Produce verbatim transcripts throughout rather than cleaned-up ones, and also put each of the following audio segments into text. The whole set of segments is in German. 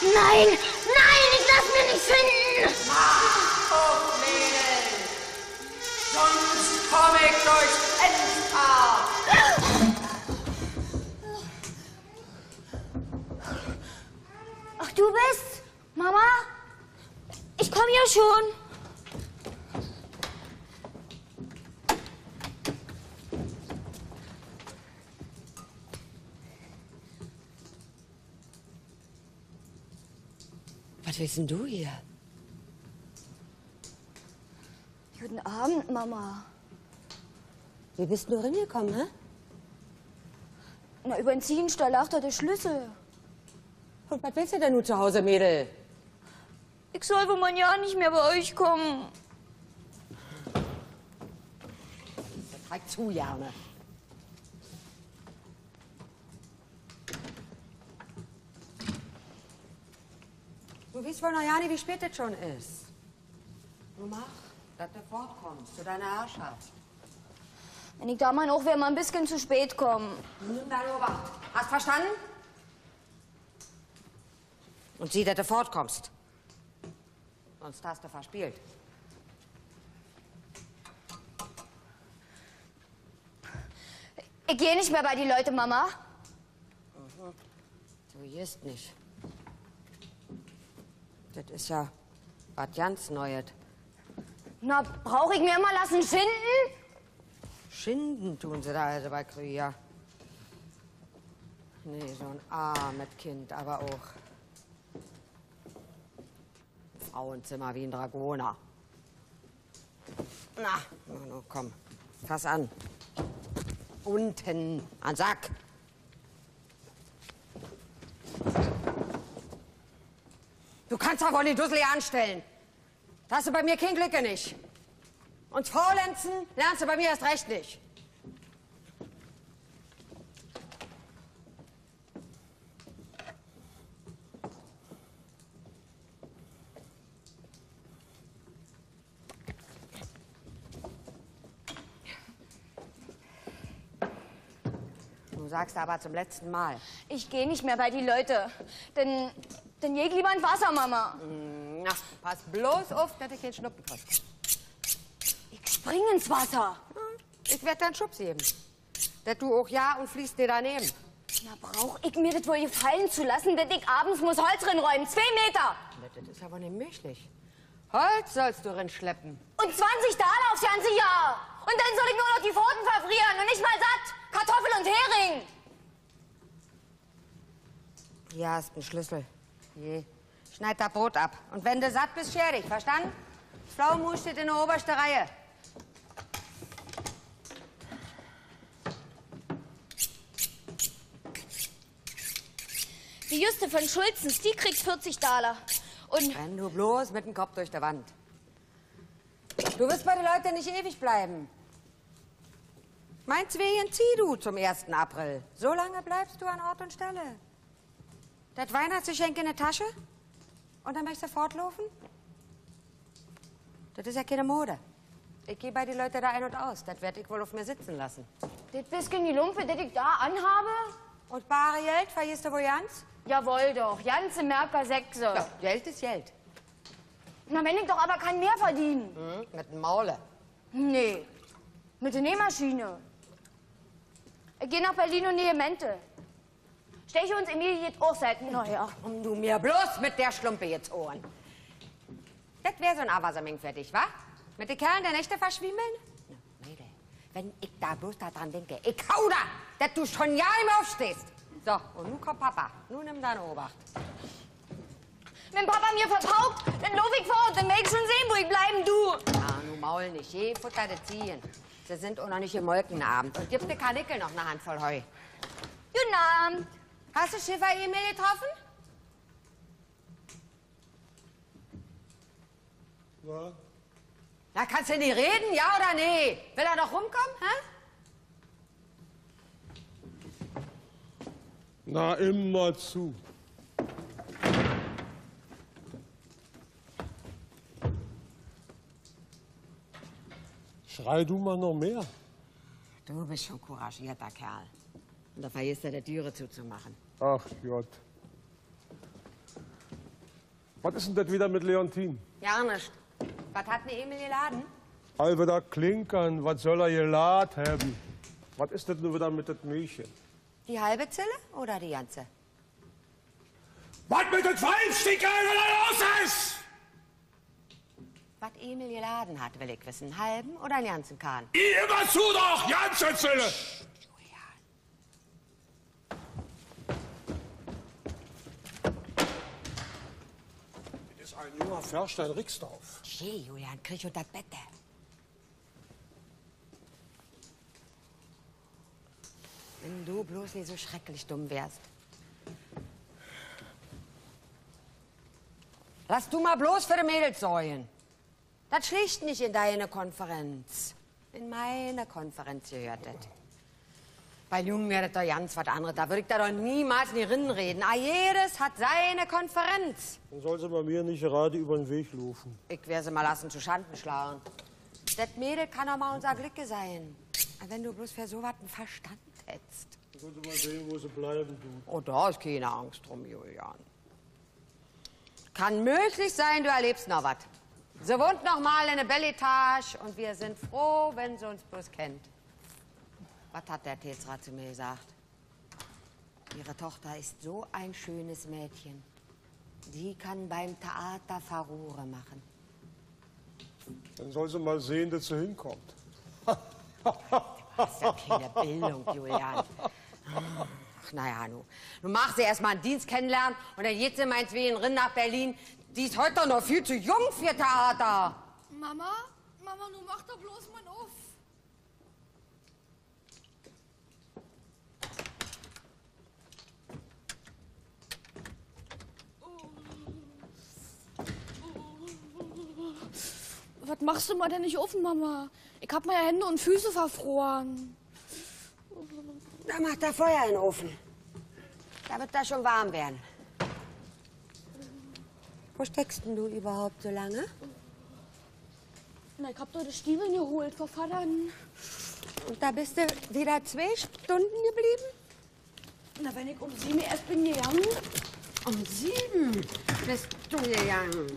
Nein, nein, ich lass mich nicht finden! Mach auf, Mädel! Sonst komm ich durchs Fenster! Ach, du bist? Mama? Ich komm ja schon. Was willst denn du hier? Guten Abend, Mama. Wie bist du reingekommen, hä? Na, über den Ziehenstall lag da der Schlüssel. Und was willst du denn nun zu Hause, Mädel? Ich soll wohl mal ja nicht mehr bei euch kommen. Das trägt zu gerne. Du weißt wohl noch ja nicht, wie spät es schon ist. Nur mach, dass du fortkommst zu deiner Herrschaft. Wenn ich da mal auch, wäre mal ein bisschen zu spät kommen. Nimm deine Obacht. Hast verstanden? Und sieh, dass du fortkommst. Sonst hast du verspielt. Ich gehe nicht mehr bei die Leute, Mama. Mhm. Du gehst nicht. Das ist ja was ganz Neues. Na, brauche ich mir immer lassen schinden? Schinden tun sie da also bei Krüger. Nee, so ein armes Kind, aber auch. Frauenzimmer wie ein Dragoner. Na, na, na, komm, fass an. Unten, an Sack. Du kannst doch wohl die Dussel anstellen. Da hast du bei mir kein Glück nicht. Und Faulenzen lernst du bei mir erst recht nicht. Du sagst aber zum letzten Mal. Ich gehe nicht mehr bei die Leute. Denn, denn jeg lieber ins Wasser, Mama. Na, pass bloß auf, dass ich keinen Schnuppen krieg. Ich spring ins Wasser. Ich werd dann Schubs geben. Dass du auch ja und fließt dir daneben. Na, brauch ich mir das wohl gefallen zu lassen, wenn ich abends muss Holz rinräumen? Zwei Meter. Das ist aber nicht möglich. Holz sollst du rinschleppen. Und zwanzig Taler aufs ganze Jahr. Und dann soll ich nur noch die Pfoten verfrieren und nicht mal satt. Kartoffel und Hering. Hier hast du einen Schlüssel. Je. Schneid das Brot ab. Und wenn du satt bist, scher dich, verstanden? Das Pflaumenmus steht in der obersten Reihe. Die Juste von Schulzens, die kriegt vierzig Taler. Und Wenn du bloß mit dem Kopf durch die Wand. Du wirst bei den Leuten nicht ewig bleiben. Mein Zwehen zieh du zum ersten April. So lange bleibst du an Ort und Stelle. Das Weihnachtsgeschenk in der Tasche? Und dann möchtest du fortlaufen? Das ist ja keine Mode. Ich gehe bei den Leuten da ein und aus. Das werde ich wohl auf mir sitzen lassen. das bisschen die Lumpe, das ich da anhabe? Und bare Geld vergisst du wohl ganz? Jawohl doch, ganze Merker Sechse. Ja, Geld ist Geld. Na, wenn ich doch aber kein mehr verdienen. Hm, mit dem Maule. Nee, mit der Nähmaschine. Ich gehe nach Berlin und nähe Mente. Steche uns Emilie jetzt auch seit. Na ja. Um du mir bloß mit der Schlumpe jetzt holen. Das wäre so ein Abersaming für dich, wa? Mit den Kerlen der Nächte verschwimmeln? Na, Mädel, wenn ich da bloß daran denke, ich hau da, dass du schon ja im aufstehst. So, und nun kommt Papa. Nun nimm deine Obacht. Wenn Papa mir verpaukt, dann lauf ich fort. Dann mag ich schon sehen, wo ich bleiben, du. Ah, nun maul nicht. Je Futter de ziehen. Sie sind auch noch nicht im Molkenabend. Und gib dir Karnickel noch eine Handvoll Heu. Guten Abend. Hast du Schiffer Emil getroffen? Ja. Na, kannst du nicht reden, ja oder nee? Will er noch rumkommen, hä? Na, immer zu. Schrei du mal noch mehr. Du bist schon couragierter Kerl. Und da vergisst er, die Türe zuzumachen. Ach Gott. Was ist denn das wieder mit Leontin? Ja, nicht. Was hat denn Emil geladen? All wieder klinkern, was soll er geladen haben? Was ist das nur wieder mit das Mädchen? Die halbe Zelle oder die ganze? Was mit dem Pfeifsticker los ist? Was Emil geladen hat, will ich wissen. Einen halben oder einen ganzen Kahn? Ich immer zu doch, ganze Zelle! Das ist ein junger Förster in Rixdorf. Gee, Julian, krieg ich das Bett. Wenn du bloß nicht so schrecklich dumm wärst. Lass du mal bloß für die Mädels säulen. Das schlicht nicht in deine Konferenz. In meine Konferenz gehört das. Bei Jungen wäre das doch ganz was anderes. Da würde ich da doch niemals nie reden. Ah, jedes hat seine Konferenz. Dann soll sie bei mir nicht gerade über den Weg laufen. Ich werde sie mal lassen zu Schanden schlagen. Das Mädel kann doch mal unser Glück sein. Wenn du bloß für so was einen Verstand hättest. Dann soll sie mal sehen, wo sie bleiben, du. Oh, da ist keine Angst drum, Julian. Kann möglich sein, du erlebst noch was. Sie wohnt noch mal in der Belletage und wir sind froh, wenn sie uns bloß kennt. Was hat der Tetzra zu mir gesagt? Ihre Tochter ist so ein schönes Mädchen. Die kann beim Theater Furore machen. Dann soll sie mal sehen, dass sie hinkommt. Du hast ja keine Bildung, Julian. Ach, naja, nu. Nu mach sie erst mal einen Dienst kennenlernen und dann geht sie meinetwegen rin nach Berlin. Die ist heute doch noch viel zu jung für Theater. Mama? Mama, nu mach doch bloß mal auf. Was machst du mal denn nicht offen, Mama? Ich hab meine Hände und Füße verfroren. Da macht er Feuer in den Ofen. Da wird da schon warm werden. Wo steckst denn du überhaupt so lange? Na, ich hab doch die Stiefel geholt vor Vatern. Und da bist du wieder zwei Stunden geblieben? Na, wenn ich um sieben erst bin gegangen. Um sieben bist du gegangen.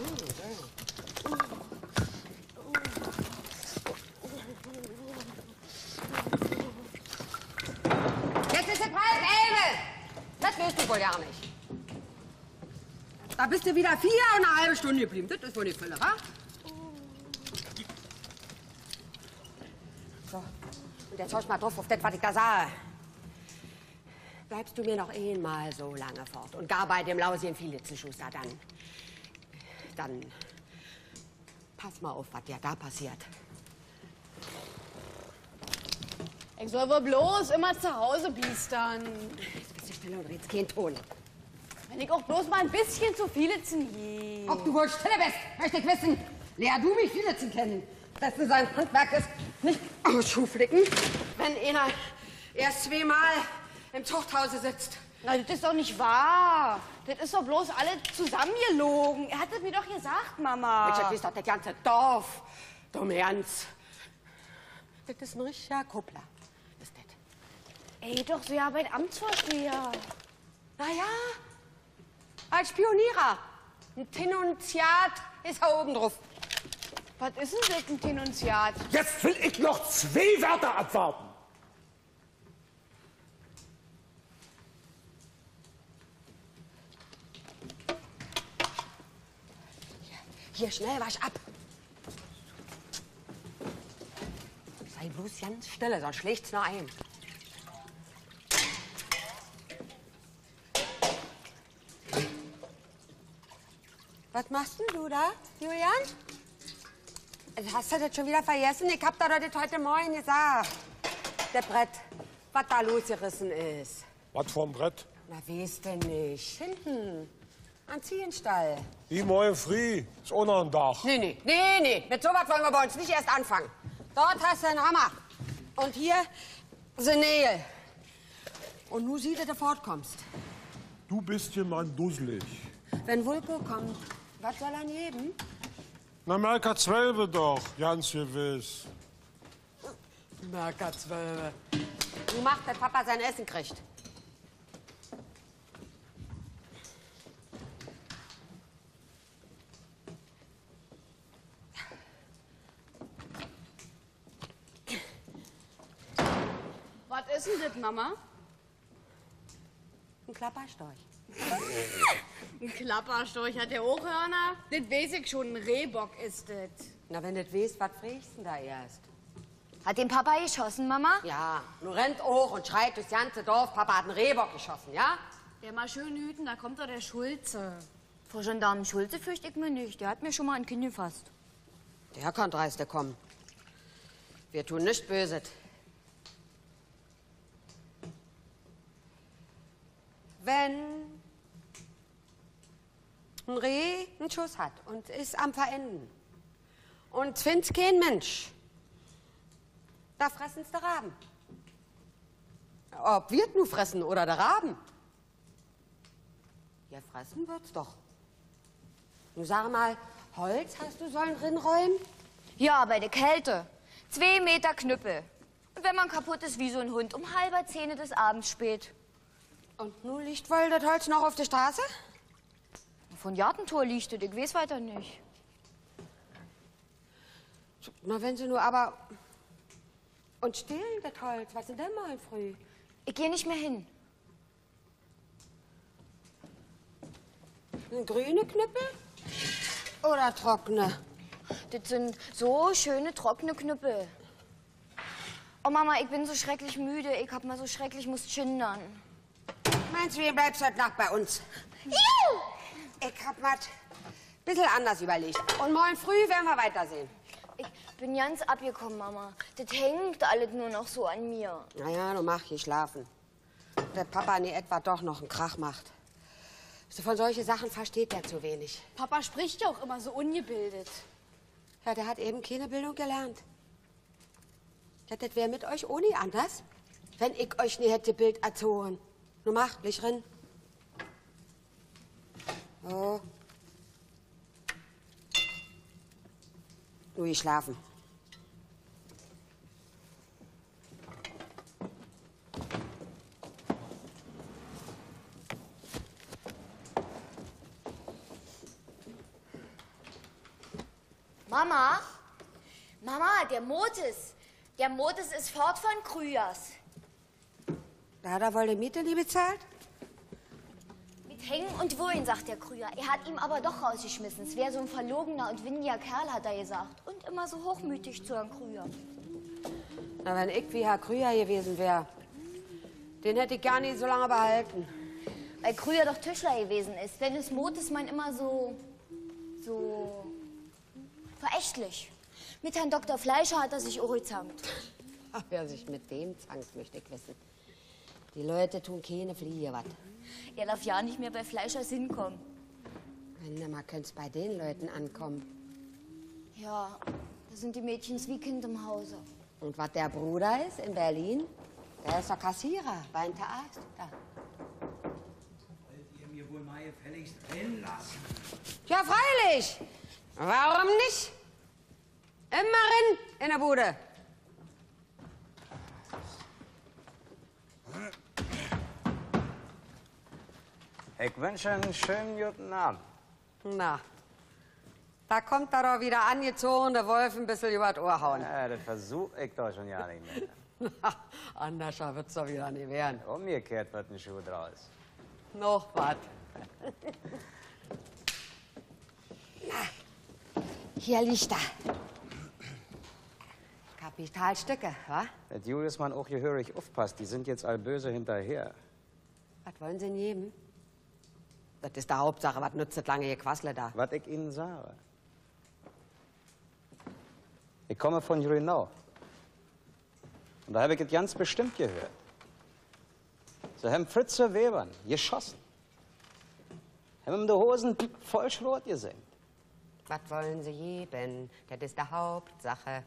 Jetzt ist es halb elf. Das willst du wohl ja nicht. Da bist du wieder vier und eine halbe Stunde geblieben. Das ist wohl die Fülle, wa? So, und jetzt hör ich mal drauf auf das, was ich da sah. Bleibst du mir noch einmal so lange fort und gar bei dem lausigen Fielitzenschuster, dann, dann, pass mal auf, was dir da passiert. Ich soll wohl bloß immer zu Hause biestern. Jetzt bist du still und redst keinen Ton. Wenn ich auch bloß mal ein bisschen zu Fielitzen gehe. Ob du wohl stille bist, möchte ich wissen. Lehr du mich Fielitzen kennen. Dass du sein Handwerk ist, nicht am Schuhflicken, wenn einer erst zweimal im Zuchthause sitzt. Na, das ist doch nicht wahr. Das ist doch bloß alle zusammengelogen. Er hat es mir doch gesagt, Mama. Mensch, das ist doch das ganze Dorf. Dumm Ernst. Das ist ein richtiger Kuppler. Ist das. Ey, doch so ja bei Amtsvorsteher. Na ja, als Pionierer. Ein Denunziat ist er oben drauf. Was ist denn das, ein Denunziat? Jetzt will ich noch zwei Wörter abwarten. Hier, schnell, wasch ab. Sei bloß ganz stille, sonst schlägt's noch ein. Was machst denn du da, Julian? Hast du das schon wieder vergessen? Ich hab da doch das heute Morgen gesagt. Der Brett, was da losgerissen ist. Was vom Brett? Na, weißt du nicht. Hinten, am Ziehenstall. Die morgen früh ist auch noch ein Dach. Nee, nee, nee, nee. Mit sowas wollen wir bei uns nicht erst anfangen. Dort hast du einen Hammer. Und hier sind Nägel. Und nun sieh, dass du fortkommst. Du bist jemand dusselig. Wenn Vulko kommt, was soll er geben? Na, Merker zwölfe doch, ganz gewiss. Merker zwölfe. Du machst, dass Papa sein Essen kriegt. ist denn das, Mama? Ein Klapperstorch. Ein Klapperstorch hat der auch Hörner? Das weiß ich schon, ein Rehbock ist das. Na, wenn du das weißt, was frägst du denn da erst? Hat den Papa geschossen, Mama? Ja, nun rennt hoch und schreit durchs ganze Dorf, Papa hat einen Rehbock geschossen, ja? Der mal schön hüten, da kommt doch der Schulze. Vor Gendarmen Schulze fürchte ich mir nicht. Der hat mir schon mal ein Kind gefasst. Der kann dreiste kommen. Wir tun nichts Böses. Wenn ein Reh einen Schuss hat und ist am Verenden und find's kein Mensch, da fressen's der Raben. Ob wir nur fressen oder der Raben? Ja, fressen wird's doch. Nun sag mal, Holz hast du sollen rinräumen? Ja, bei der Kälte. Zwei Meter Knüppel. Und wenn man kaputt ist wie so ein Hund, um halber Zehn des Abends spät. Und nun liegt wohl das Holz noch auf der Straße? Von Jartentor liegt es, ich weiß weiter nicht. Na, wenn sie nur aber... Und stehlen das Holz, was sind denn mal früh? Ich gehe nicht mehr hin. Ein grüne Knüppel? Oder trockene? Das sind so schöne, trockene Knüppel. Oh Mama, ich bin so schrecklich müde. Ich hab mal so schrecklich muss schindern. Meinst du, ihr bleibst heute Nacht bei uns? Juhu! Ich hab was bisschen anders überlegt. Und morgen früh werden wir weitersehen. Ich bin ganz abgekommen, Mama. Das hängt alles nur noch so an mir. Naja, du mach hier schlafen. Der Papa nie etwa doch noch einen Krach macht. So von solchen Sachen versteht er zu wenig. Papa spricht ja auch immer so ungebildet. Ja, der hat eben keine Bildung gelernt. Ja, das wäre mit euch ohne anders, wenn ich euch nie hätte Bild erzogen. Nun mach, leg rin. So. Du, ich schlafen. Mama? Mama, der Motis. Der Motis ist fort von Krügers. Da hat er wohl die Miete nie bezahlt? Mit Hängen und Würgen, sagt der Krüger. Er hat ihm aber doch rausgeschmissen. Es wäre so ein verlogener und windiger Kerl, hat er gesagt. Und immer so hochmütig zu Herrn Krüger. Na, wenn ich wie Herr Krüger gewesen wäre, den hätte ich gar nicht so lange behalten. Weil Krüger doch Tischler gewesen ist. Denn das Motis meint immer so... so... verächtlich. Mit Herrn Doktor Fleischer hat er sich auch gezankt. Ach, wer sich mit dem zankt, möchte ich wissen. Die Leute tun keine Fliege was. Er darf ja nicht mehr bei Fleischers hinkommen. Na, man könnte bei den Leuten ankommen. Ja, da sind die Mädchens wie Kind im Hause. Und was der Bruder ist in Berlin, der ist der Kassierer beim Theater. Da. Wollt ihr mir wohl mal gefälligst drin lassen? Ja, freilich. Warum nicht? Immer rein in der Bude. Ich wünsche einen schönen guten Abend. Na, da kommt er doch wieder angezogen, der Wolf ein bisschen über das Ohr hauen. Ja, das versuche ich doch schon ja nicht mehr. Na, anders wird's doch wieder nicht werden. Umgekehrt wird ein Schuh draus. Noch was. Hier liegt er. Kapitalstücke, wa? Dass Juliusmann auch gehörig aufpasst, die sind jetzt all böse hinterher. Was wollen Sie denn geben? Das ist der Hauptsache, was nützt das lange Gequassle da? Was ich Ihnen sage. Ich komme von Grünau. Und da habe ich es ganz bestimmt gehört. Sie haben Fritze Webern geschossen. Haben ihm die Hosen voll Schrot gesehen. Was wollen Sie geben? Das ist die Hauptsache.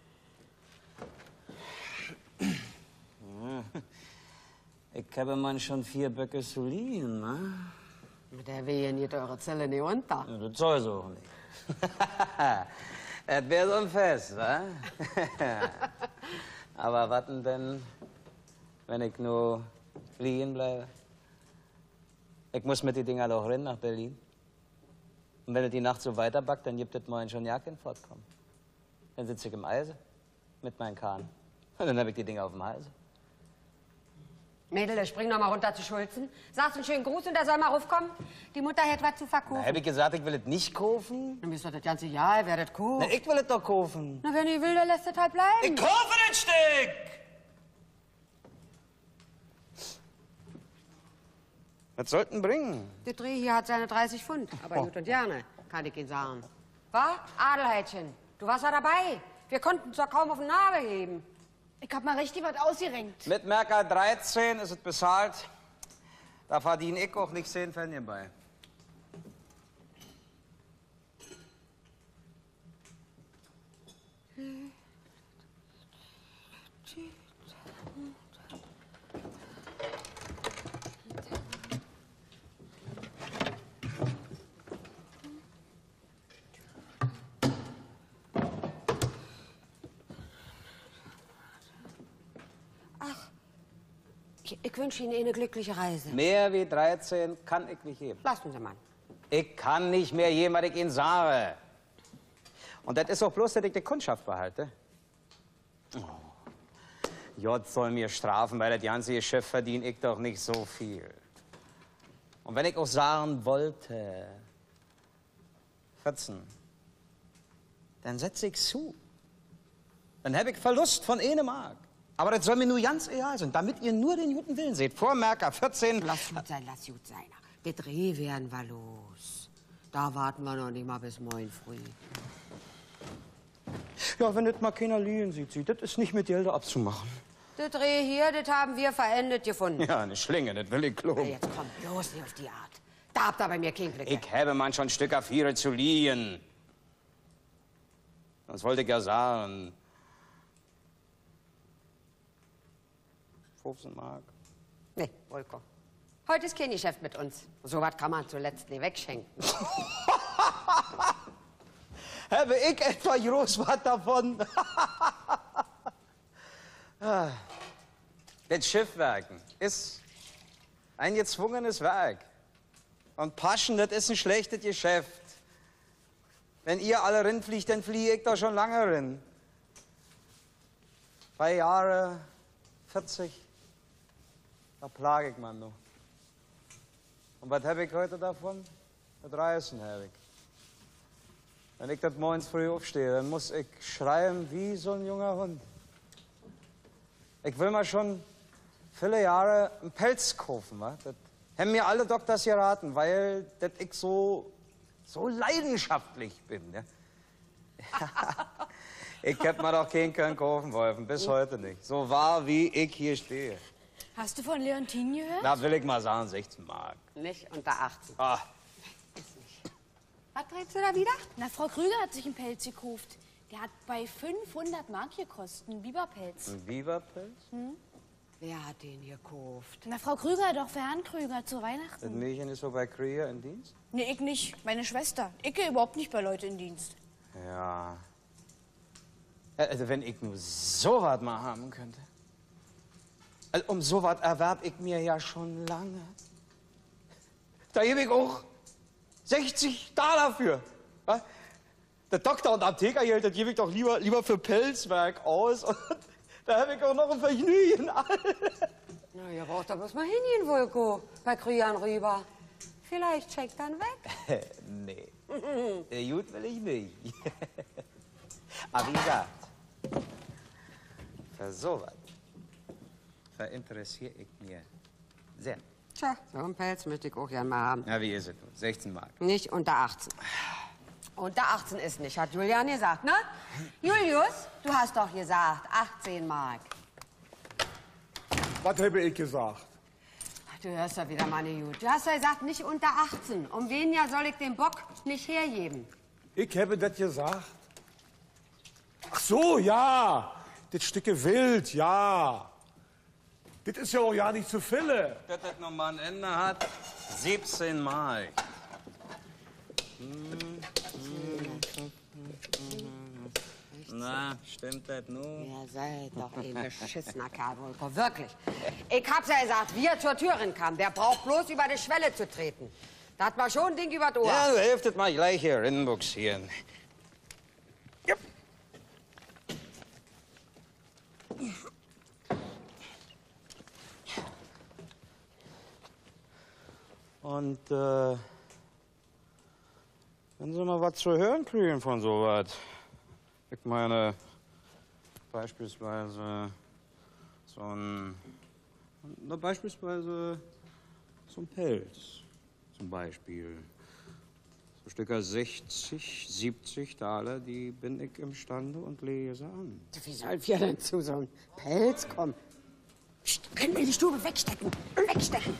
Ich habe man schon vier Böcke zu liehen, ne? Mit der Wehen geht eure Zelle nicht unter. Ja, das soll so nicht. Das wäre so ein Fest, wa? Aber warten denn, wenn ich nur liegen bleibe? Ich muss mit den Dinger doch rennen nach Berlin. Und wenn es die Nacht so weiterbackt, dann gibt es morgen schon ja kein Fortkommen. Dann sitze ich im Eise mit meinen Kahn. Und dann habe ich die Dinger auf dem Halse. Mädel, spring noch mal runter zu Schulzen. Sagst einen schönen Gruß und er soll mal raufkommen. Die Mutter hätte was zu verkaufen. Na, hab ich gesagt, ich will es nicht kaufen? Dann ist doch das ganze Jahr, wer das kauft. Na, ich will es doch kaufen. Na, wenn ich will, dann lässt es halt bleiben. Ich kaufe das Stück! Was sollten bringen? Der Dreh hier hat seine dreißig Pfund. Aber gut und gerne, kann ich Ihnen sagen. Was? Adelheidchen, du warst ja dabei. Wir konnten es doch kaum auf den Nabel heben. Ich hab mal richtig was ausgerenkt. Mit Merker dreizehn ist es bezahlt. Da verdiene ich auch nicht zehn Pfennig bei. Ich, ich wünsche Ihnen eine glückliche Reise. Mehr wie dreizehn kann ich nicht geben. Lassen Sie mal. Ich kann nicht mehr geben, was ich Ihnen sage. Und das ist auch bloß, dass ich die Kundschaft behalte. Oh. Gott soll mir strafen, weil das ganze Geschäft verdiene ich doch nicht so viel. Und wenn ich auch sagen wollte, vierzehn, dann setze ich zu. Dann habe ich Verlust von eine Mark. Aber das soll mir nur ganz egal sein, damit ihr nur den guten Willen seht. Vormerker, vierzehn. Lass gut sein, lass gut sein. Der Dreh werden wir los. Da warten wir noch nicht mal bis morgen früh. Ja, wenn das mal keiner liegen sieht, sieht, das ist nicht mit Geld abzumachen. Der Dreh hier, das haben wir verendet gefunden. Ja, eine Schlinge, das will ich Na, glauben. jetzt komm, bloß nicht auf die Art. Da habt ihr bei mir keinen Blick. Ich habe man schon Stück auf Viere zu liehen. Das wollte ich ja sagen. fünfzehn Mark. Nee, Volker. Heute ist kein Geschäft mit uns. So was kann man zuletzt nicht wegschenken. Habe ich etwa groß was davon? Das Schiffwerken ist ein gezwungenes Werk. Und Paschen, das ist ein schlechtes Geschäft. Wenn ihr alle rinfliegt, dann fliehe ich doch schon lange rin. Zwei Jahre, vierzig, da plage ich man noch. Und was habe ich heute davon? Das Reisen habe ich. Wenn ich das morgens früh aufstehe, dann muss ich schreien wie so ein junger Hund. Ich will mal schon viele Jahre einen Pelz kaufen. Wa? Das haben mir alle Doktors geraten, weil das ich so, so leidenschaftlich bin. Ja? Ich hätte mir doch keinen können kaufen wollen, bis heute nicht. So wahr, wie ich hier stehe. Hast du von Leontin gehört? Da will ich mal sagen, sechzehn Mark. Nicht unter achtzehn. Ah, Was trägst du da wieder? Na, Frau Krüger hat sich einen Pelz gekauft. Der hat bei fünfhundert Mark gekostet, einen Biberpelz. ein Biberpelz? Wer hat den gekauft? Na, Frau Krüger, doch für Herrn Krüger zu Das Weihnachten. Mädchen ist so bei Krieger in Dienst? Nee, ich nicht. Meine Schwester. Ich gehe überhaupt nicht bei Leuten in Dienst. Ja. Also, wenn ich nur so was mal haben könnte. Also, um so was erwerb ich mir ja schon lange. Da gebe ich auch sechzig Dollar für. Was? Der Doktor und Apothekergeld, das gebe ich doch lieber, lieber für Pelzwerk aus. Und da habe ich auch noch ein Vergnügen. Na, ihr braucht doch bloß mal hingehen, Vulko. Bei Krügern rüber. Vielleicht checkt dann weg. Nee. Äh, Gut will ich nicht. Aber wie gesagt, für sowas verinteressiere ich mir sehr. Tja, so einen Pelz möchte ich auch gern mal haben. Ja, wie ist es? sechzehn Mark. Nicht unter achtzehn. Unter achtzehn ist nicht, hat Julian gesagt, ne? Julius, du hast doch gesagt, achtzehn Mark. Was habe ich gesagt? Ach, du hörst ja wieder mal nicht gut. Du hast ja gesagt, nicht unter achtzehn. Um wen ja soll ich den Bock nicht hergeben? Ich habe das gesagt. Ach so, ja. Das Stücke Wild, ja. Das ist ja auch ja nicht zu viele. Dass das noch mal ein Ende hat, siebzehn Mark. Na, stimmt das nun? Ja, seid doch ein beschissener Kerl, Volker, wirklich. Ich hab's ja gesagt, wie er zur Türin kam, der braucht bloß über die Schwelle zu treten. Da hat man schon ein Ding über das Ohr. Ja, du helftet mal gleich hier rinbuxieren. Ja. Und äh, wenn Sie mal was zu hören kriegen von sowas. Ich meine, beispielsweise so ein, na, beispielsweise so ein Pelz zum Beispiel. So Stücker sechzig, siebzig Taler, die bin ich imstande und lege sie an. Wie soll wir denn zu so einem Pelz kommen? Psst, können wir die Stube wegstecken? Wegstecken!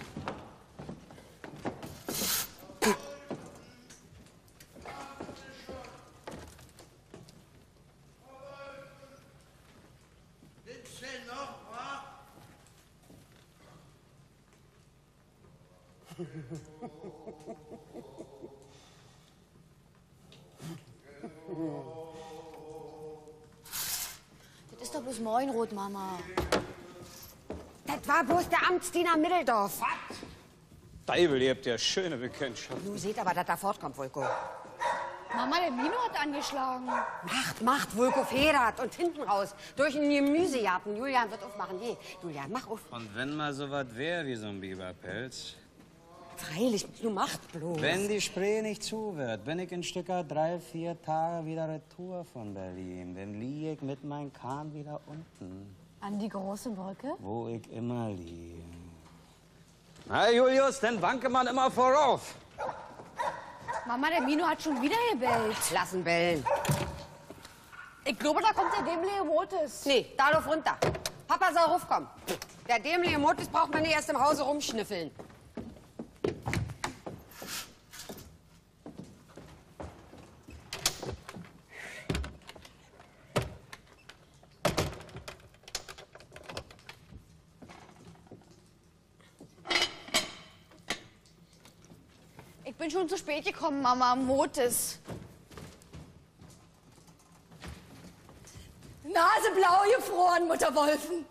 Das ist doch bloß Moinrot, Mama. Das war bloß der Amtsdiener Mitteldorf. Was? Deibel, ihr habt ja schöne Bekanntschaft. Du seht aber, dass er fortkommt, Vulko. Mama, der Mino hat angeschlagen. Macht, macht, Vulko federt und hinten raus. Durch den Gemüsegarten. Julian wird aufmachen. Je, Julian, mach auf. Und wenn mal so was wäre wie so ein Biberpelz? Freilich, du mach bloß. Wenn die Spree nicht zu wird, bin ich in Stücker drei, vier Tage wieder retour von Berlin. Dann liege ich mit meinem Kahn wieder unten. An die große Brücke? Wo ich immer liege. Na, Julius, dann wanke man immer vorauf. Mama, der Mino hat schon wieder gebellt. Lassen bellen. Ich glaube, da kommt der dämliche Motis. Nee, da lauf runter. Papa soll raufkommen. Der dämliche Motis braucht man nicht erst im Hause rumschnüffeln. Ich bin schon zu spät gekommen, Mama. Motis. Naseblau gefroren, Mutter Wolfen.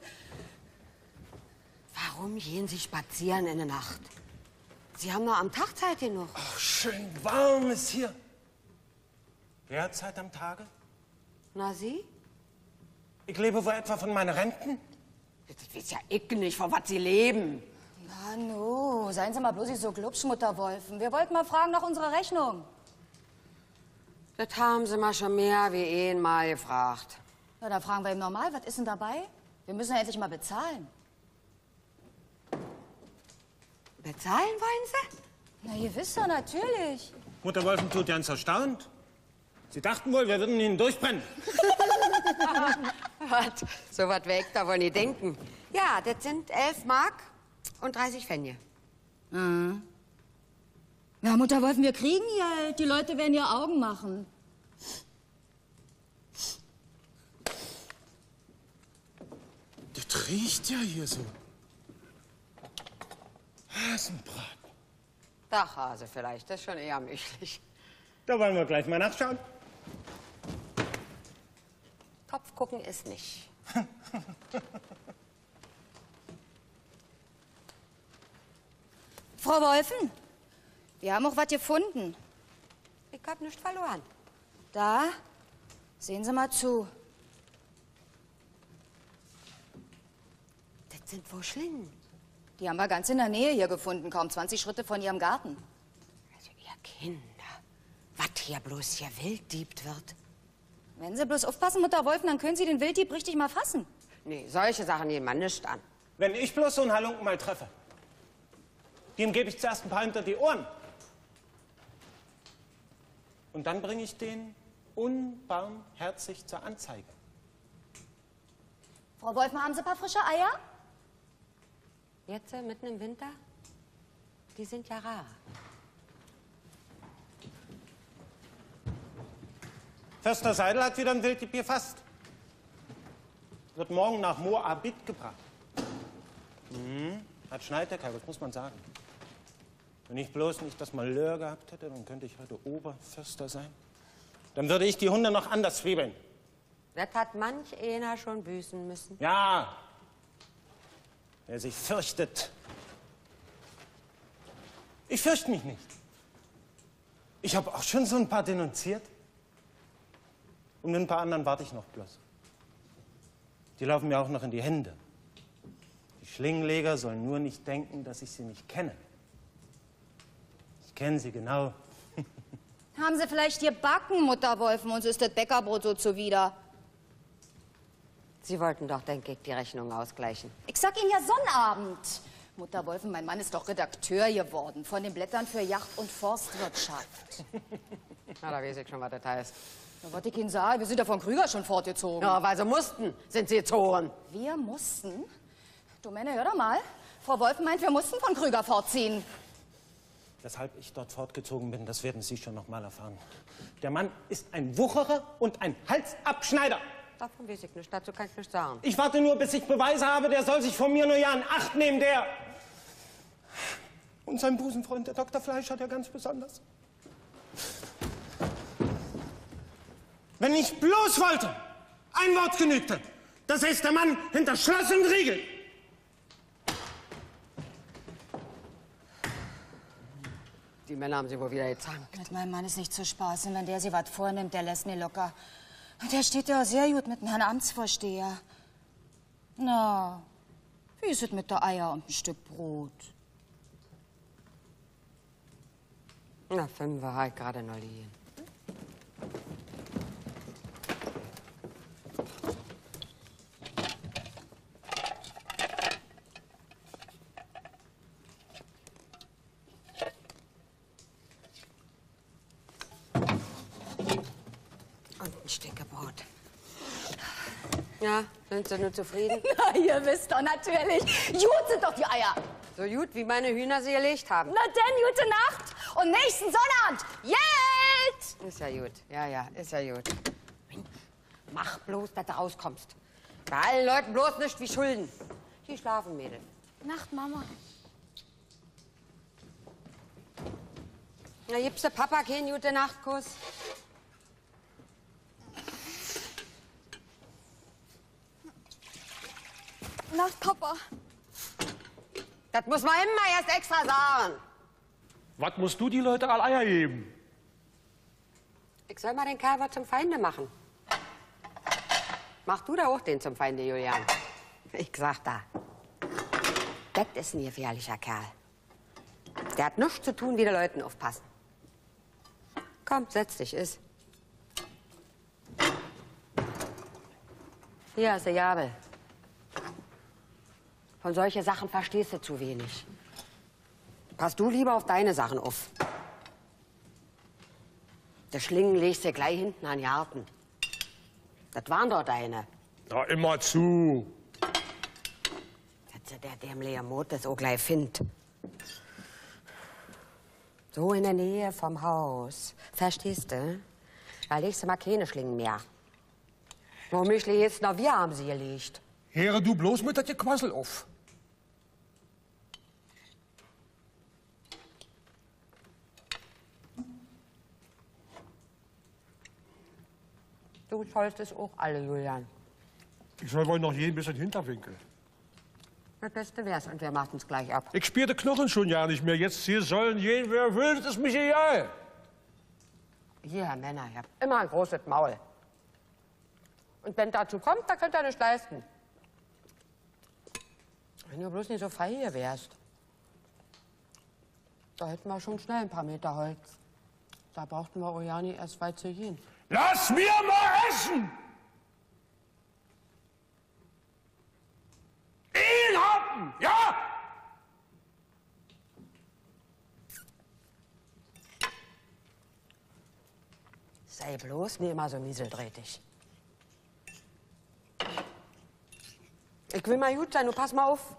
Warum gehen Sie spazieren in der Nacht? Sie haben noch am Tag Zeit genug. Ach, schön warm ist hier. Wer hat Zeit am Tage? Na, Sie? Ich lebe wohl etwa von meinen Renten? Das weiß ja ich nicht, von was Sie leben. Na no, seien Sie mal bloß nicht so glubsch, Mutter Wolfen. Wir wollten mal fragen nach unserer Rechnung. Das haben Sie mal schon mehr wie einmal gefragt. Na, da fragen wir ihm normal, was ist denn dabei? Wir müssen ja endlich mal bezahlen. Bezahlen wollen Sie? Na, ihr wisst doch, natürlich. Mutter Wolfen tut ganz erstaunt. Sie dachten wohl, wir würden Ihnen durchbrennen. Was? So was weg, da wollen die denken. Ja, das sind elf Mark und dreißig Pfennige. Mhm. Ja, Mutter Wolfen, wir kriegen Geld. Die Leute werden ihr Augen machen. Das riecht ja hier so. Hasenbraten. Dachhase vielleicht, das ist schon eher möglich. Da wollen wir gleich mal nachschauen. Kopf gucken ist nicht. Frau Wolfen, wir haben auch was gefunden. Ich hab nichts verloren. Da, sehen Sie mal zu. Das sind wohl Schlingen. Die haben wir ganz in der Nähe hier gefunden, kaum zwanzig Schritte von Ihrem Garten. Also ihr Kinder, was hier bloß hier wilddiebt wird. Wenn Sie bloß aufpassen, Mutter Wolfen, dann können Sie den Wilddieb richtig mal fassen. Nee, solche Sachen gehen man nicht an. Wenn ich bloß so einen Halunken mal treffe, dem gebe ich zuerst ein paar hinter die Ohren. Und dann bringe ich den unbarmherzig zur Anzeige. Frau Wolfen, haben Sie ein paar frische Eier? Jetzt, äh, mitten im Winter? Die sind ja rar. Förster Seidel hat wieder ein Wilddieb gefasst. Wird morgen nach Moabit gebracht. Mhm. Hat Schneiderkerl, das muss man sagen. Wenn ich bloß nicht das Malheur gehabt hätte, dann könnte ich heute Oberförster sein. Dann würde ich die Hunde noch anders zwiebeln. Das hat manch einer schon büßen müssen. Ja, wer sich fürchtet. Ich fürchte mich nicht. Ich habe auch schon so ein paar denunziert. Und mit ein paar anderen warte ich noch bloß. Die laufen mir auch noch in die Hände. Die Schlingenleger sollen nur nicht denken, dass ich sie nicht kenne. kenne Sie genau. Haben Sie vielleicht gebacken, Mutter Wolfen? Uns ist das Bäckerbrot so zuwider. Sie wollten doch, denke ich, die Rechnung ausgleichen. Ich sag Ihnen ja Sonnabend. Mutter Wolfen, mein Mann ist doch Redakteur geworden von den Blättern für Yacht- und Forstwirtschaft. Na, da weiß ich schon, was das heißt. Na, was ich Ihnen sage, wir sind ja von Krüger schon fortgezogen. Ja, weil sie mussten, sind sie gezogen. Wir mussten? Du Männer, hör doch mal. Frau Wolfen meint, wir mussten von Krüger fortziehen. Weshalb ich dort fortgezogen bin, das werden Sie schon noch mal erfahren. Der Mann ist ein Wucherer und ein Halsabschneider. Davon weiß ich nicht, dazu kann ich nichts sagen. Ich warte nur, bis ich Beweise habe, der soll sich von mir nur ja in Acht nehmen, der... Und sein Busenfreund, der Doktor Fleischer, der ganz besonders. Wenn ich bloß wollte, ein Wort genügte. Das heißt, der Mann hinter Schloss und Riegel. Die Männer haben sie wohl wieder gezankt. Mit meinem Mann ist nicht zu spaßen. Wenn der sie was vornimmt, der lässt nie locker. Der steht ja sehr gut mit dem Herrn Amtsvorsteher. Na, wie ist es mit der Eier und ein Stück Brot? Na, fünf war halt gerade noch liegen. Und ein Stück Brot. Ja, sind Sie nur zufrieden? Na, ihr wisst doch natürlich. Gut sind doch die Eier. So gut, wie meine Hühner sie gelegt haben. Na denn, gute Nacht. Und nächsten Sonnabend, jetzt! Ist ja gut, ja, ja, ist ja gut. Mach bloß, dass du rauskommst. Bei allen Leuten bloß nicht wie Schulden. Die schlafen, Mädel. Nacht, Mama. Na, gibst du Papa keinen gute Nachtkuss? Nacht, Papa. Das muss man immer erst extra sagen. Was musst du die Leute all Eier geben? Ich soll mal den Kerl was zum Feinde machen. Mach du da auch den zum Feinde, Julian. Ich sag da. Das ist ein gefährlicher Kerl. Der hat nichts zu tun, wie die Leuten aufpassen. Komm, setz dich, iss. Hier ist der Gabel. Von solchen Sachen verstehst du zu wenig. Pass du lieber auf deine Sachen auf. Der Schlingen legst du gleich hinten an den Garten. Das waren doch deine. Ja, immer zu. Dass der dämliche Mut das auch gleich findet. So in der Nähe vom Haus. Verstehst du? Da legst du mal keine Schlingen mehr. Warum ich jetzt noch wir haben sie gelegt. Höre du bloß mit das Gequassel auf. Du sollst es auch alle, Julian. Ich soll wohl noch jeden bisschen hinterwinkeln. Das Beste wär's und wir machen uns gleich ab. Ich spiele Knochen schon ja nicht mehr. Jetzt hier sollen jeden, wer will, das ist mich egal. Hier, Herr Männer, ihr habt immer ein großes Maul. Und wenn dazu kommt, dann könnt ihr nicht leisten. Wenn du bloß nicht so frei hier wärst. Da hätten wir schon schnell ein paar Meter Holz. Da brauchten wir auch ja nicht erst weit zu gehen. Lass mir mal essen! Ihn haben, ja? Sei bloß nicht immer so nieseldrätig. Ich will mal gut sein, du pass mal auf.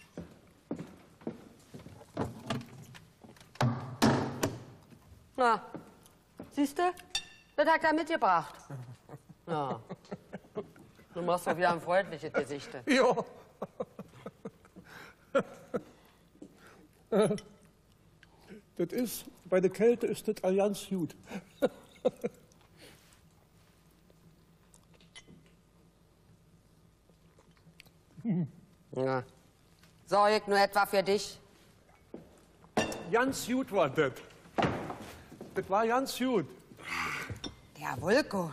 Na, siehst du? Das hat er mitgebracht. Ja. Du machst doch wieder ein freundliches Gesicht. Ja. Das ist, bei der Kälte ist das Allianz gut. Ja. Sorge ich nur etwa für dich? Ganz gut war das. Das war ganz gut. Der Vulko.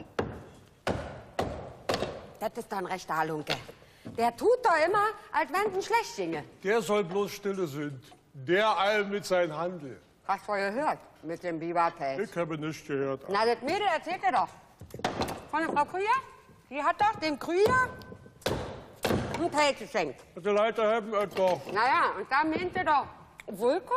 Das ist dann rechter Halunke. Der tut doch immer, als wenn es schlecht ginge. Der soll bloß stille sind. Der all mit seinem Handel. Hast du gehört mit dem Biberpelz? Ich habe nichts gehört. Na, das Mädel erzählt er doch. Von der Frau Krüger? Die hat doch dem Krüger einen Pelz geschenkt. Die Leute haben es doch. Naja, und da meinte doch Wulko?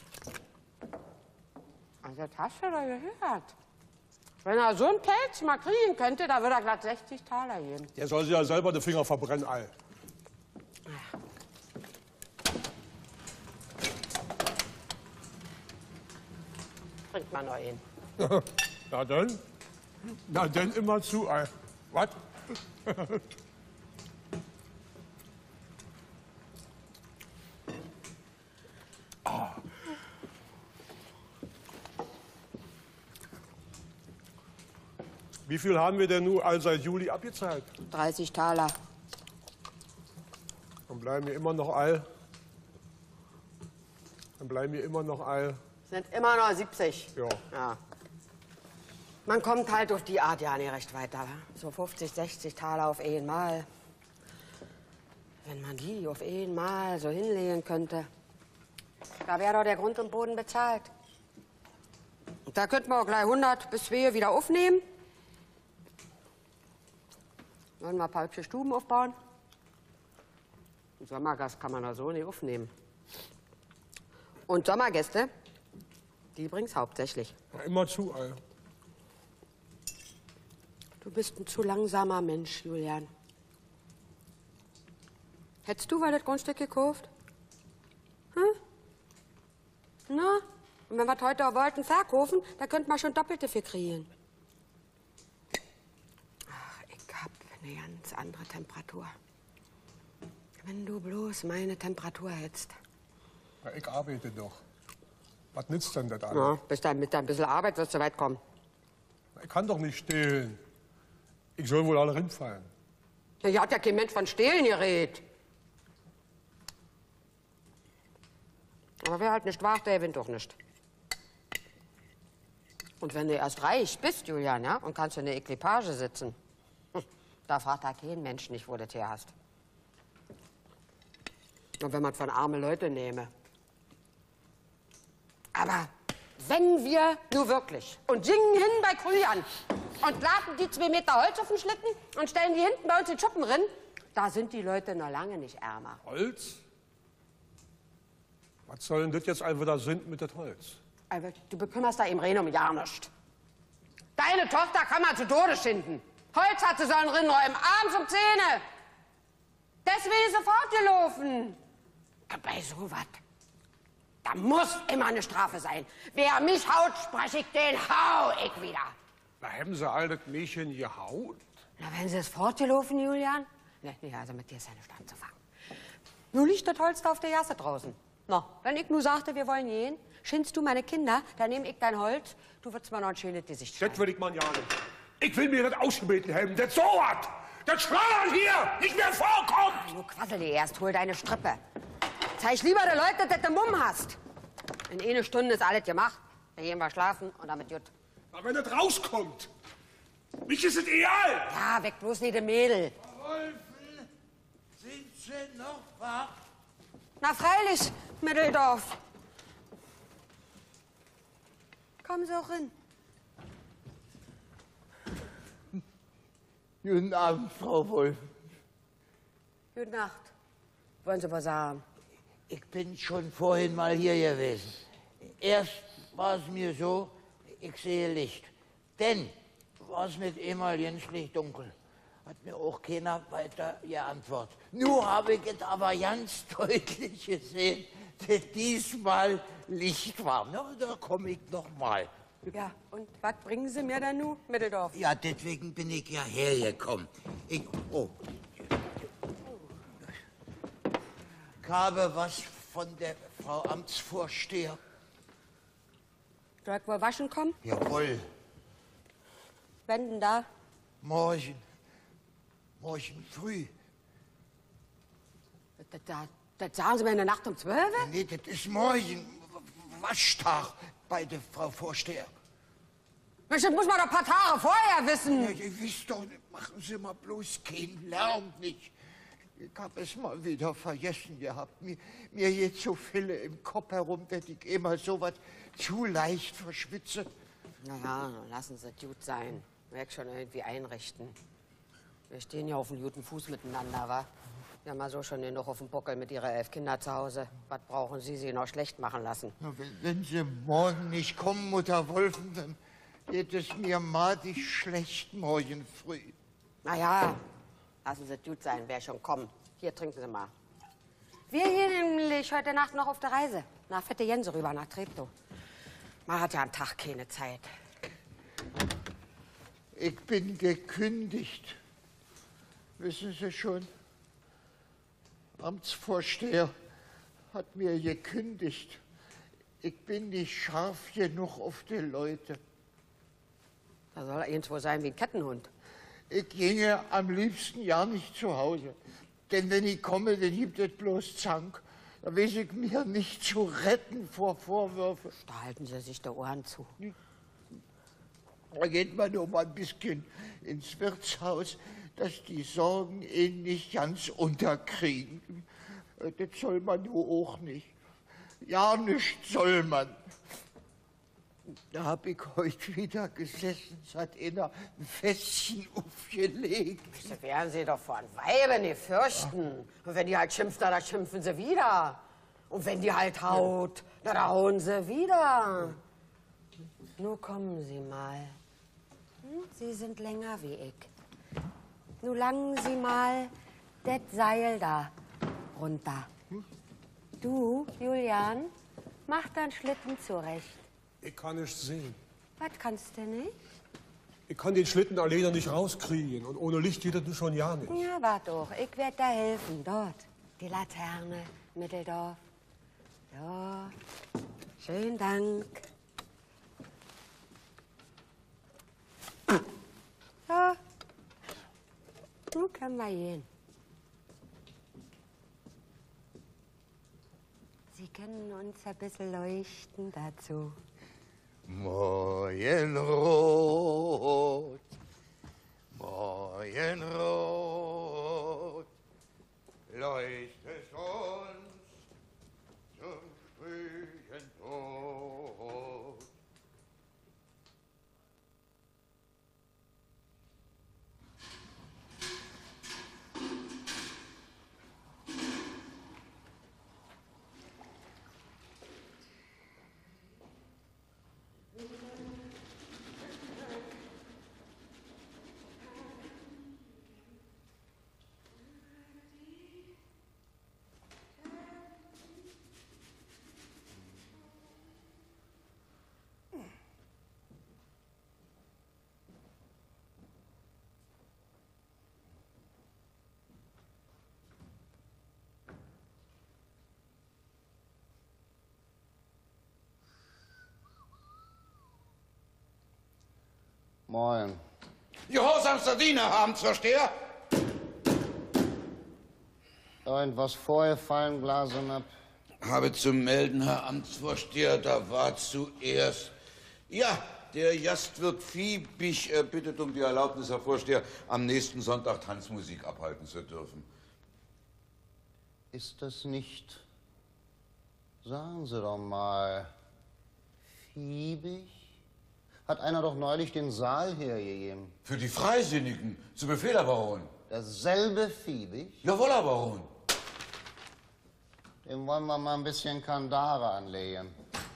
Also, das hast du doch gehört. Wenn er so einen Pelz mal kriegen könnte, da würde er glatt sechzig Taler geben. Der soll sich ja selber die Finger verbrennen, all. Bringt mal neu hin. Na dann? Na dann immer zu, all. Was? Ah. Wie viel haben wir denn nun all seit Juli abgezahlt? dreißig Taler. Dann bleiben wir immer noch all. Dann bleiben wir immer noch all. Sind immer noch siebzig. Ja. Ja. Man kommt halt auf die Art ja nicht recht weiter. So fünfzig, sechzig Taler auf einmal. Wenn man die auf einmal so hinlegen könnte, da wäre doch der Grund und Boden bezahlt. Und da könnten wir auch gleich hundert bis zwei wieder aufnehmen. Würden wir ein paar hübsche Stuben aufbauen. Einen Sommergast kann man da so nicht aufnehmen. Und Sommergäste, die bringt's hauptsächlich. Na, immer zu, all. Du bist ein zu langsamer Mensch, Julian. Hättest du mal das Grundstück gekauft? Hm? Na? Und wenn wir heute auch wollten verkaufen, da könnte man schon Doppelte für kriegen. Ach, ich hab eine ganz andere Temperatur. Wenn du bloß meine Temperatur hättest. Na, ich arbeite doch. Was nützt denn das Ja, alles? bis dann mit ein bisschen Arbeit wirst du weit kommen. Ich kann doch nicht stehlen. Ich soll wohl alle hinfallen. Ja, hier hat ja kein Mensch von Stehlen geredet. Aber wer halt nicht wagt, der gewinnt doch nicht. Und wenn du erst reich bist, Julian, ja, und kannst in der Equipage sitzen, hm, da fragt da kein Mensch nicht, wo du das her hast. Und wenn man von armen Leuten nehme. Aber wenn wir nur wirklich und singen hin bei Krügern und laden die zwei Meter Holz auf den Schlitten und stellen die hinten bei uns in den Schuppen rein, da sind die Leute noch lange nicht ärmer. Holz? Was soll denn das jetzt einfach da sind mit dem Holz? Aber du bekümmerst da im Renum ja nicht. Deine Tochter kann man zu Tode schinden. Holz hat sie sollen rinräumen, abends um Zähne. Deswegen ist sie fortgelaufen. Aber bei sowas, da muss immer eine Strafe sein. Wer mich haut, sprech ich den hau ich wieder. Da haben sie all das Mädchen gehaut? Na, wenn sie es fortgelaufen, Julian? Ne, nee, also mit dir ist ja nicht anzufangen. Nun liegt das Holz da auf der Jasse draußen. Na, wenn ich nur sagte, wir wollen gehen, schindst du meine Kinder, dann nehme ich dein Holz, du würdest mir noch ein schönes Gesicht schreiben. Das will ich mal ja nicht. Ich will mir das ausgebeten haben, das so was. Das Schleudern hier nicht mehr vorkommt. Du quassel dir erst, hol deine Strippe. Zeig lieber den Leuten, dass du Mumm hast. In eine Stunde ist alles gemacht. Dann gehen wir schlafen und damit gut. Aber wenn das rauskommt, mich ist es egal. Ja, weg bloß nicht, Mädel. Wolfen, sind Sie noch wach? Na freilich, Mitteldorf. Kommen Sie auch hin. Guten Abend, Frau Wolf. Gute Nacht. Wollen Sie was sagen? Ich bin schon vorhin mal hier gewesen. Erst war es mir so, ich sehe Licht. Dann war es mit einmal gänzlich dunkel. Hat mir auch keiner weiter geantwortet. Nur habe ich es aber ganz deutlich gesehen, dass diesmal Licht war. Na, da komme ich noch mal. Ja, und was bringen Sie mir denn nun, Mitteldorf? Ja, deswegen bin ich ja hergekommen. Ich, oh. Ich habe was von der Frau Amtsvorsteher. Soll ich wohl waschen kommen? Jawohl, Wenn denn da? morgen. Morgen früh. Das, das, das sagen Sie mir in der Nacht um zwölf? Nee, das ist morgen. Waschtag bei der Frau Vorsteher. Das muss man doch ein paar Tage vorher Ja, wissen. ihr wisst doch, machen Sie mal bloß keinen Lärm nicht. Ich hab es mal wieder vergessen gehabt. Mir, mir geht so viele im Kopf herum, dass ich immer so was zu leicht verschwitze. Naja, lassen Sie es gut sein. Werd schon irgendwie einrichten. Wir stehen ja auf einem guten Fuß miteinander, wa? Wir haben ja so schon genug auf dem Buckel mit Ihrer elf Kinder zu Hause. Was brauchen Sie sie noch schlecht machen lassen? Na, wenn, wenn Sie morgen nicht kommen, Mutter Wolfen, dann geht es mir madig schlecht morgen früh. Naja, lassen Sie es gut sein, wer schon kommen. Hier, trinken Sie mal. Wir gehen nämlich heute Nacht noch auf der Reise. Nach Fette Jense rüber, nach Treptow. Man hat ja am Tag keine Zeit. Ich bin gekündigt. Wissen Sie schon? Amtsvorsteher hat mir gekündigt. Ich bin nicht scharf genug auf die Leute. Da soll er irgendwo sein wie ein Kettenhund. Ich ginge am liebsten ja nicht zu Hause. Denn wenn ich komme, dann gibt es bloß Zank. Da weiß ich mir nicht zu retten vor Vorwürfen. Da halten Sie sich die Ohren zu. Da geht man nur mal ein bisschen ins Wirtshaus, dass die Sorgen ihn nicht ganz unterkriegen. Das soll man nur auch nicht. Ja, nicht soll man. Da hab ich heute wieder gesessen, es hat einer ein Fässchen aufgelegt. Das werden Sie doch von Weiben nicht fürchten. Und wenn die halt schimpft, na, da schimpfen sie wieder. Und wenn die halt haut, na, da hauen sie wieder. Nun kommen Sie mal. Hm? Sie sind länger wie ich. Nun langen Sie mal das Seil da runter. Du, Julian, mach dann Schlitten zurecht. Ich kann nicht sehen. Was kannst du nicht? Ich kann den Schlitten alleine nicht rauskriegen. Und ohne Licht geht das schon ja nicht. Ja, warte doch. Ich werde da helfen. Dort. Die Laterne, Mitteldorf. Ja. Schönen Dank. Ja. Nun können wir gehen. Sie können uns ein bisschen leuchten dazu. Morgenrot, Morgenrot, leuchtet uns zum frühen Tod. Moin. Gehorsamster Diener, Herr Amtsvorsteher. Irgendwas vorgefallen, Glasenapp? Habe zu melden, Herr Amtsvorsteher, da war zuerst... Ja, der Gastwirt Fiebig äh, bittet um die Erlaubnis, Herr Vorsteher, am nächsten Sonntag Tanzmusik abhalten zu dürfen. Ist das nicht... Sagen Sie doch mal... Fiebig? Hat einer doch neulich den Saal hergegeben. Für die Freisinnigen. Zu Befehl, Herr Baron. Dasselbe Fiebig? Jawohl, Herr Baron. Dem wollen wir mal ein bisschen Kandare anlegen.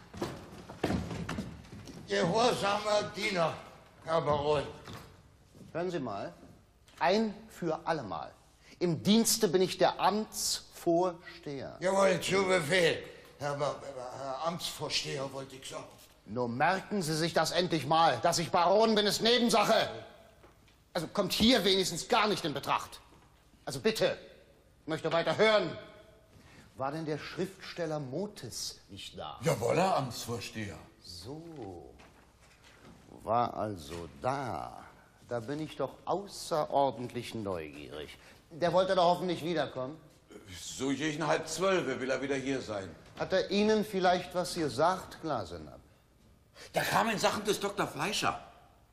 Gehorsamer Diener, Herr Baron. Hören Sie mal. Ein für allemal. Im Dienste bin ich der Amtsvorsteher. Jawohl, zu Befehl. Herr, Ba- Herr Amtsvorsteher, wollte ich sagen. Nur merken Sie sich das endlich mal. Dass ich Baron bin, ist Nebensache. Also kommt hier wenigstens gar nicht in Betracht. Also bitte, ich möchte weiter hören. War denn der Schriftsteller Motes nicht da? Jawohl, Herr Amtsvorsteher. So, war also da. Da bin ich doch außerordentlich neugierig. Der wollte doch hoffentlich wiederkommen. So gegen halb zwölf will er wieder hier sein. Hat er Ihnen vielleicht was gesagt, Glasenapp? Der kam in Sachen des Doktor Fleischer.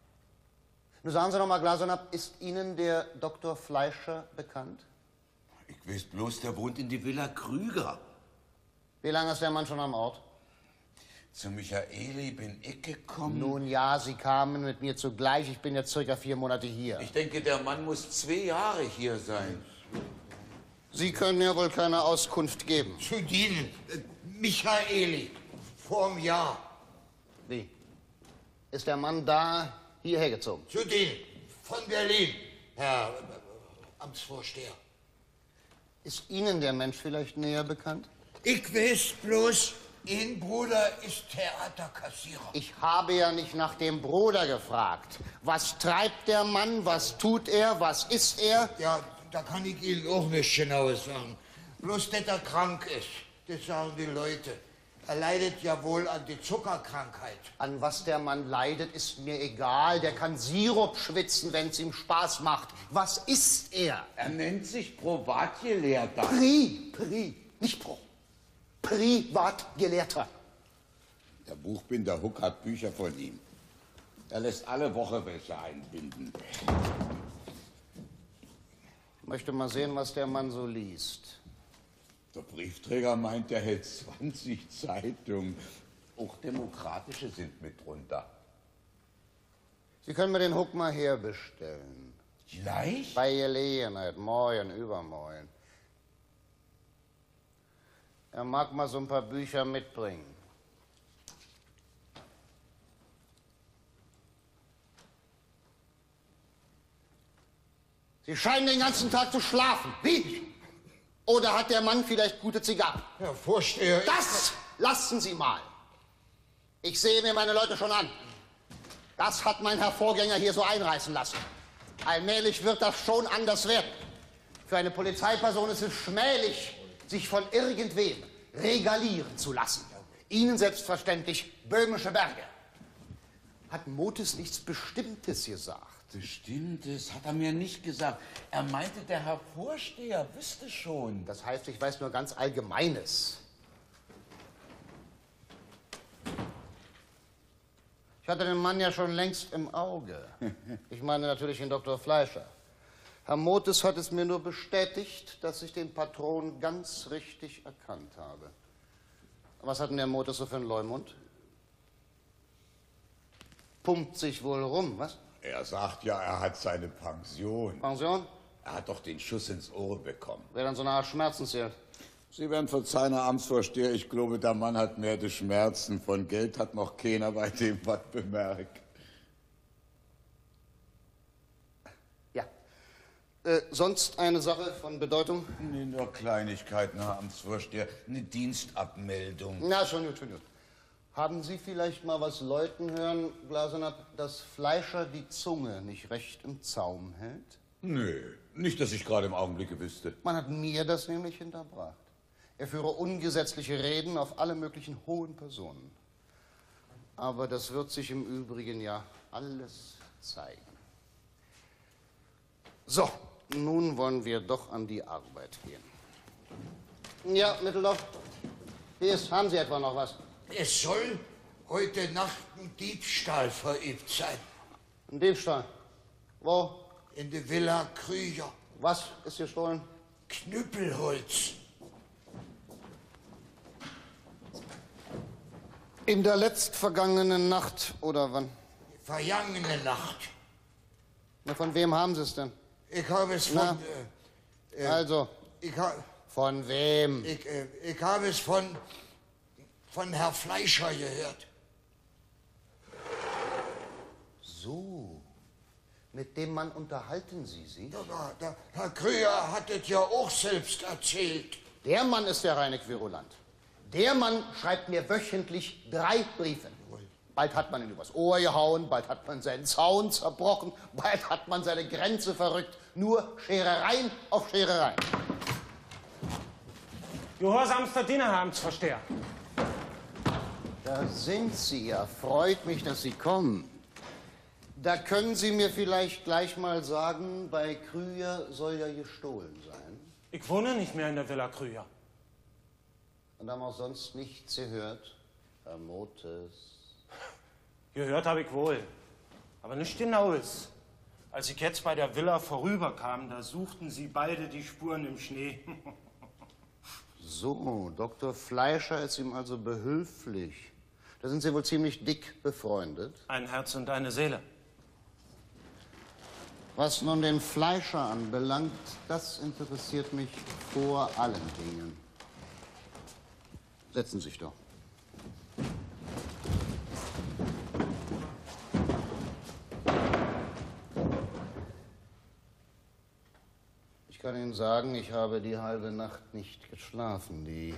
Nun sagen Sie doch mal, Glasenapp, ist Ihnen der Doktor Fleischer bekannt? Ich weiß bloß, der wohnt in die Villa Krüger. Wie lange ist der Mann schon am Ort? Zu Michaeli bin ich gekommen. Nun ja, Sie kamen mit mir zugleich. Ich bin jetzt circa vier Monate hier. Ich denke, der Mann muss zwei Jahre hier sein. Sie können ja wohl keine Auskunft geben. Zu dienen, äh, Michaeli, vorm Jahr. Wie? Ist der Mann da hierher gezogen? Zu dienen, von Berlin, Herr äh, Amtsvorsteher. Ist Ihnen der Mensch vielleicht näher bekannt? Ich weiß bloß, Ihr Bruder ist Theaterkassierer. Ich habe ja nicht nach dem Bruder gefragt. Was treibt der Mann? Was tut er? Was ist er? Ja, da kann ich Ihnen auch nichts Genaues sagen. Bloß, dass er krank ist, das sagen die Leute. Er leidet ja wohl an die Zuckerkrankheit. An was der Mann leidet, ist mir egal. Der kann Sirup schwitzen, wenn es ihm Spaß macht. Was ist er? Er nennt sich Privatgelehrter. Pri, Pri, nicht Pro. Privatgelehrter. Der Buchbinder Huck hat Bücher von ihm. Er lässt alle Woche welche einbinden. Ich möchte mal sehen, was der Mann so liest. Der Briefträger meint, er hält zwanzig Zeitungen. Auch demokratische sind mit drunter. Sie können mir den Huck mal herbestellen. Gleich? Bei Gelegenheit, morgen, übermorgen. Er mag mal so ein paar Bücher mitbringen. Sie scheinen den ganzen Tag zu schlafen. Wie? Oder hat der Mann vielleicht gute Zigarren? Herr Vorsteher... Das lassen Sie mal. Ich sehe mir meine Leute schon an. Das hat mein Herr Vorgänger hier so einreißen lassen. Allmählich wird das schon anders werden. Für eine Polizeiperson ist es schmählich, sich von irgendwem regalieren zu lassen. Ihnen selbstverständlich böhmische Berge. Hat Motes nichts Bestimmtes gesagt? Bestimmtes hat er mir nicht gesagt. Er meinte, der Herr Vorsteher wüsste schon. Das heißt, ich weiß nur ganz Allgemeines. Ich hatte den Mann ja schon längst im Auge. Ich meine natürlich den Doktor Fleischer. Herr Motes hat es mir nur bestätigt, dass ich den Patron ganz richtig erkannt habe. Was hat denn der Motes so für einen Leumund? Pumpt sich wohl rum, was? Er sagt ja, er hat seine Pension. Pension? Er hat doch den Schuss ins Ohr bekommen. Wäre dann so eine Art Schmerzensgeld. Sie werden verzeihen, Herr Amtsvorsteher, ich glaube, der Mann hat mehr die Schmerzen. Von Geld hat noch keiner bei dem was bemerkt. Ja. Äh, sonst eine Sache von Bedeutung? Nee, nur Kleinigkeiten, Herr Amtsvorsteher. Eine Dienstabmeldung. Na, schon gut, schon gut. Haben Sie vielleicht mal was Leuten hören, Glasenapp, dass Fleischer die Zunge nicht recht im Zaum hält? Nö, nicht, dass ich gerade im Augenblick wüsste. Man hat mir das nämlich hinterbracht. Er führe ungesetzliche Reden auf alle möglichen hohen Personen. Aber das wird sich im Übrigen ja alles zeigen. So, nun wollen wir doch an die Arbeit gehen. Ja, Mitteldorf, hier ist, haben Sie etwa noch was? Es soll heute Nacht ein Diebstahl verübt sein. Ein Diebstahl? Wo? In der Villa Krüger. Was ist gestohlen? Knüppelholz. In der letztvergangenen Nacht, oder wann? Vergangene Nacht. Na, von wem haben Sie es denn? Ich habe es von... Na, äh, äh, also, ich ha, von wem? ich, äh, ich habe es von... von Herr Fleischer gehört. So, mit dem Mann unterhalten Sie sich? Ja, der Herr Krüger hat es ja auch selbst erzählt. Der Mann ist der reine Querulant. Der Mann schreibt mir wöchentlich drei Briefe. Bald hat man ihn übers Ohr gehauen, bald hat man seinen Zaun zerbrochen, bald hat man seine Grenze verrückt. Nur Scherereien auf Scherereien. Gehorsamster Diener, Herr Amtsvorsteher. Da sind Sie ja. Freut mich, dass Sie kommen. Da können Sie mir vielleicht gleich mal sagen, bei Krüger soll ja gestohlen sein. Ich wohne nicht mehr in der Villa Krüger. Und haben auch sonst nichts gehört, Herr Motes. Gehört habe ich wohl, aber nicht genaues. Als ich jetzt bei der Villa vorüberkam, da suchten Sie beide die Spuren im Schnee. So, Doktor Fleischer ist ihm also behilflich. Da sind Sie wohl ziemlich dick befreundet. Ein Herz und eine Seele. Was nun den Fleischer anbelangt, das interessiert mich vor allen Dingen. Setzen Sie sich doch. Ich kann Ihnen sagen, ich habe die halbe Nacht nicht geschlafen. Die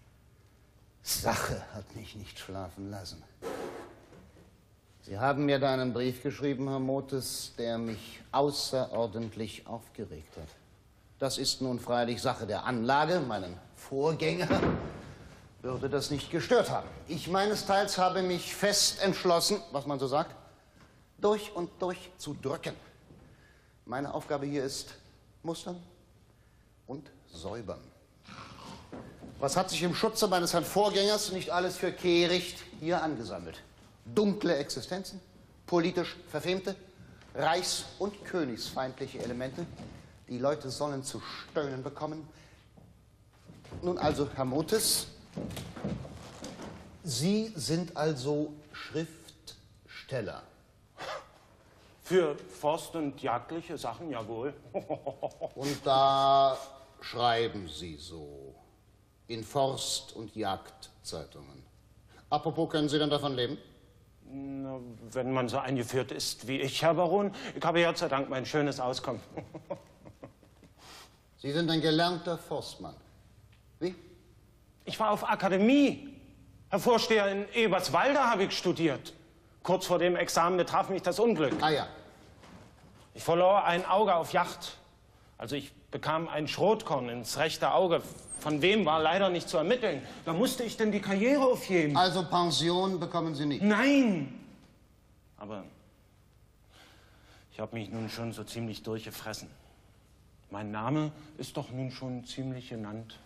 Sache hat mich nicht schlafen lassen. Sie haben mir da einen Brief geschrieben, Herr Motes, der mich außerordentlich aufgeregt hat. Das ist nun freilich Sache der Anlage. Meinen Vorgänger würde das nicht gestört haben. Ich meinesteils habe mich fest entschlossen, was man so sagt, durch und durch zu drücken. Meine Aufgabe hier ist mustern und säubern. Was hat sich im Schutze meines Herrn Vorgängers nicht alles für Kehricht hier angesammelt? Dunkle Existenzen, politisch verfemte, reichs- und königsfeindliche Elemente. Die Leute sollen zu stöhnen bekommen. Nun also, Herr Motes, Sie sind also Schriftsteller. Für forst- und jagdliche Sachen, jawohl. Und da schreiben Sie so in Forst- und Jagdzeitungen. Apropos, können Sie denn davon leben? Na, wenn man so eingeführt ist wie ich, Herr Baron. Ich habe Gott sei Dank mein schönes Auskommen. Sie sind ein gelernter Forstmann. Wie? Ich war auf Akademie. Herr Vorsteher, in Eberswalde habe ich studiert. Kurz vor dem Examen betraf mich das Unglück. Ah ja. Ich verlor ein Auge auf Yacht. Also ich bekam ein Schrotkorn ins rechte Auge. Von wem war leider nicht zu ermitteln. Da musste ich denn die Karriere aufgeben. Also Pension bekommen Sie nicht? Nein! Aber ich habe mich nun schon so ziemlich durchgefressen. Mein Name ist doch nun schon ziemlich genannt.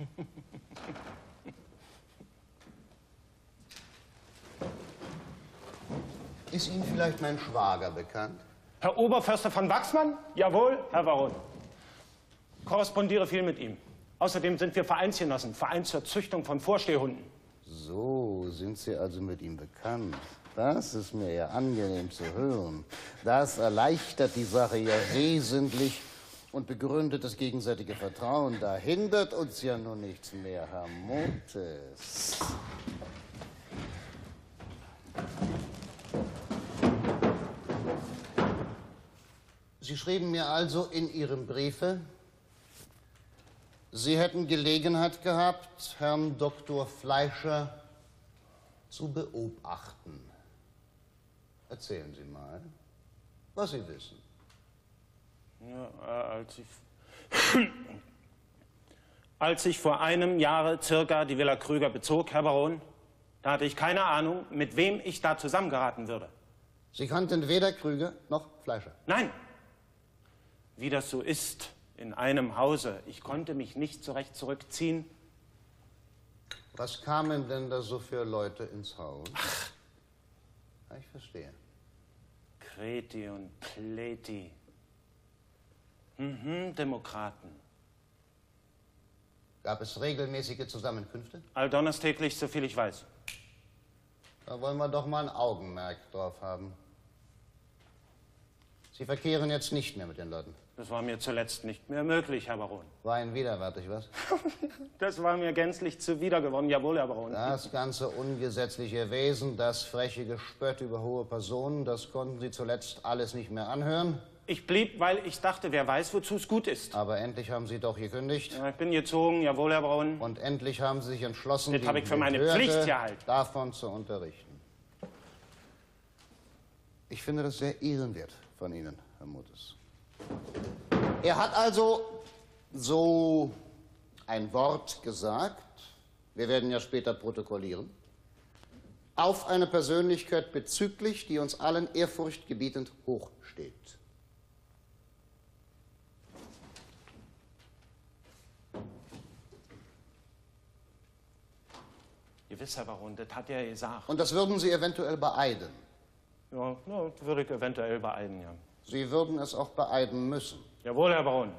Ist Ihnen vielleicht mein Schwager bekannt? Herr Oberförster von Wachsmann? Jawohl, Herr Baron. Korrespondiere viel mit ihm. Außerdem sind wir Vereinsgenossen, Verein zur Züchtung von Vorstehhunden. So, sind Sie also mit ihm bekannt. Das ist mir ja angenehm zu hören. Das erleichtert die Sache ja wesentlich und begründet das gegenseitige Vertrauen. Da hindert uns ja nun nichts mehr, Herr Motes. Sie schrieben mir also in Ihrem Briefe, Sie hätten Gelegenheit gehabt, Herrn Doktor Fleischer zu beobachten. Erzählen Sie mal, was Sie wissen. Ja, äh, als ich... als ich vor einem Jahre circa die Villa Krüger bezog, Herr Baron, da hatte ich keine Ahnung, mit wem ich da zusammengeraten würde. Sie kannten weder Krüger noch Fleischer? Nein. Wie das so ist in einem Hause. Ich konnte mich nicht so recht zurückziehen. Was kamen denn da so für Leute ins Haus? Ach. Ja, ich verstehe. Kreti und Pleti. Mhm, Demokraten. Gab es regelmäßige Zusammenkünfte? Alldonnerstäglich, so viel ich weiß. Da wollen wir doch mal ein Augenmerk drauf haben. Sie verkehren jetzt nicht mehr mit den Leuten. Das war mir zuletzt nicht mehr möglich, Herr Baron. War Ihnen widerwärtig, was? Das war mir gänzlich zuwider geworden, jawohl, Herr Baron. Das ganze ungesetzliche Wesen, das freche Gespött über hohe Personen, das konnten Sie zuletzt alles nicht mehr anhören. Ich blieb, weil ich dachte, wer weiß, wozu es gut ist. Aber endlich haben Sie doch gekündigt. Ja, ich bin gezogen, jawohl, Herr Baron. Und endlich haben Sie sich entschlossen, das habe ich für meine Behörde Pflicht gehalten, davon zu unterrichten. Ich finde das sehr ehrenwert von Ihnen, Herr Motes. Er hat also so ein Wort gesagt, wir werden ja später protokollieren, auf eine Persönlichkeit bezüglich, die uns allen ehrfurchtgebietend hoch steht. Gewiss, Herr Baron, das hat er gesagt. Und das würden Sie eventuell beeiden? Ja, ja, das würde ich eventuell beeiden, ja. Sie würden es auch beeiden müssen. Jawohl, Herr Baron.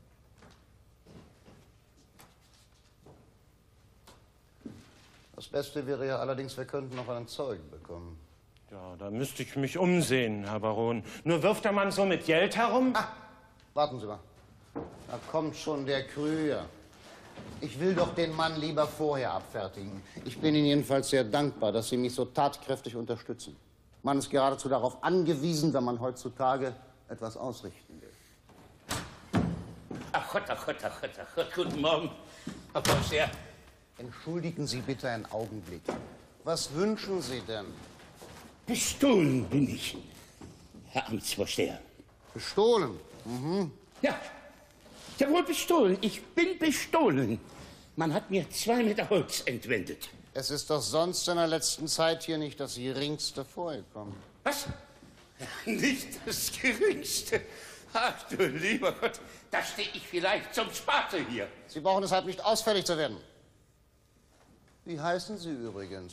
Das Beste wäre ja allerdings, wir könnten noch einen Zeugen bekommen. Ja, da müsste ich mich umsehen, Herr Baron. Nur wirft der Mann so mit Geld herum? Ah, warten Sie mal. Da kommt schon der Krüger. Ich will doch den Mann lieber vorher abfertigen. Ich bin Ihnen jedenfalls sehr dankbar, dass Sie mich so tatkräftig unterstützen. Man ist geradezu darauf angewiesen, wenn man heutzutage etwas ausrichten will. Ach Gott, ach Gott, ach Gott, ach Gott. Guten Morgen, Herr Vorsteher. Entschuldigen Sie bitte einen Augenblick. Was wünschen Sie denn? Bestohlen bin ich, Herr Amtsvorsteher. Bestohlen? Mhm. Ja, jawohl, bestohlen. Ich bin bestohlen. Man hat mir zwei Meter Holz entwendet. Es ist doch sonst in der letzten Zeit hier nicht das Geringste vorgekommen. Was? Nicht das Geringste. Ach du lieber Gott, da stehe ich vielleicht zum Spaße hier. Sie brauchen deshalb nicht ausfällig zu werden. Wie heißen Sie übrigens?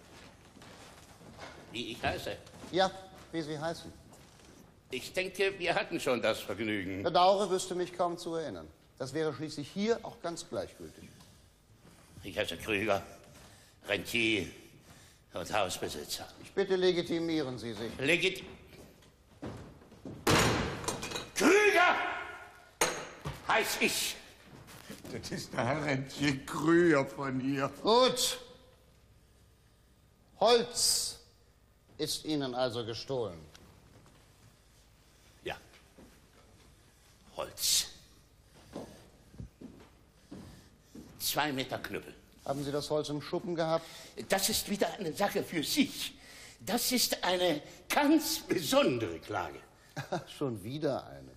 Wie ich heiße? Ja, wie Sie heißen. Ich denke, wir hatten schon das Vergnügen. Bedauere wüsste mich kaum zu erinnern. Das wäre schließlich hier auch ganz gleichgültig. Ich heiße Krüger, Rentier und Hausbesitzer. Ich bitte, legitimieren Sie sich. Legit... Krüger heiß ich. Das ist der Herr Rentier Krüger von hier. Gut. Holz ist Ihnen also gestohlen. Ja. Holz. Zwei Meter Knüppel. Haben Sie das Holz im Schuppen gehabt? Das ist wieder eine Sache für sich. Das ist eine ganz besondere Klage. Schon wieder eine.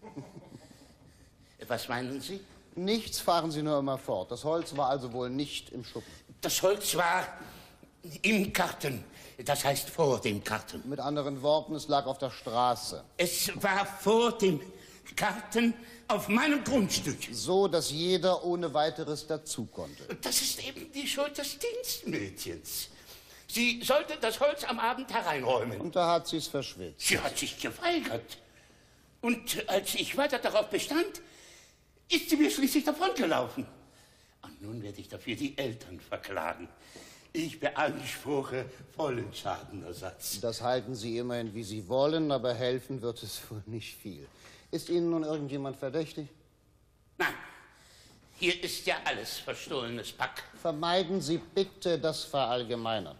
Was meinen Sie? Nichts, fahren Sie nur immer fort. Das Holz war also wohl nicht im Schuppen. Das Holz war im Garten. Das heißt vor dem Garten. Mit anderen Worten, es lag auf der Straße. Es war vor dem Garten auf meinem Grundstück. So, dass jeder ohne weiteres dazu konnte. Das ist eben die Schuld des Dienstmädchens. Sie sollte das Holz am Abend hereinräumen. Und da hat sie es verschwitzt. Sie hat sich geweigert. Und als ich weiter darauf bestand, ist sie mir schließlich davongelaufen. Und nun werde ich dafür die Eltern verklagen. Ich beanspruche vollen Schadenersatz. Das halten Sie immerhin, wie Sie wollen, aber helfen wird es wohl nicht viel. Ist Ihnen nun irgendjemand verdächtig? Nein, hier ist ja alles verstohlenes Pack. Vermeiden Sie bitte das Verallgemeinern.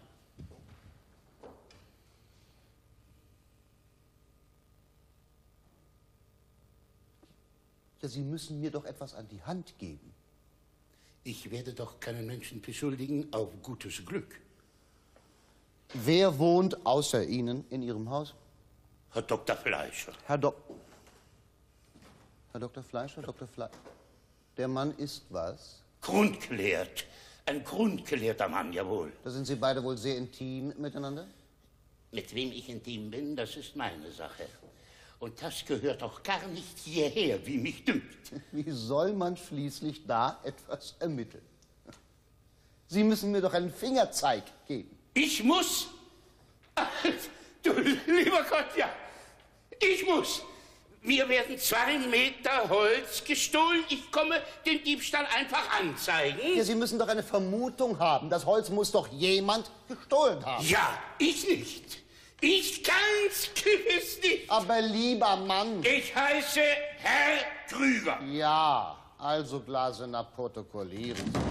Ja, Sie müssen mir doch etwas an die Hand geben. Ich werde doch keinen Menschen beschuldigen auf gutes Glück. Wer wohnt außer Ihnen in Ihrem Haus? Herr Doktor Fleischer. Herr Dok... Herr Doktor Fleischer, Doktor Fleischer. Der Mann ist was? Grundgelehrt. Ein grundgelehrter Mann, jawohl. Da sind Sie beide wohl sehr intim miteinander? Mit wem ich intim bin, das ist meine Sache. Und das gehört doch gar nicht hierher, wie mich dünkt. Wie soll man schließlich da etwas ermitteln? Sie müssen mir doch einen Fingerzeig geben. Ich muss? Ach, du lieber Gott, ja. Ich muss. Mir werden zwei Meter Holz gestohlen. Ich komme den Diebstahl einfach anzeigen. Ja, Sie müssen doch eine Vermutung haben. Das Holz muss doch jemand gestohlen haben. Ja, ich nicht. Ich ganz gewiss nicht. Aber lieber Mann. Ich heiße Herr Krüger. Ja, also Glasener, protokollieren Sie.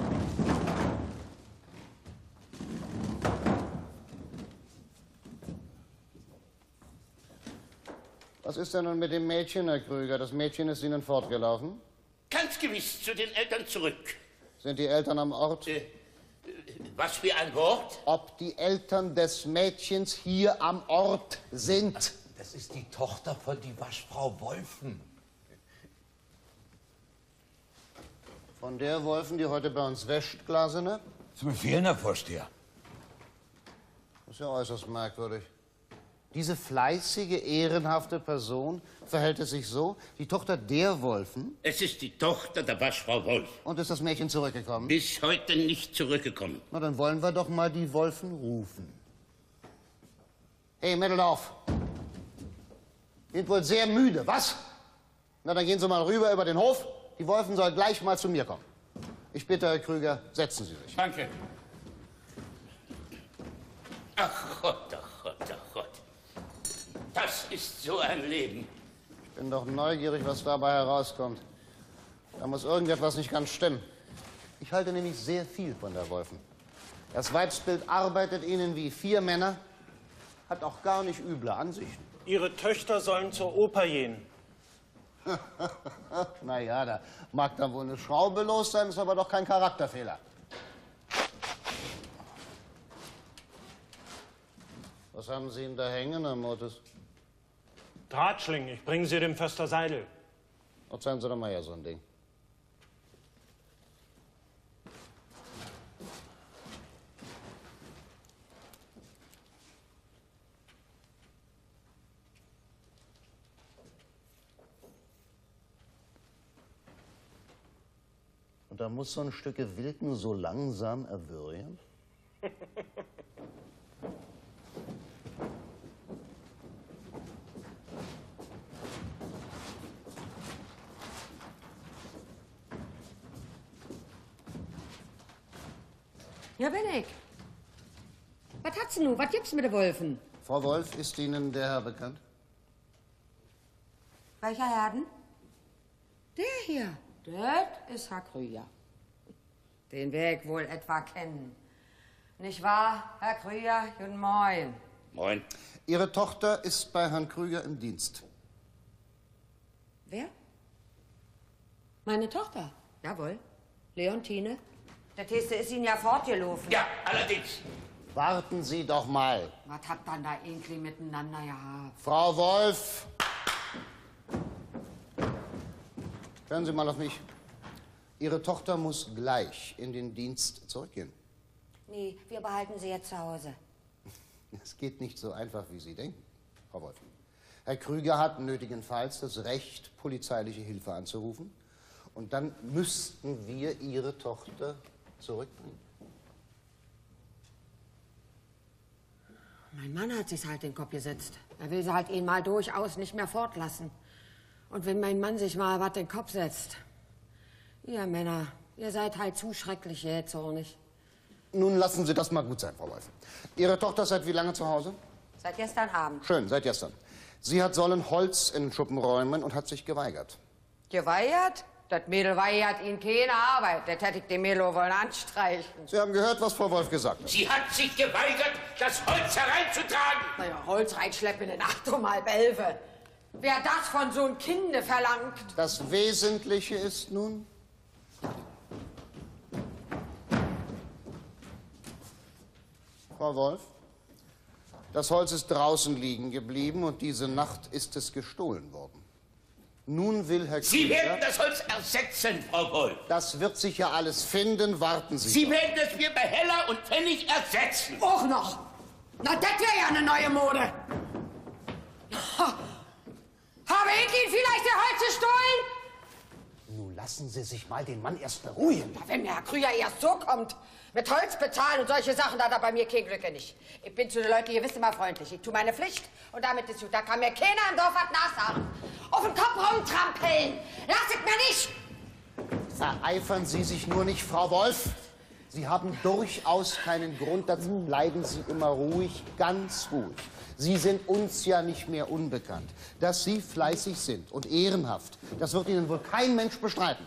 Was ist denn nun mit dem Mädchen, Herr Krüger? Das Mädchen ist Ihnen fortgelaufen? Ganz gewiss zu den Eltern zurück. Sind die Eltern am Ort? Äh, was für ein Wort? Ob die Eltern des Mädchens hier am Ort sind. Das ist die Tochter von die Waschfrau Wolfen. Von der Wolfen, die heute bei uns wäscht, Glasener? Zu befehlen, Herr Vorsteher. Das ist ja äußerst merkwürdig. Diese fleißige, ehrenhafte Person verhält es sich so, die Tochter der Wolfen. Es ist die Tochter der Waschfrau Wolf. Und ist das Mädchen zurückgekommen? Bis heute nicht zurückgekommen. Na, dann wollen wir doch mal die Wolfen rufen. Hey, Mitteldorf. Sind wohl sehr müde, was? Na, dann gehen Sie mal rüber über den Hof. Die Wolfen soll gleich mal zu mir kommen. Ich bitte, Herr Krüger, setzen Sie sich. Danke. Ach Gott, ach Gott, ach Gott. Das ist so ein Leben. Ich bin doch neugierig, was dabei herauskommt. Da muss irgendetwas nicht ganz stimmen. Ich halte nämlich sehr viel von der Wolfen. Das Weibsbild arbeitet Ihnen wie vier Männer, hat auch gar nicht üble Ansichten. Ihre Töchter sollen zur Oper gehen. Na ja, da mag dann wohl eine Schraube los sein, ist aber doch kein Charakterfehler. Was haben Sie denn da hängen, Herr Mottes? Drahtschlingen, ich bringe sie dem Förster Seidel. Erzählen Sie doch mal her so ein Ding. Und da muss so ein Stück Wilken so langsam erwürgen? Ja, bin ich. Was hat's denn nun? Was gibt's mit den Wolfen? Frau Wolf, ist Ihnen der Herr bekannt? Welcher Herr denn? Der hier. Das ist Herr Krüger. Den werd ich wohl etwa kennen. Nicht wahr, Herr Krüger? Guten Morgen. Moin. Ihre Tochter ist bei Herrn Krüger im Dienst. Wer? Meine Tochter? Jawohl. Leontine. Der Teste ist Ihnen ja fortgelaufen. Ja, allerdings. Warten Sie doch mal. Was habt dann da irgendwie miteinander gehabt? Frau Wolf! Hören Sie mal auf mich. Ihre Tochter muss gleich in den Dienst zurückgehen. Nee, wir behalten sie jetzt zu Hause. Es geht nicht so einfach, wie Sie denken, Frau Wolf. Herr Krüger hat nötigenfalls das Recht, polizeiliche Hilfe anzurufen. Und dann müssten wir Ihre Tochter zurückbringen. Mein Mann hat sich halt den Kopf gesetzt. Er will sie halt ihn mal durchaus nicht mehr fortlassen. Und wenn mein Mann sich mal was den Kopf setzt. Ihr Männer, ihr seid halt zu schrecklich jähzornig. Nun lassen Sie das mal gut sein, Frau Wolf. Ihre Tochter ist seit wie lange zu Hause? Seit gestern Abend. Schön, seit gestern. Sie hat sollen Holz in den Schuppen räumen und hat sich geweigert. Geweigert? Das Mädel weigert ihn keine Arbeit. Das hätte ich dem Mädel wollen anstreichen. Sie haben gehört, was Frau Wolf gesagt hat. Sie hat sich geweigert, das Holz hereinzutragen. Na ja, Holz reinschleppen in Achtung mal Belve. Wer das von so einem Kinde verlangt? Das Wesentliche ist nun... Frau Wolf, das Holz ist draußen liegen geblieben und diese Nacht ist es gestohlen worden. Nun will Herr Sie Krüger... werden das Holz ersetzen, Frau Wolf. Das wird sich ja alles finden, warten Sie. Sie doch. werden es mir bei Heller und Pfennig ersetzen. Auch noch. Na, das wäre ja eine neue Mode. Ha. Habe ich Ihnen vielleicht ihr Holz gestohlen? Nun lassen Sie sich mal den Mann erst beruhigen. Na, wenn der Herr Krüger erst so kommt, mit Holz bezahlen und solche Sachen, da hat er bei mir kein Glück nicht. Ich bin zu den Leuten, ihr wisst immer freundlich. Ich tue meine Pflicht und damit ist gut. Da kann mir keiner im Dorf was nachsagen. Auf den Kopf rumtrampeln. Lasst mir nicht. Vereifern Sie sich nur nicht, Frau Wolf. Sie haben durchaus keinen Grund dazu. Bleiben Sie immer ruhig, ganz ruhig. Sie sind uns ja nicht mehr unbekannt. Dass Sie fleißig sind und ehrenhaft, das wird Ihnen wohl kein Mensch bestreiten.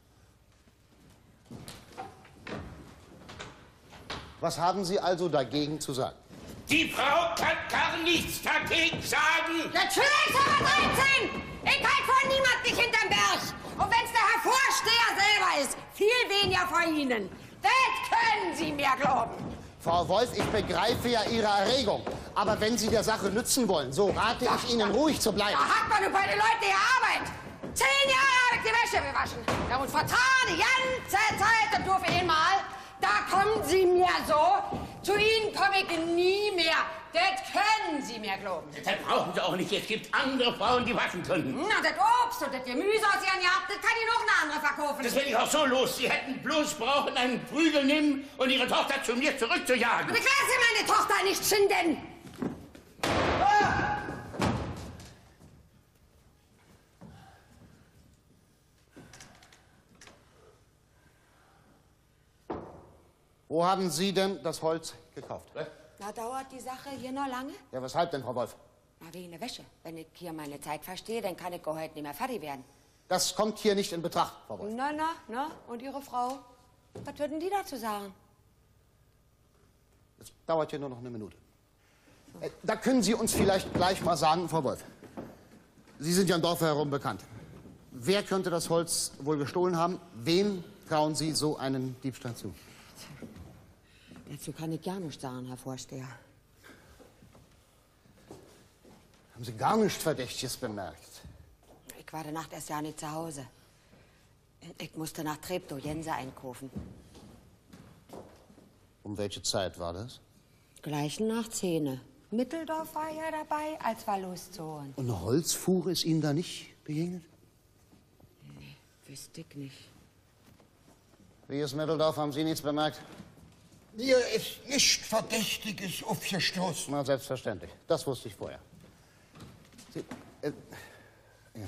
Was haben Sie also dagegen zu sagen? Die Frau kann gar nichts dagegen sagen. Natürlich soll was einziehen. Ich halt von niemand nicht hinterm Berg. Und wenn's der Herr Vorsteher selber ist, viel weniger von Ihnen. Das können Sie mir glauben. Frau Wolf, ich begreife ja Ihre Erregung. Aber wenn Sie der Sache nützen wollen, so rate ich Ihnen, ruhig zu bleiben. Da hat man bei den Leuten die Arbeit. Zehn Jahre habe ich die Wäsche gewaschen. Da muss vertrauen, die ganze Zeit. Und nur für einmal, da kommen Sie mir so. Zu Ihnen komme ich nie mehr. Das können Sie mir glauben. Das brauchen Sie auch nicht. Es gibt andere Frauen, die waschen können. Na, das Obst und das Gemüse aus Ihren Garten, das kann ich noch eine andere verkaufen. Das werde ich auch so los. Sie hätten bloß brauchen einen Prügel nehmen und Ihre Tochter zu mir zurückzujagen. Und ich lasse meine. meine Tochter nicht schinden! Frau Wolf, Wer das von so einem Kinde verlangt? Das ist Wesentliche ist nun. das Holz ist draußen liegen geblieben und diese Nacht ist es gestohlen worden. Nun will Herr Krüger... Das wird sich ja alles finden, warten Sie doch. Ach, habe ich Ihnen vielleicht ihr Holz gestohlen? Wo haben Sie denn das Holz gekauft? Was? Na, dauert die Sache hier noch lange? Ja, weshalb denn, Frau Wolf? Na, wegen der Wäsche. Wenn ich hier meine Zeit verstehe, dann kann ich auch heute nicht mehr fertig werden. Das kommt hier nicht in Betracht, Frau Wolf. Na, na, na, und Ihre Frau? Was würden die dazu sagen? Es dauert hier nur noch eine Minute. Äh, Da können Sie uns vielleicht gleich mal sagen, Frau Wolf. Sie sind ja im Dorf herum bekannt. Wer könnte das Holz wohl gestohlen haben? Wem trauen Sie so einen Diebstahl zu? Dazu kann ich gar nichts sagen, Herr Vorsteher. Haben Sie gar nichts Verdächtiges bemerkt? Ich war die Nacht erst ja nicht zu Hause. Ich musste nach Treptow Jense einkaufen. Um welche Zeit war das? Gleich nach Zähne. Mitteldorf war ja dabei, als wir loszogen. Und eine Holzfuhre ist Ihnen da nicht begegnet? Nee, wüsste ich nicht. Wie ist Mitteldorf? Haben Sie nichts bemerkt? Mir ist nichts Verdächtiges aufgestoßen. Na, selbstverständlich. Das wusste ich vorher. Sie, äh, ja.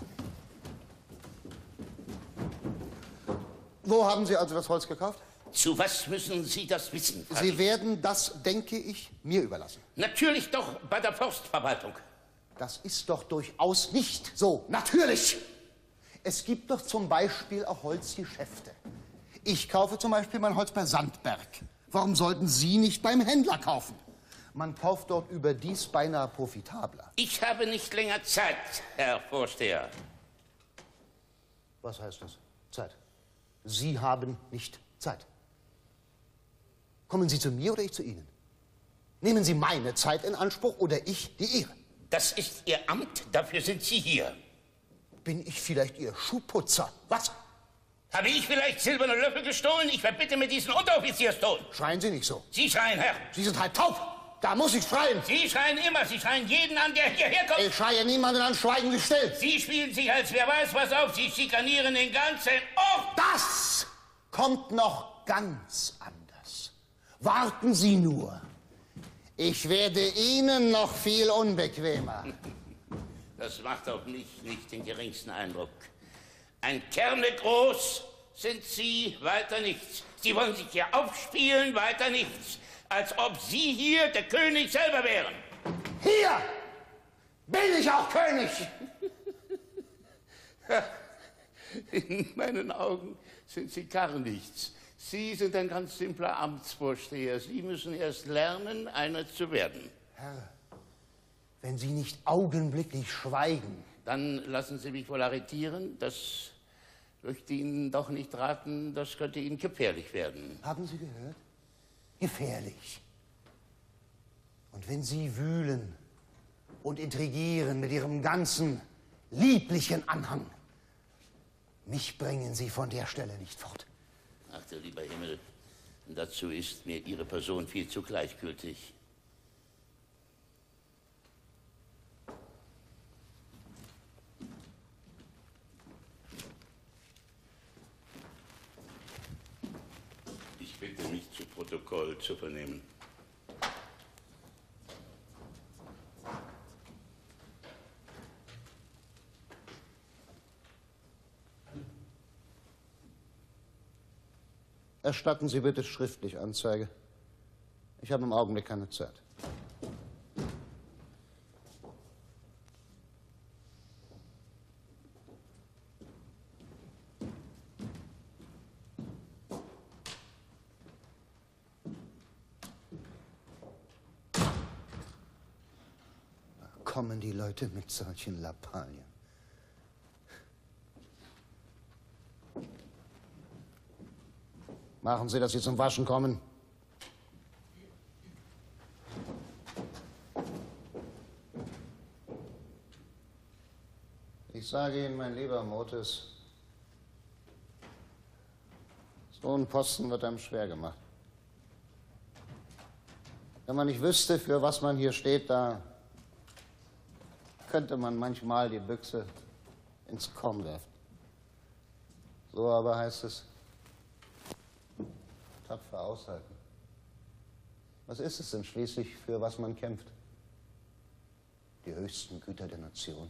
Wo haben Sie also das Holz gekauft? Zu was müssen Sie das wissen? Sie werden das, denke ich, mir überlassen. Natürlich doch bei der Forstverwaltung. Das ist doch durchaus nicht so. Natürlich! Es gibt doch zum Beispiel auch Holzgeschäfte. Ich kaufe zum Beispiel mein Holz bei Sandberg. Warum sollten Sie nicht beim Händler kaufen? Man kauft dort überdies beinahe profitabler. Ich habe nicht länger Zeit, Herr Vorsteher. Was heißt das? Zeit. Sie haben nicht Zeit. Kommen Sie zu mir oder ich zu Ihnen? Nehmen Sie meine Zeit in Anspruch oder ich die Ihre? Das ist Ihr Amt, dafür sind Sie hier. Bin ich vielleicht Ihr Schuhputzer? Was? Habe ich vielleicht silberne Löffel gestohlen? Ich verbitte mir diesen Unteroffizierston. Schreien Sie nicht so. Sie schreien, Herr. Sie sind halb taub. Da muss ich schreien. Sie schreien immer. Sie schreien jeden an, der hierher kommt. Ich schreie niemanden an, schweigen Sie still. Sie spielen sich als wer weiß was auf. Sie schikanieren den ganzen Ort. Das kommt noch ganz anders. Warten Sie nur. Ich werde Ihnen noch viel unbequemer. Das macht auf mich nicht den geringsten Eindruck. Ein Kerne groß sind Sie, weiter nichts. Sie wollen sich hier aufspielen, weiter nichts. Als ob Sie hier der König selber wären. Hier bin ich auch König. In meinen Augen sind Sie gar nichts. Sie sind ein ganz simpler Amtsvorsteher. Sie müssen erst lernen, einer zu werden. Herr, wenn Sie nicht augenblicklich schweigen. Dann lassen Sie mich wohl arretieren. Das möchte Ihnen doch nicht raten, das könnte Ihnen gefährlich werden. Haben Sie gehört? Gefährlich. Und wenn Sie wühlen und intrigieren mit Ihrem ganzen lieblichen Anhang, mich bringen Sie von der Stelle nicht fort. Ach, der lieber Himmel, dazu ist mir Ihre Person viel zu gleichgültig. Ich bitte mich zu Protokoll zu vernehmen. Erstatten Sie bitte schriftlich Anzeige. Ich habe im Augenblick keine Zeit. Da kommen die Leute mit solchen Lappalien. Machen Sie, dass Sie zum Waschen kommen. Ich sage Ihnen, mein lieber Motes, so ein Posten wird einem schwer gemacht. Wenn man nicht wüsste, für was man hier steht, da könnte man manchmal die Büchse ins Korn werfen. So aber heißt es, tapfer aushalten. Was ist es denn schließlich, für was man kämpft? Die höchsten Güter der Nation.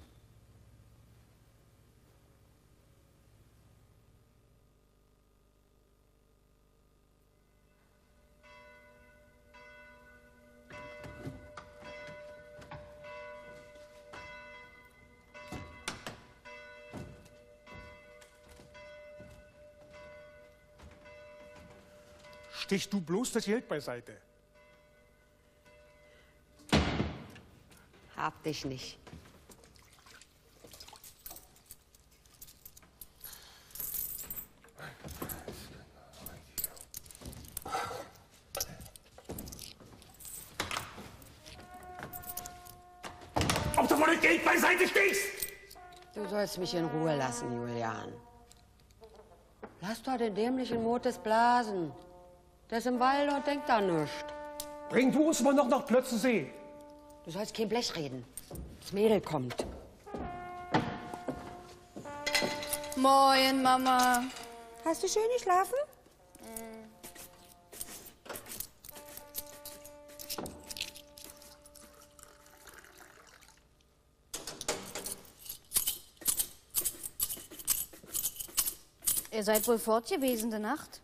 stich du bloß das Geld beiseite. Hab dich nicht. Ob du von dem Geld beiseite stichst? Du sollst mich in Ruhe lassen, Julian. Lass doch den dämlichen Motes blasen. Der ist im Wald und denkt da nichts. Bring du uns mal noch nach Plötzensee. Du sollst kein Blech reden. Das Mädel kommt. Moin, Mama. Hast du schön geschlafen? Ihr seid wohl fort gewesen, die Nacht?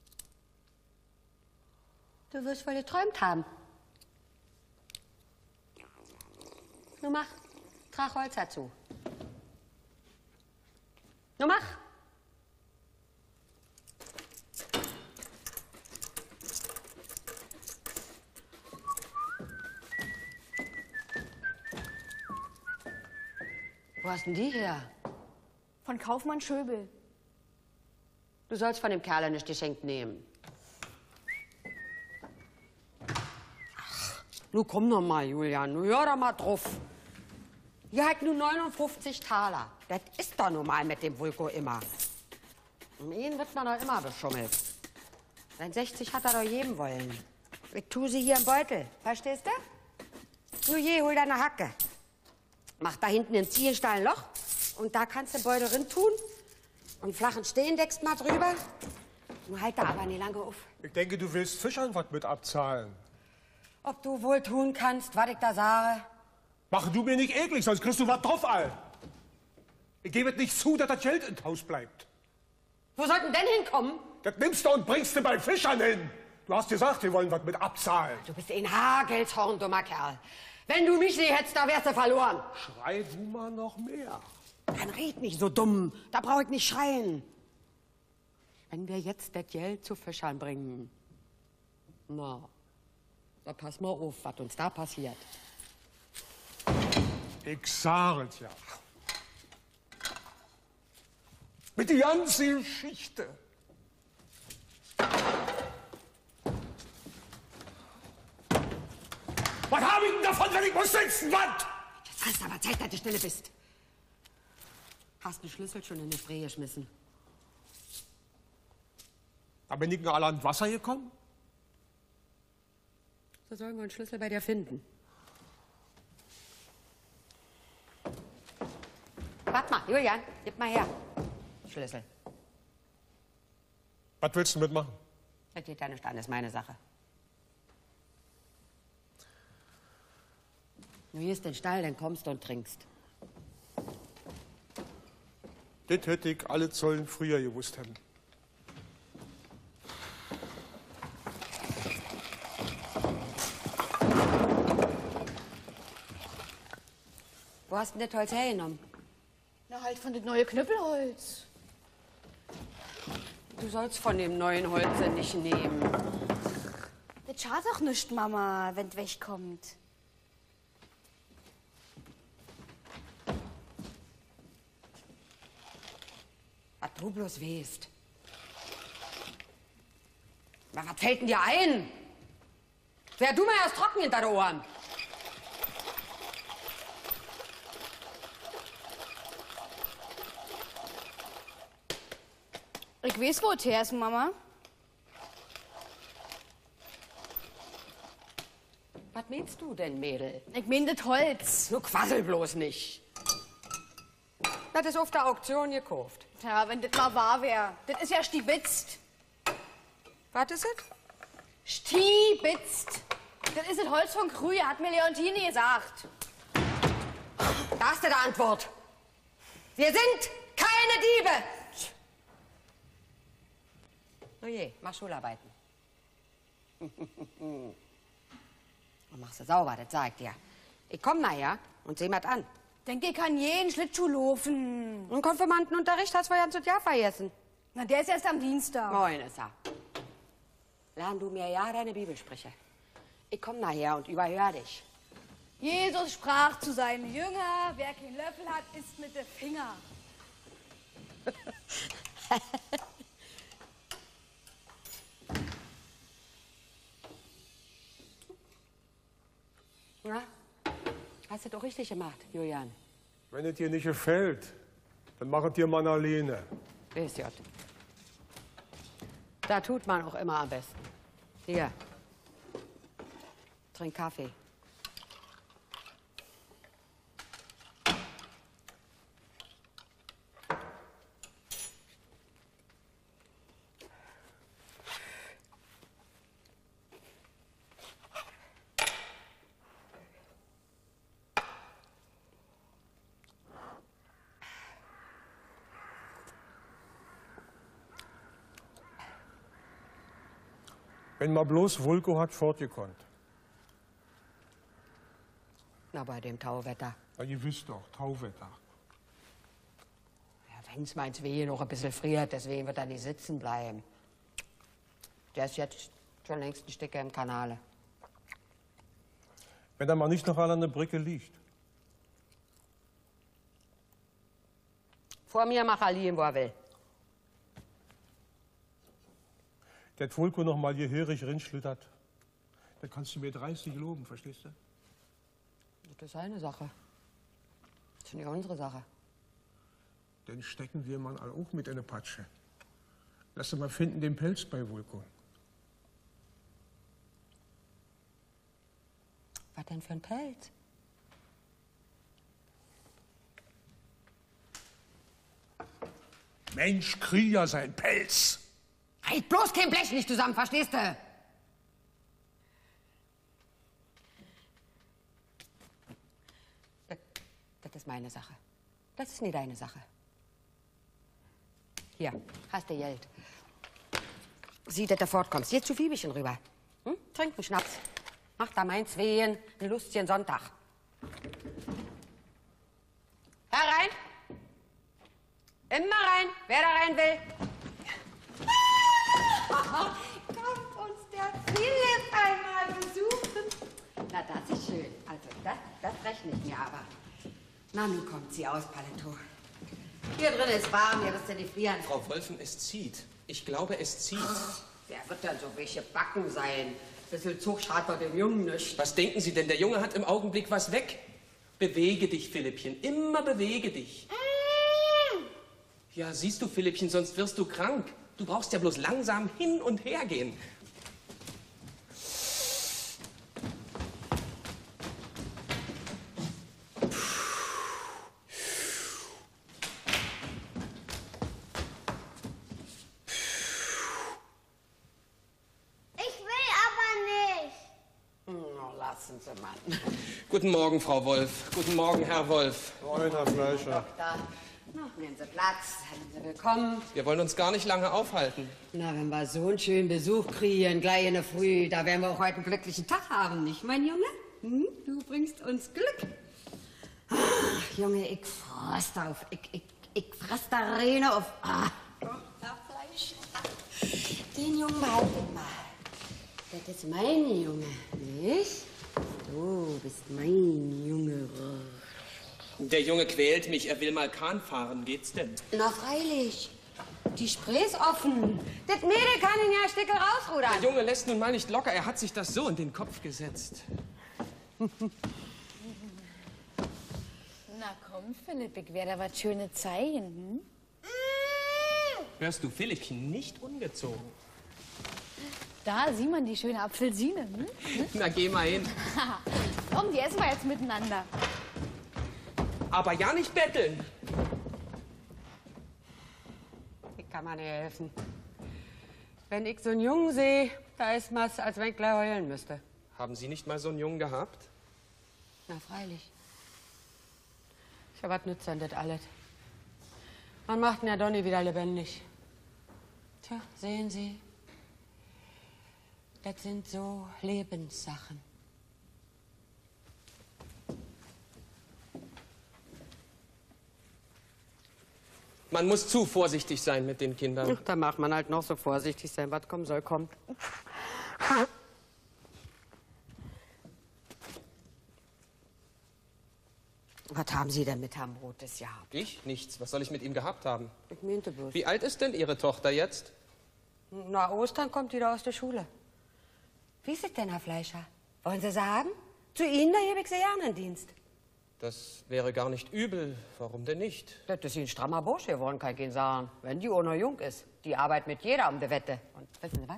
Du wirst wohl geträumt haben. Nun mach, trag Holz dazu. Nun mach. Wo hast denn die her? Von Kaufmann Schöbel. Du sollst von dem Kerl nicht geschenkt nehmen. Ach, nun komm noch mal, Julian. Nun hör doch mal drauf. Ihr habt nur neunundfünfzig Taler. Das ist doch nun mal mit dem Vulko immer. Um ihn wird man doch immer beschummelt. Sein sechzig hat er doch jedem wollen. Ich tu sie hier im Beutel. Verstehst du? Nur je, hol deine Hacke. Mach da hinten im Ziehenstall ein Loch. Und da kannst du den Beutel rein tun. Und flachen Stehen deckst mal drüber. Nur halt da aber nicht lange auf. Ich denke, du willst Fischern was mit abzahlen. Ob du wohl tun kannst, was ich da sage? Mach du mir nicht eklig, sonst kriegst du was drauf, all. Ich gebe es nicht zu, dass das Geld im Haus bleibt. Wo sollten denn hinkommen? Das nimmst du und bringst du bei Fischern hin. Du hast gesagt, wir wollen was mit abzahlen. Du bist ein Hagelshorn, dummer Kerl. Wenn du mich nicht hättest, da wärst du verloren. Schrei du mal noch mehr. Dann red nicht so dumm. Da brauch ich nicht schreien. Wenn wir jetzt das Geld zu Fischern bringen, na, da pass mal auf, was uns da passiert. Ich sag es ja. Mit die ganze Geschichte. Was habe ich denn davon, wenn ich muss sitzen? Was? Jetzt hast du aber Zeit, dass du stille bist. Hast den Schlüssel schon in die Spree geschmissen? Da bin ich in allerhand Wasser gekommen. So sollen wir einen Schlüssel bei dir finden. Warte mal, Julian, gib mal her. Schlüssel. Was willst du mitmachen? Das geht ja nicht an, das ist meine Sache. Nur hier ist der Stall, dann kommst du und trinkst. Das hätte ich alle Zollen früher gewusst haben. Wo hast du denn das Holz hergenommen? Na, halt von dem neuen Knüppelholz. Du sollst von dem neuen Holz nicht nehmen. Das schadet doch nicht, Mama, wenn es wegkommt. Was du bloß weißt. Na, was fällt denn dir ein? Wär du mal erst trocken hinter den Ohren. Ich weiß, wo es her ist, Mama. Was meinst du denn, Mädel? Ich mein das Holz. Nur quassel bloß nicht. Das ist auf der Auktion gekauft. Tja, wenn das mal wahr wäre. Das ist ja stibitzt. Was ist es? Stibitzt. Das ist das Holz von Krühe, hat mir Leontini gesagt. Da hast du die Antwort. Wir sind keine Diebe. Oh je, mach Schularbeiten. Und machst du sauber, das sag ich dir. Ich komm nachher und seh mal an. Denke, ich kann jeden Schlittschuh laufen. Und Konfirmandenunterricht hast du ja ein Jahr vergessen. Na, der ist erst am Dienstag. Moin ist er. lern du mir ja deine Bibelsprüche. Ich komm nachher und überhör dich. Jesus sprach zu seinen Jüngern, wer keinen Löffel hat, isst mit den Finger. Na, hast du doch richtig gemacht, Julian. Wenn es dir nicht gefällt, dann mach es dir mal alleine. B S J. Da tut man auch immer am besten. Hier. Trink Kaffee. Wenn man bloß Vulko hat fortgekonnt. Na, bei dem Tauwetter. Ja, ihr wisst doch, Tauwetter. Ja, wenn's meins Wehe noch ein bisschen friert, deswegen wird er nicht sitzen bleiben. Der ist jetzt schon längst ein Stück im Kanale. Wenn er mal nicht noch alle an der Brücke liegt. Vor mir mach er liegen, wo er will. Der hat Vulko noch mal gehörig rinschlittert. Da kannst du mir dreißig loben, verstehst du? Das ist seine Sache. Das ist nicht unsere Sache. Dann stecken wir mal auch mit in eine Patsche. Lass uns mal finden den Pelz bei Vulko. Was denn für ein Pelz? Mensch, Krieger, sein Pelz! Halt bloß kein Blech nicht zusammen, verstehst du? Das, das ist meine Sache. Das ist nicht deine Sache. Hier, hast du Geld. Sieh, dass du fortkommst. Jetzt zu Fiebischen rüber. Hm? Trink einen Schnaps. Mach da meins wehen, einen lustigen Sonntag. Herein! Immer rein, wer da rein will. Kommt uns der Philipp einmal besuchen. Na, das ist schön. Also, das, das rechne ich mir aber. Na, nun kommt sie aus, Paletot. Hier drin ist warm, hier wirst du nicht frieren. Frau Wolfen, es zieht. Ich glaube, es zieht. Wer wird denn so welche Backen sein? Bisschen Zug schadet bei dem Jungen nicht. Was denken Sie denn? Der Junge hat im Augenblick was weg. Bewege dich, Philippchen. Immer bewege dich. Ja, siehst du, Philippchen, sonst wirst du krank. Du brauchst ja bloß langsam hin und her gehen. Ich will aber nicht. Oh, lassen Sie mal. Guten Morgen, Frau Wolf. Guten Morgen, Herr Wolf. Moin, Herr Fleischer. Doktor. Na, nehmen Sie Platz, seien Sie willkommen. Wir wollen uns gar nicht lange aufhalten. Na, wenn wir so einen schönen Besuch kriegen, gleich in der Früh, da werden wir auch heute einen glücklichen Tag haben, nicht, mein Junge? Hm? Du bringst uns Glück. Ach, Junge, ich frost auf, ich, ich, ich fress da Rene auf. Ah, Herr Fleisch. Den Jungen behalte ich mal. Das ist mein Junge, nicht? Du bist mein Junge. Der Junge quält mich. Er will mal Kahn fahren. Geht's denn? Na, freilich. Die Spree ist offen. Das Mädel kann ihn ja ein Stück rausrudern. Der Junge lässt nun mal nicht locker. Er hat sich das so in den Kopf gesetzt. Na komm, Philipp, ich werde was Schönes zeigen. Hm? Hörst du, Philippchen, nicht ungezogen. Da sieht man die schöne Apfelsine. Hm? Na, geh mal hin. Komm, die essen wir jetzt miteinander. Aber ja nicht betteln. Ich kann mir nicht helfen. Wenn ich so einen Jungen sehe, da ist mir's, als wenn ich gleich heulen müsste. Haben Sie nicht mal so einen Jungen gehabt? Na, freilich. Ja, was nützt denn das alles? Man macht ihn ja doch nie wieder lebendig. Tja, sehen Sie, das sind so Lebenssachen. Man muss zu vorsichtig sein mit den Kindern. Ach, da mag man halt noch so vorsichtig sein. Was kommen soll, kommt. Was haben Sie denn mit Herrn Brotes gehabt? Ich? Nichts. Was soll ich mit ihm gehabt haben? Ich meinte bloß. Wie alt ist denn Ihre Tochter jetzt? Na, Ostern kommt die da aus der Schule. Wie ist es denn, Herr Fleischer? Wollen Sie sie haben? Zu Ihnen, da gebe ich sie gerne in Dienst. Das wäre gar nicht übel. Warum denn nicht? Das ist ein strammer Bursche geworden, kann ich Ihnen sagen. Wenn die auch noch jung ist. Die arbeitet mit jeder um die Wette. Und wissen Sie was?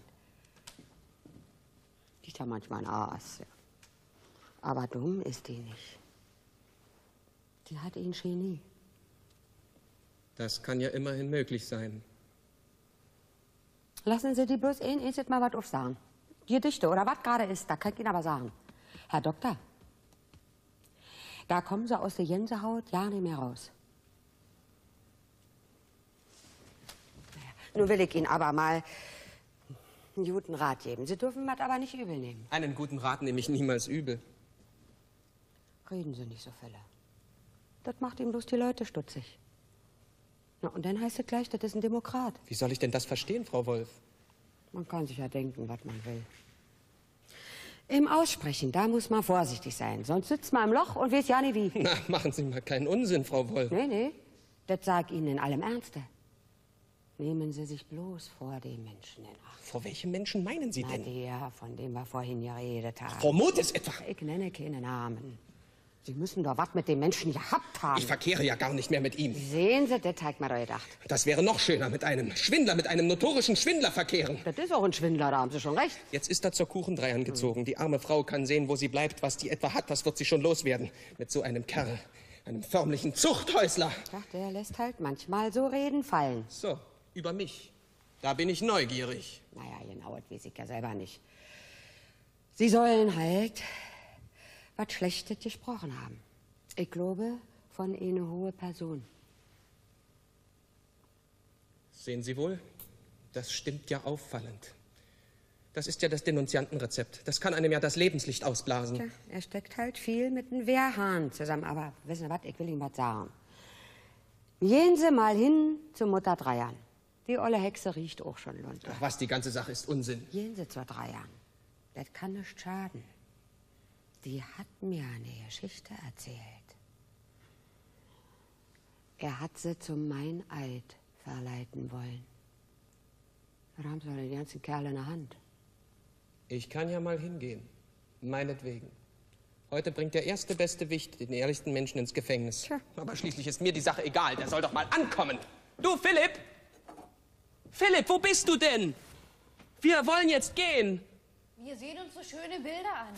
Die ist ja manchmal ein Aas, ja. Aber dumm ist die nicht. Die hat ihn Genie. Das kann ja immerhin möglich sein. Lassen Sie die bloß ein, jetzt mal was aufsagen. Gedichte oder was gerade ist, da kann ich Ihnen aber sagen. Herr Doktor, da kommen Sie aus der Gänsehaut ja nicht mehr raus. Naja, nun will ich Ihnen aber mal einen guten Rat geben. Sie dürfen das aber nicht übel nehmen. Einen guten Rat nehme ich niemals übel. Reden Sie nicht so viele. Das macht ihm bloß die Leute stutzig. Na, und dann heißt es gleich, das ist ein Demokrat. Wie soll ich denn das verstehen, Frau Wolf? Man kann sich ja denken, was man will. Im Aussprechen, da muss man vorsichtig sein. Sonst sitzt man im Loch und weiß ja nicht wie. Na, machen Sie mal keinen Unsinn, Frau Wolf. Nee, nee, das sag ich Ihnen in allem Ernste. Nehmen Sie sich bloß vor den Menschen in Acht. Vor welchen Menschen meinen Sie Na, denn? der, von dem wir vorhin geredet haben. Frau Motes etwa? Ich nenne keine Namen. Sie müssen doch was mit den Menschen gehabt haben. Ich verkehre ja gar nicht mehr mit ihm. Sehen Sie, das hat man doch gedacht. Das wäre noch schöner, mit einem Schwindler, mit einem notorischen Schwindler verkehren. Das ist auch ein Schwindler, da haben Sie schon recht. Jetzt ist er zur Kuchendreiern gezogen. Die arme Frau kann sehen, wo sie bleibt. Was die etwa hat, das wird sie schon loswerden. Mit so einem Kerl, einem förmlichen Zuchthäusler. Ach, der lässt halt manchmal so Reden fallen. So, über mich. Da bin ich neugierig. Naja, genau, das weiß ich ja selber nicht. Sie sollen halt was Schlechtes gesprochen haben. Ich glaube, von eine hohe Person. Sehen Sie wohl, das stimmt ja auffallend. Das ist ja das Denunziantenrezept. Das kann einem ja das Lebenslicht ausblasen. Tja, er steckt halt viel mit einem Wehrhahn zusammen. Aber wissen Sie was, ich will Ihnen was sagen. Gehen Sie mal hin zu Mutter Dreiern. Die olle Hexe riecht auch schon Lunte. Ach was, die ganze Sache ist Unsinn. Gehen Sie zur Dreiern. Das kann nicht schaden. Die hat mir eine Geschichte erzählt. Er hat sie zum Meineid verleiten wollen. Da haben sie doch den ganzen Kerl in der Hand. Ich kann ja mal hingehen. Meinetwegen. Heute bringt der erste beste Wicht den ehrlichsten Menschen ins Gefängnis. Tja. Aber schließlich ist mir die Sache egal. Der soll doch mal ankommen. Du, Philipp! Philipp, wo bist du denn? Wir wollen jetzt gehen. Wir sehen uns so schöne Bilder an.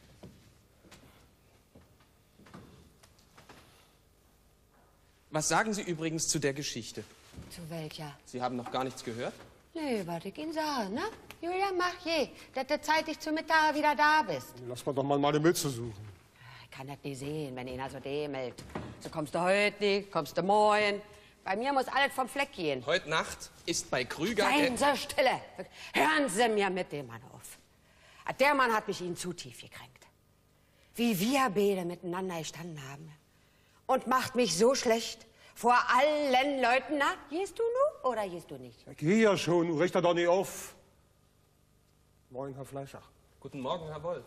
Was sagen Sie übrigens zu der Geschichte? Zu welcher? Sie haben noch gar nichts gehört? Nee, was ich Ihnen sage, ne? Julia, mach je, dass du zeitig zum Mittag wieder da bist. Lass mal doch mal meine Mütze suchen. Ich kann das nicht sehen, wenn einer so dämmelt. So kommst du heute nicht, kommst du morgen. Bei mir muss alles vom Fleck gehen. Heute Nacht ist bei Krüger... Seien Sie stille. Hören Sie mir mit dem Mann auf. Der Mann hat mich Ihnen zu tief gekränkt. Wie wir beide miteinander gestanden haben. Und macht mich so schlecht vor allen Leuten. Na, gehst du nu oder gehst du nicht? Ich geh ja schon, du richt doch nicht auf. Moin, Herr Fleischer. Guten Morgen, Herr Wolf.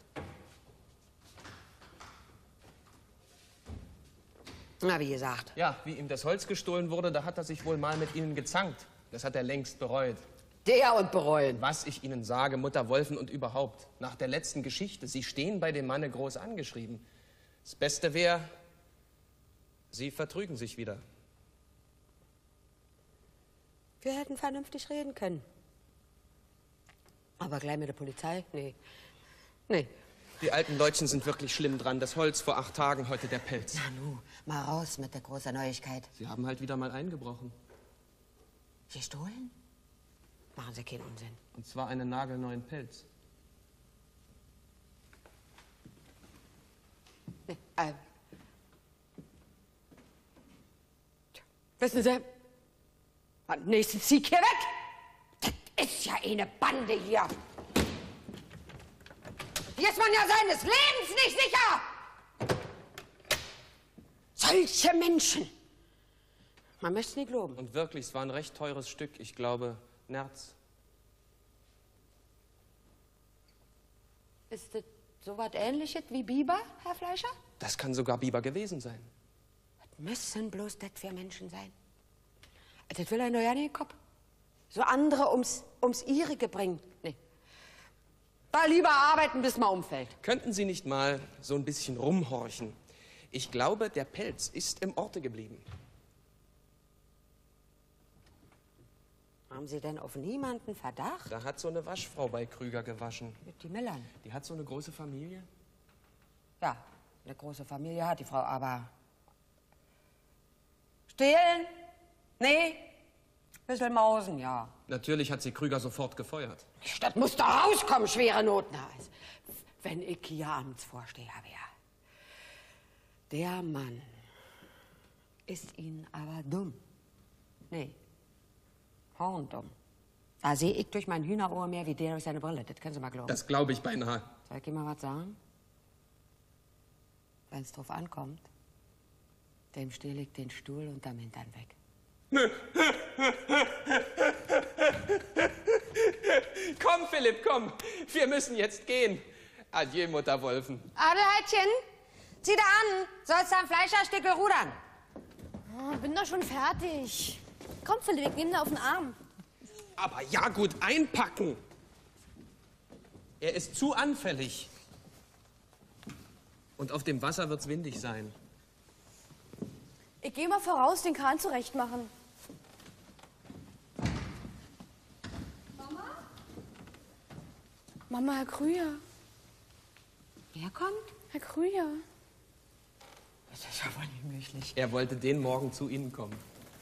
Na, wie gesagt. Ja, wie ihm das Holz gestohlen wurde, da hat er sich wohl mal mit Ihnen gezankt. Das hat er längst bereut. Der und bereuen. Was ich Ihnen sage, Mutter Wolfen und überhaupt, nach der letzten Geschichte, Sie stehen bei dem Manne groß angeschrieben. Das Beste wäre, Sie vertrügen sich wieder. Wir hätten vernünftig reden können. Aber gleich mit der Polizei? Nee. Nee. Die alten Leutchen sind wirklich schlimm dran. Das Holz vor acht Tagen, heute der Pelz. Na nu, mal raus mit der großen Neuigkeit. Sie haben halt wieder mal eingebrochen. Gestohlen? Machen Sie keinen Unsinn. Und zwar einen nagelneuen Pelz. Nee, äh. Tja, wissen Sie, am nächsten Sieg hier weg. Das ist ja eine Bande hier. Hier ist man ja seines Lebens nicht sicher. Solche Menschen. Man möchte es nie glauben. Und wirklich, es war ein recht teures Stück. Ich glaube, Nerz. Ist das so was Ähnliches wie Biber, Herr Fleischer? Das kann sogar Biber gewesen sein. Was müssen bloß das für Menschen sein? Das will er nur ja nicht in den Kopf. So andere ums, ums Ihrige bringen. Nee. Da lieber arbeiten, bis man umfällt. Könnten Sie nicht mal so ein bisschen rumhorchen? Ich glaube, der Pelz ist im Orte geblieben. Haben Sie denn auf niemanden Verdacht? Da hat so eine Waschfrau bei Krüger gewaschen. Die Millern. Die hat so eine große Familie. Ja, eine große Familie hat die Frau, aber... Stehlen? Nee. Bisschen mausen, ja. Natürlich hat sie Krüger sofort gefeuert. Das muss doch rauskommen, schwere Noten. Wenn ich hier Amtsvorsteher wäre. Der Mann ist Ihnen aber dumm. Nee, horndumm. Da sehe ich durch mein Hühnerohr mehr wie der durch seine Brille. Das können Sie mal glauben. Das glaube ich beinahe. Soll ich Ihnen mal was sagen? Wenn es drauf ankommt, dem stehle ich den Stuhl unterm Hintern weg. Komm, Philipp, komm. Wir müssen jetzt gehen. Adieu, Mutter Wolfen. Adelheidchen, zieh da an. Sollst du am Fleischerstückel rudern? Oh, bin doch schon fertig. Komm, Philipp, ich nehme ihn auf den Arm. Aber ja gut, einpacken. Er ist zu anfällig. Und auf dem Wasser wird's windig sein. Ich gehe mal voraus, den Kahn zurechtmachen. Mama? Mama, Herr Krüger. Wer kommt? Herr Krüger. Das ist ja wohl nicht möglich. Er wollte den Morgen zu Ihnen kommen.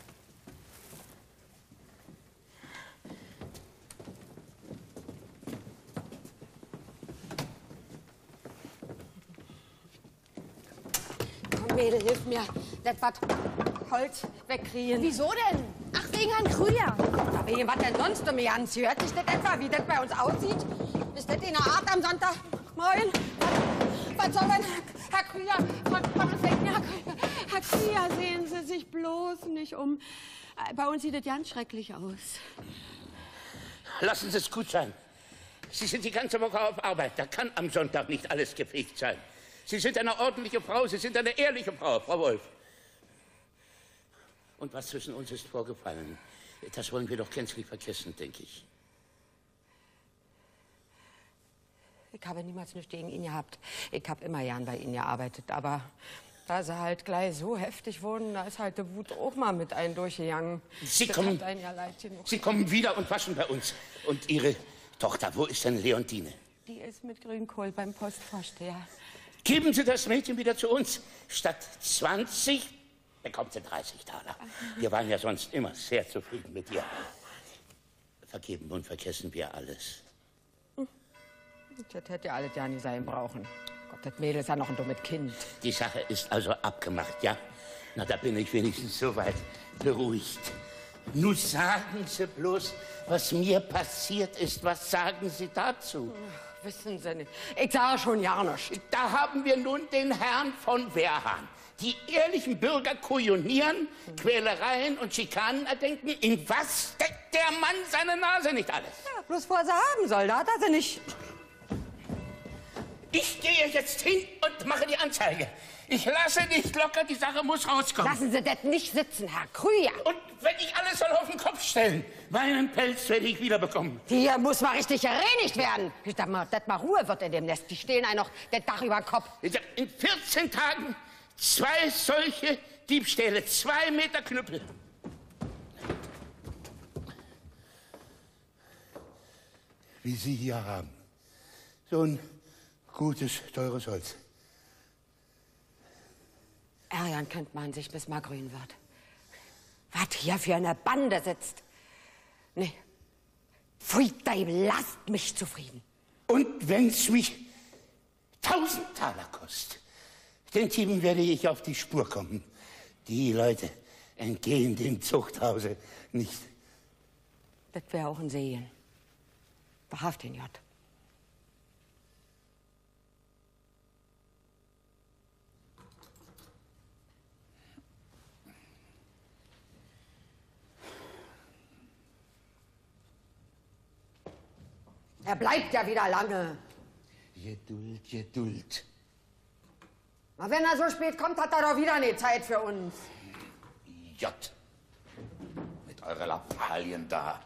Komm, Mädel, hilf mir. Das was Holz wegkriegen. Wieso denn? Ach, wegen Herrn Krüger. Ja, wegen was denn sonst um mich an? Hört sich das etwa, wie das bei uns aussieht? Ist das in der Art am Sonntag? Moin. Was soll denn, Herr Krüger? Von, von was denken, Herr Krüger? Herr Krüger, sehen Sie sich bloß nicht um. Bei uns sieht es ganz schrecklich aus. Lassen Sie es gut sein. Sie sind die ganze Woche auf Arbeit. Da kann am Sonntag nicht alles gefegt sein. Sie sind eine ordentliche Frau, Sie sind eine ehrliche Frau, Frau Wolf. Und was zwischen uns ist vorgefallen, das wollen wir doch gänzlich vergessen, denke ich. Ich habe niemals nichts gegen ihn gehabt. Ich habe immer gern bei Ihnen gearbeitet, aber da Sie halt gleich so heftig wurden, da ist halt die Wut auch mal mit einem durchgegangen. Sie Das kommen, hat einen ja leid genug. Sie kommen wieder und waschen bei uns. Und Ihre Tochter, wo ist denn Leontine? Die ist mit Grünkohl beim Postvorsteher. Geben Sie das Mädchen wieder zu uns. Statt zwanzig bekommt sie dreißig Taler. Wir waren ja sonst immer sehr zufrieden mit ihr. Vergeben und vergessen wir alles. Das hätte ja alles ja nicht sein brauchen. Gott, das Mädel ist ja noch ein dummes Kind. Die Sache ist also abgemacht, ja? Na, da bin ich wenigstens soweit beruhigt. Nun sagen Sie bloß, was mir passiert ist. Was sagen Sie dazu? Ach, wissen Sie nicht. Ich sage schon ja nichts. Da haben wir nun den Herrn von Wehrhahn. Die ehrlichen Bürger kujonieren, Quälereien und Schikanen erdenken. In was steckt der Mann seine Nase nicht alles? Ja, bloß vor sie haben soll, da hat er sie nicht. Ich gehe jetzt hin und mache die Anzeige. Ich lasse nicht locker, die Sache muss rauskommen. Lassen Sie das nicht sitzen, Herr Krüger. Und wenn ich alles soll auf den Kopf stellen, meinen Pelz werde ich wiederbekommen. Hier muss mal richtig gereinigt werden. Dass mal, dass mal Ruhe wird in dem Nest. Die stehen einem noch das Dach über den Kopf. In vierzehn Tagen zwei solche Diebstähle, zwei Meter Knüppel. Wie Sie hier haben. So ein gutes, teures Holz. Ärgern könnte man sich, bis mal grün wird. Was hier für eine Bande sitzt. Nee. Pfui, Deibel, lasst mich zufrieden. Und wenn's mich tausend Taler kostet, den Typen werde ich auf die Spur kommen. Die Leute entgehen dem Zuchthause nicht. Das wäre auch ein Sehen. Wahrhaftig, J. Er bleibt ja wieder lange. Geduld, Geduld. Na, wenn er so spät kommt, hat er doch wieder eine Zeit für uns. Jott. Mit eurer Lappalien da.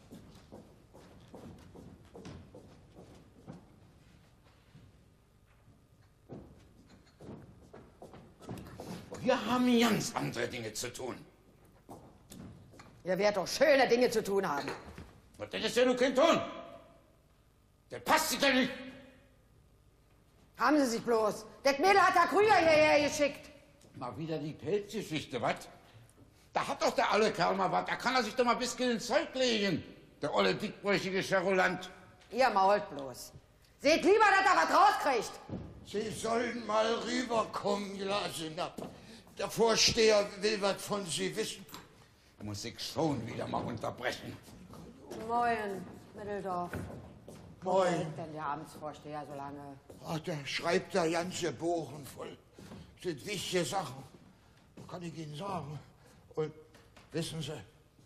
Wir haben ganz andere Dinge zu tun. Ihr werdet doch schöne Dinge zu tun haben. Was denn ist ja nun kein Ton? Der passt sich ja nicht. Haben Sie sich bloß. Das Mädel hat der Krüger hierher geschickt. Mal wieder die Pelzgeschichte, was? Da hat doch der alte Kerl mal was. Da kann er sich doch mal ein bisschen ins Zeug legen. Der olle, dickbräuchige Cherulant. Ihr mault bloß. Seht lieber, dass er was rauskriegt. Sie sollen mal rüberkommen, Glasenab. Der Vorsteher will was von Sie wissen. Muss ich schon wieder mal unterbrechen. Moin, Mitteldorf. Moin. Was denkt denn der Amtsvorsteher so lange? Ach, der schreibt da ganze Bogen voll. Das sind wichtige Sachen. Kann ich Ihnen sagen. Und wissen Sie,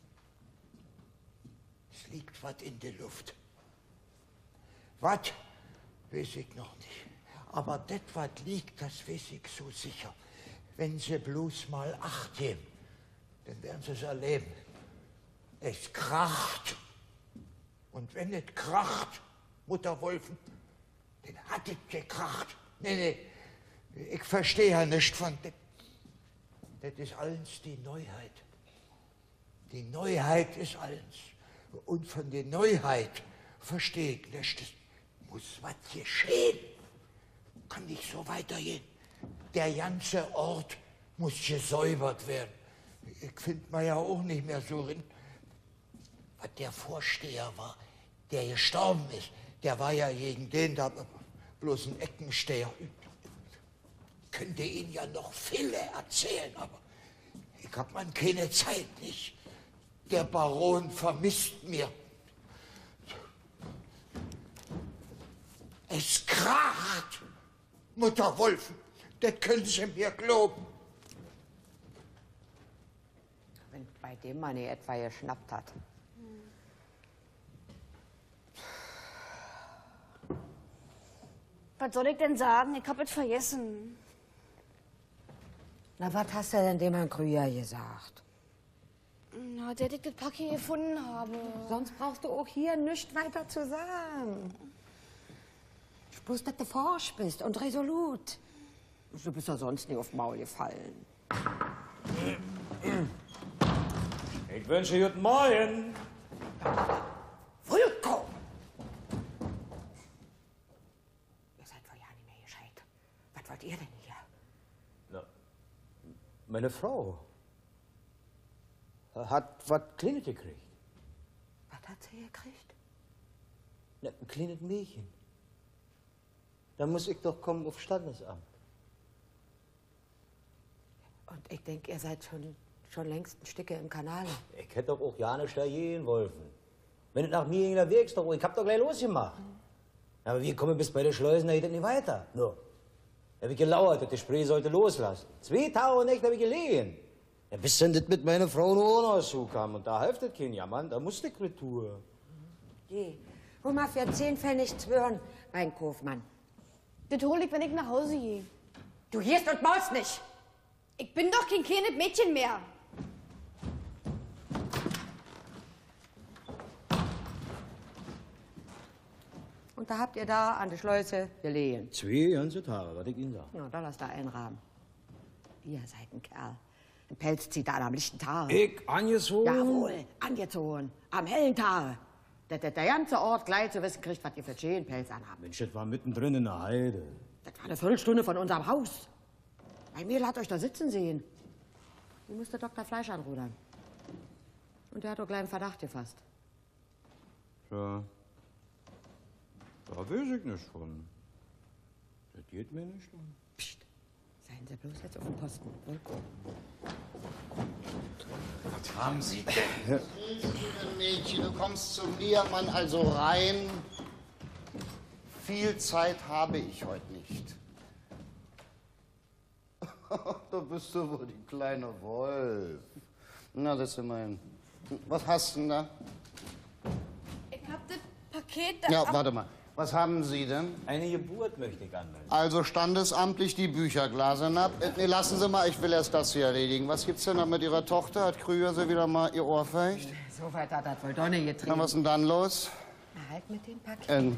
es liegt was in der Luft. Was? Weiß ich noch nicht. Aber das, was liegt, das weiß ich so sicher. Wenn Sie bloß mal Acht geben, dann werden Sie es erleben. Es kracht. Und wenn es kracht, Mutter Wolfen, dann hat es gekracht. Nee, nee, ich verstehe ja nicht von dem. Das ist alles die Neuheit. Die Neuheit ist alles. Und von der Neuheit verstehe ich nicht. Es muss was geschehen. Kann nicht so weitergehen. Der ganze Ort muss gesäubert werden. Ich finde mal ja auch nicht mehr so rein. Was der Vorsteher war, der gestorben ist, der war ja gegen den da bloß ein Eckensteher. Ich könnte Ihnen ja noch viele erzählen, aber ich hab man keine Zeit nicht. Der Baron vermisst mir. Es kracht, Mutter Wolfen, das können Sie mir glauben. Wenn bei dem man ihr etwa geschnappt hat. Was soll ich denn sagen? Ich hab es vergessen. Na, was hast du denn dem Herrn Krüger gesagt? Na, der ich das Paket gefunden habe. Sonst brauchst du auch hier nichts weiter zu sagen. Bloß, dass du forsch bist und resolut. Du bist ja sonst nie aufs Maul gefallen. Ich wünsche guten Morgen. Vulko! Ihr seid wohl ja nicht mehr gescheit. Was wollt ihr denn hier? Na, meine Frau hat was Kleines gekriegt. Was hat sie gekriegt? Na, ein kleines Mädchen. Da muss ich doch kommen auf Standesamt. Und ich denke, ihr seid schon, schon längst ein Stücke im Kanal. Ich hätte doch auch ja nicht da gehen wollen. Wenn es nach mir ging, dann wächst doch. Ich hab doch gleich losgemacht. Aber wie komme ich bis bei den Schleusen, da geht es nicht weiter. No. Da hab ich gelauert, dass die Spree sollte loslassen. Zwei Tage und Nächte hab ich gelegen. Ja, bis dann das mit meiner Frau nur noch zukam. Und da half das kein Jammern, da musste ich retour. Geh, hol mal für zehn Pfennig zwirn, mein Kaufmann. Das hol ich, wenn ich nach Hause gehe. Du gehst und maust nicht. Ich bin doch kein kleines Mädchen mehr. Und da habt ihr da an der Schleuse gelegen. Zwei ganze Tage, was ich Ihnen sag. Na, da lasst da einrahmen. Ihr seid ein Kerl. Ein Pelz zieht da am lichten Tag. Ich angezogen? Jawohl, angezogen. Am hellen Tag. Dass der ganze Ort gleich zu wissen kriegt, was ihr für einen Pelz anhabt. Mensch, das war mittendrin in der Heide. Das war eine Viertelstunde von unserem Haus. Mein Mädel hat euch da sitzen sehen. Die musste Doktor Fleisch anrudern. Und der hat doch gleich einen Verdacht gefasst. Ja. Da weiß ich nicht von. Das geht mir nicht an. Psst. Seien Sie bloß jetzt auf dem Posten. Was haben Sie denn? Mädchen, du kommst zu mir, Mann, also rein. Viel Zeit habe ich heute nicht. Da bist du wohl die kleine Wolf. Na, das ist immerhin. Was hast du denn da? Ich hab das Paket da. Ja, warte mal. Was haben Sie denn? Eine Geburt möchte ich anmelden. Also standesamtlich die Bücher Glasenapp. Äh, nee, lassen Sie mal, ich will erst das hier erledigen. Was gibt's denn noch mit Ihrer Tochter? Hat Krüger sie wieder mal ihr Ohr feucht? So weit hat das wohl doch nicht getrieben. Na, was ist denn dann los? Na, halt mit dem Paket. Ähm.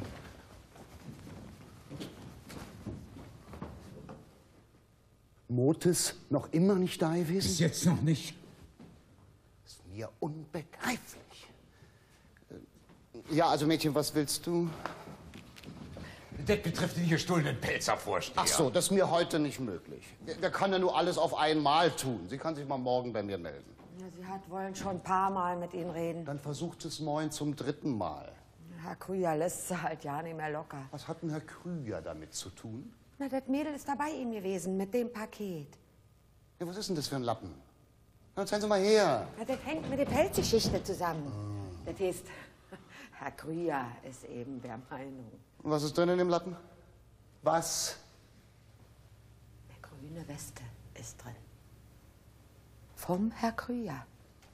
Motes noch immer nicht da gewesen? Bis jetzt noch nicht. Ist mir unbegreiflich. Äh, Ja, also Mädchen, was willst du? Das betrifft den gestohlenen Pelzervorsteher. Ach so, das ist mir heute nicht möglich. Der, der kann ja nur alles auf einmal tun. Sie kann sich mal morgen bei mir melden. Ja, sie hat wollen schon ein paar Mal mit Ihnen reden. Dann versucht es morgen zum dritten Mal. Herr Krüger lässt sie halt ja nicht mehr locker. Was hat denn Herr Krüger damit zu tun? Na, das Mädel ist dabei ihm gewesen mit dem Paket. Ja, was ist denn das für ein Lappen? Na, zeigen Sie mal her. Ja, das hängt mit der Pelzgeschichte zusammen. Oh. Das heißt, Herr Krüger ist eben der Meinung. Und was ist drin in dem Lappen? Was? Eine grüne Weste ist drin. Vom Herr Krüger.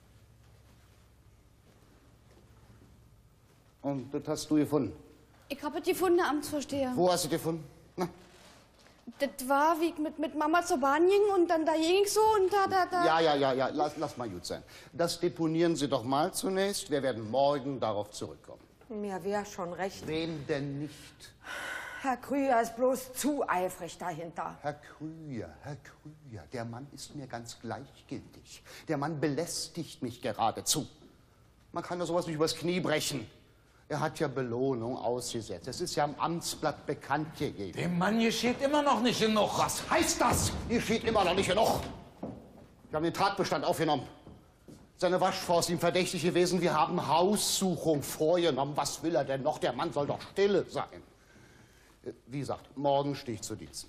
Und das hast du gefunden? Ich habe es gefunden, Herr Amtsvorsteher. Wo hast du es gefunden? Na? Das war, wie ich mit, mit Mama zur Bahn ging und dann da ging ich so und da, da, da. Ja, ja, ja, ja, lass, lass mal gut sein. Das deponieren Sie doch mal zunächst. Wir werden morgen darauf zurückkommen. Mir wäre schon recht. Wem denn nicht? Herr Krüger ist bloß zu eifrig dahinter. Herr Krüger, Herr Krüger, der Mann ist mir ganz gleichgültig. Der Mann belästigt mich geradezu. Man kann doch sowas nicht übers Knie brechen. Er hat ja Belohnung ausgesetzt. Das ist ja im Amtsblatt bekannt gegeben. Dem Mann geschieht immer noch nicht genug. Was heißt das? Geschieht immer noch nicht genug. Wir haben den Tatbestand aufgenommen. Seine Waschfrau ist ihm verdächtig gewesen. Wir haben Haussuchung vorgenommen. Was will er denn noch? Der Mann soll doch stille sein. Wie gesagt, morgen stehe ich zu Dienst.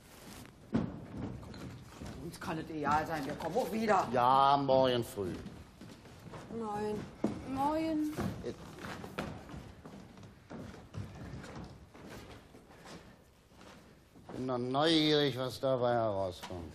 Uns kann es egal sein, wir kommen auch wieder. Ja, morgen früh. Nein. Moin. Bin noch neugierig, was dabei herauskommt.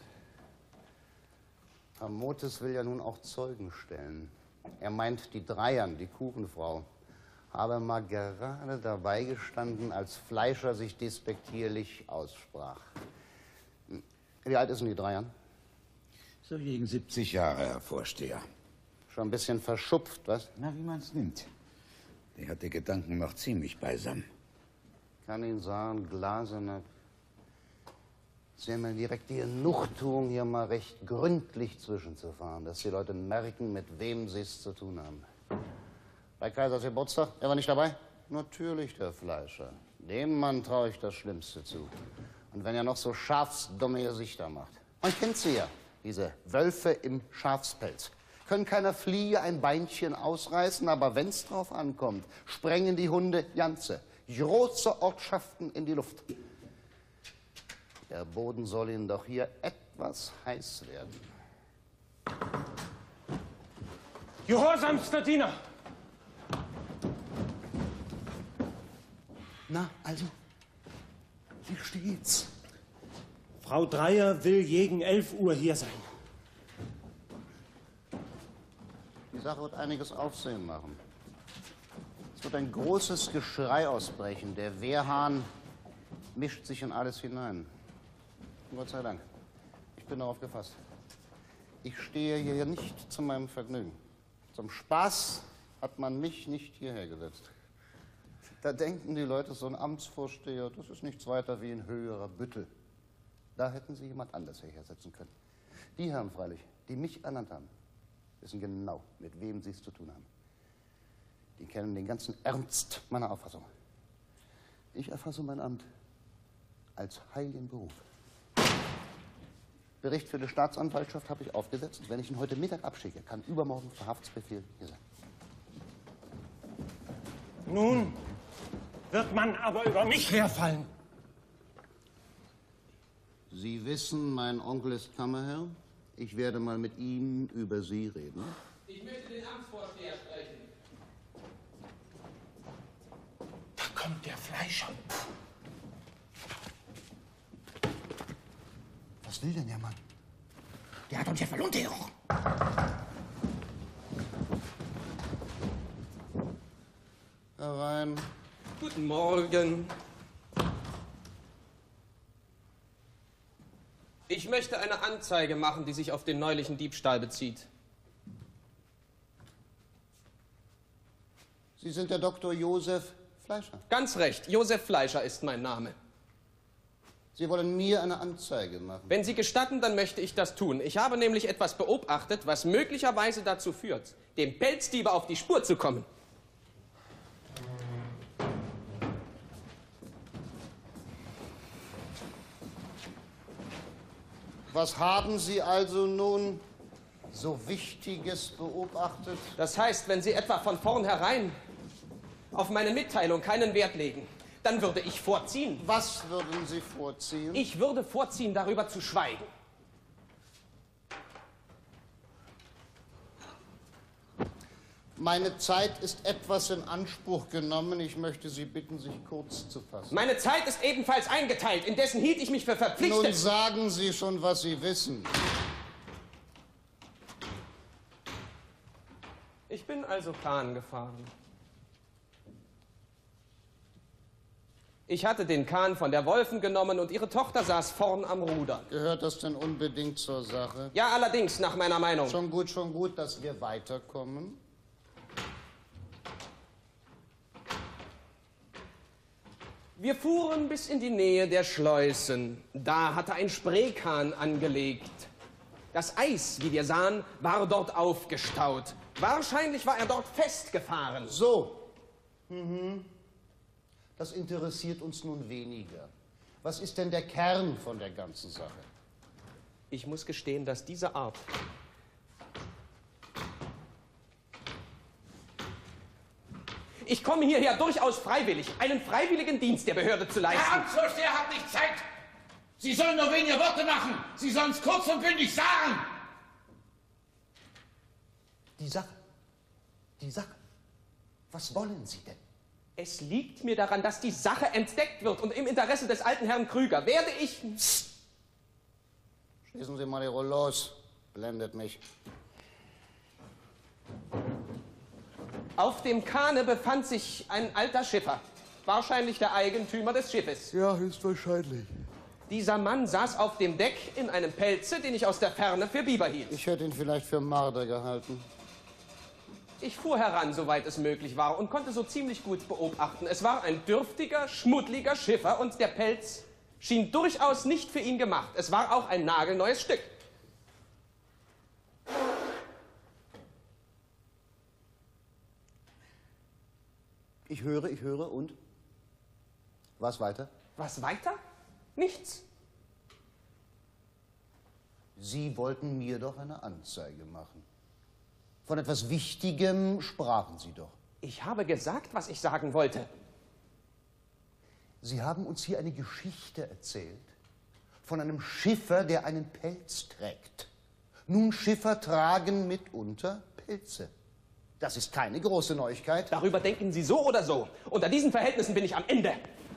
Herr Motes will ja nun auch Zeugen stellen. Er meint, die Dreiern, die Kuchenfrau, habe mal gerade dabei gestanden, als Fleischer sich despektierlich aussprach. Wie alt ist denn die Dreiern? So gegen siebzig Jahre, Herr Vorsteher. Schon ein bisschen verschupft, was? Na, wie man's nimmt. Der hat die Gedanken noch ziemlich beisammen. Kann Ihnen sagen, Glasenapp, Sie haben ja direkt die Genugtuung, hier mal recht gründlich zwischenzufahren, dass die Leute merken, mit wem sie es zu tun haben. Bei Kaisers Geburtstag, er war nicht dabei? Natürlich der Fleischer. Dem Mann traue ich das Schlimmste zu. Und wenn er noch so schafsdumme Gesichter macht. Man kennt sie ja, diese Wölfe im Schafspelz. Können keiner Fliege ein Beinchen ausreißen, aber wenn's drauf ankommt, sprengen die Hunde ganze, große Ortschaften in die Luft. Der Boden soll Ihnen doch hier etwas heiß werden. Gehorsamster Diener! Na, also, wie steht's? Frau Dreier will gegen elf Uhr hier sein. Die Sache wird einiges Aufsehen machen. Es wird ein großes Geschrei ausbrechen. Der Wehrhahn mischt sich in alles hinein. Gott sei Dank. Ich bin darauf gefasst. Ich stehe hier nicht zu meinem Vergnügen. Zum Spaß hat man mich nicht hierher gesetzt. Da denken die Leute, so ein Amtsvorsteher, das ist nichts weiter wie ein höherer Büttel. Da hätten sie jemand anders hierher setzen können. Die Herren freilich, die mich ernannt haben, wissen genau, mit wem sie es zu tun haben. Die kennen den ganzen Ernst meiner Auffassung. Ich erfasse mein Amt als heiligen Beruf. Bericht für die Staatsanwaltschaft habe ich aufgesetzt. Wenn ich ihn heute Mittag abschicke, kann übermorgen Verhaftsbefehl hier sein. Nun wird man aber über mich herfallen. Sie wissen, mein Onkel ist Kammerherr. Ich werde mal mit ihm über Sie reden. Ich möchte den Amtsvorsteher sprechen. Da kommt der Fleischer. Was will denn der Mann? Der hat uns ja verloren, hoch. Herein. Guten Morgen. Ich möchte eine Anzeige machen, die sich auf den neulichen Diebstahl bezieht. Sie sind der Doktor Josef Fleischer? Ganz recht. Josef Fleischer ist mein Name. Sie wollen mir eine Anzeige machen? Wenn Sie gestatten, dann möchte ich das tun. Ich habe nämlich etwas beobachtet, was möglicherweise dazu führt, dem Pelzdiebe auf die Spur zu kommen. Was haben Sie also nun so Wichtiges beobachtet? Das heißt, wenn Sie etwa von vornherein auf meine Mitteilung keinen Wert legen, dann würde ich vorziehen. Was würden Sie vorziehen? Ich würde vorziehen, darüber zu schweigen. Meine Zeit ist etwas in Anspruch genommen. Ich möchte Sie bitten, sich kurz zu fassen. Meine Zeit ist ebenfalls eingeteilt. Indessen hielt ich mich für verpflichtet. Nun sagen Sie schon, was Sie wissen. Ich bin also Kahn gefahren. Ich hatte den Kahn von der Wolfen genommen und ihre Tochter saß vorn am Ruder. Gehört das denn unbedingt zur Sache? Ja, allerdings, nach meiner Meinung. Schon gut, schon gut, dass wir weiterkommen. Wir fuhren bis in die Nähe der Schleusen. Da hatte ein Spreekahn angelegt. Das Eis, wie wir sahen, war dort aufgestaut. Wahrscheinlich war er dort festgefahren. So. Mhm. Das interessiert uns nun weniger. Was ist denn der Kern von der ganzen Sache? Ich muss gestehen, dass diese Art Ich komme hierher durchaus freiwillig, einen freiwilligen Dienst der Behörde zu leisten. Herr Amtsvorsteher hat nicht Zeit. Sie sollen nur wenige Worte machen. Sie sollen es kurz und bündig sagen. Die Sache. Die Sache. Was wollen Sie denn? Es liegt mir daran, dass die Sache entdeckt wird und im Interesse des alten Herrn Krüger werde ich... Schließen Sie mal die Rollos. Blendet mich. Auf dem Kahne befand sich ein alter Schiffer, wahrscheinlich der Eigentümer des Schiffes. Ja, höchstwahrscheinlich. Dieser Mann saß auf dem Deck in einem Pelze, den ich aus der Ferne für Biber hielt. Ich hätte ihn vielleicht für Marder gehalten. Ich fuhr heran, soweit es möglich war, und konnte so ziemlich gut beobachten. Es war ein dürftiger, schmuddliger Schiffer und der Pelz schien durchaus nicht für ihn gemacht. Es war auch ein nagelneues Stück. Ich höre, ich höre und? Was weiter? Was weiter? Nichts. Sie wollten mir doch eine Anzeige machen. Von etwas Wichtigem sprachen Sie doch. Ich habe gesagt, was ich sagen wollte. Sie haben uns hier eine Geschichte erzählt von einem Schiffer, der einen Pelz trägt. Nun, Schiffer tragen mitunter Pelze. Das ist keine große Neuigkeit. Darüber denken Sie so oder so. Unter diesen Verhältnissen bin ich am Ende.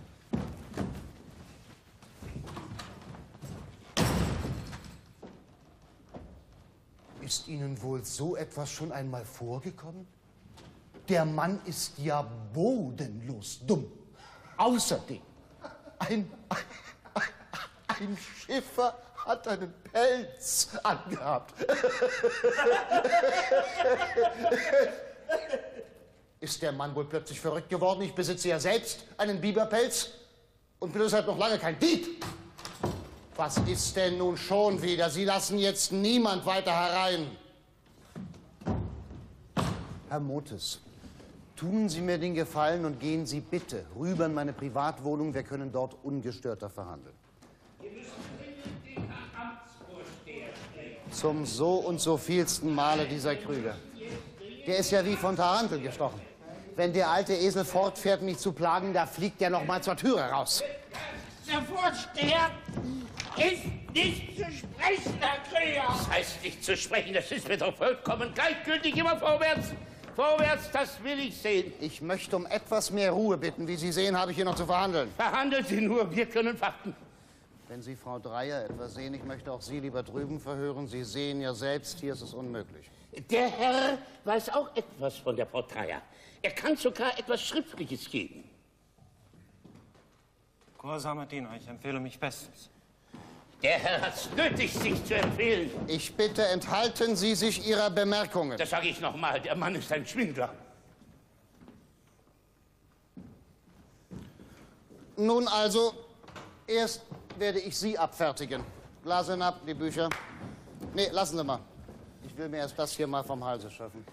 Ist Ihnen wohl so etwas schon einmal vorgekommen? Der Mann ist ja bodenlos dumm. Außerdem, ein, ein, ein Schiffer hat einen Pelz angehabt. Ist der Mann wohl plötzlich verrückt geworden? Ich besitze ja selbst einen Biberpelz und bin deshalb noch lange kein Dieb. Was ist denn nun schon wieder? Sie lassen jetzt niemand weiter herein. Herr Motes, tun Sie mir den Gefallen und gehen Sie bitte rüber in meine Privatwohnung. Wir können dort ungestörter verhandeln. Wir müssen dringend den Herrn Amtsvorsteher sprechen. Zum so und so vielsten Male dieser Krüger. Der ist ja wie von Tarantel gestochen. Wenn der alte Esel fortfährt, mich zu plagen, da fliegt der noch mal zur Türe raus. Der Vorsteher ist nicht zu sprechen, Herr Krüger. Das heißt nicht zu sprechen, das ist mir doch vollkommen gleichgültig. Immer vorwärts, vorwärts, das will ich sehen. Ich möchte um etwas mehr Ruhe bitten. Wie Sie sehen, habe ich hier noch zu verhandeln. Verhandeln Sie nur, wir können warten. Wenn Sie Frau Dreyer etwas sehen, ich möchte auch Sie lieber drüben verhören. Sie sehen ja selbst, hier ist es unmöglich. Der Herr weiß auch etwas von der Frau Dreyer. Er kann sogar etwas Schriftliches geben. Gehorsamer Diener, ich empfehle mich bestens. Der Herr hat's nötig, sich zu empfehlen. Ich bitte, enthalten Sie sich Ihrer Bemerkungen. Das sage ich noch mal. Der Mann ist ein Schwindler. Nun also, erst werde ich Sie abfertigen. Glas hinab, die Bücher. Nee, lassen Sie mal. Ich will mir erst das hier mal vom Halse schaffen.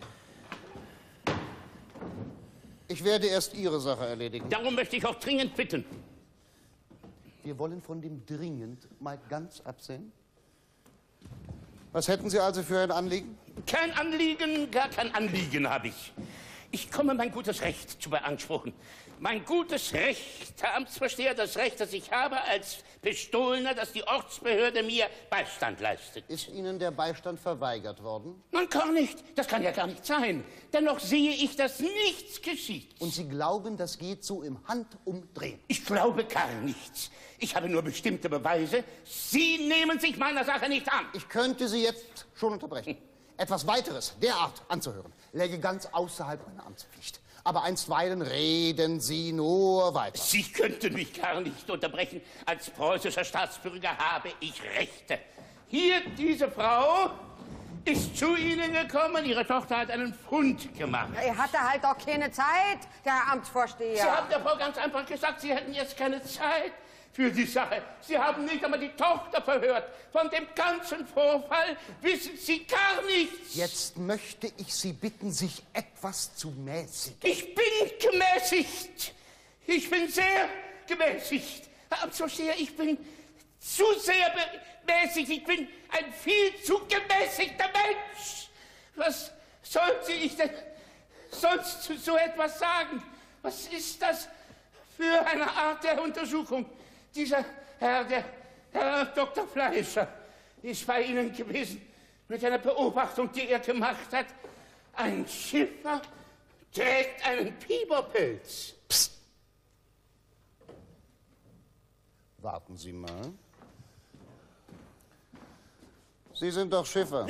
Ich werde erst Ihre Sache erledigen. Darum möchte ich auch dringend bitten. Wir wollen von dem dringend mal ganz absehen. Was hätten Sie also für ein Anliegen? Kein Anliegen, gar kein Anliegen habe ich. Ich komme, mein gutes Recht zu beanspruchen. Mein gutes Recht, Herr Amtsvorsteher, das Recht, das ich habe als Bestohlener, dass die Ortsbehörde mir Beistand leistet. Ist Ihnen der Beistand verweigert worden? Nein, gar nicht. Das kann ja gar nicht sein. Dennoch sehe ich, dass nichts geschieht. Und Sie glauben, das geht so im Handumdrehen? Ich glaube gar nichts. Ich habe nur bestimmte Beweise. Sie nehmen sich meiner Sache nicht an. Ich könnte Sie jetzt schon unterbrechen. Etwas Weiteres derart anzuhören, läge ganz außerhalb meiner Amtspflicht. Aber einstweilen reden Sie nur weiter. Sie könnten mich gar nicht unterbrechen. Als preußischer Staatsbürger habe ich Rechte. Hier, diese Frau ist zu Ihnen gekommen. Ihre Tochter hat einen Fund gemacht. Er hatte halt auch keine Zeit, der Herr Amtsvorsteher. Sie haben der Frau ganz einfach gesagt, Sie hätten jetzt keine Zeit für die Sache. Sie haben nicht einmal die Tochter verhört. Von dem ganzen Vorfall wissen Sie gar nichts. Jetzt möchte ich Sie bitten, sich etwas zu mäßigen. Ich bin gemäßigt. Ich bin sehr gemäßigt. Herr Amtsvorsteher, ich bin zu sehr gemäßigt. Ich bin ein viel zu gemäßigter Mensch. Was sollte ich denn sonst zu so etwas sagen? Was ist das für eine Art der Untersuchung? Dieser Herr, der Herr Doktor Fleischer, ist bei Ihnen gewesen mit einer Beobachtung, die er gemacht hat. Ein Schiffer trägt einen Biberpelz. Psst. Warten Sie mal. Sie sind doch Schiffer.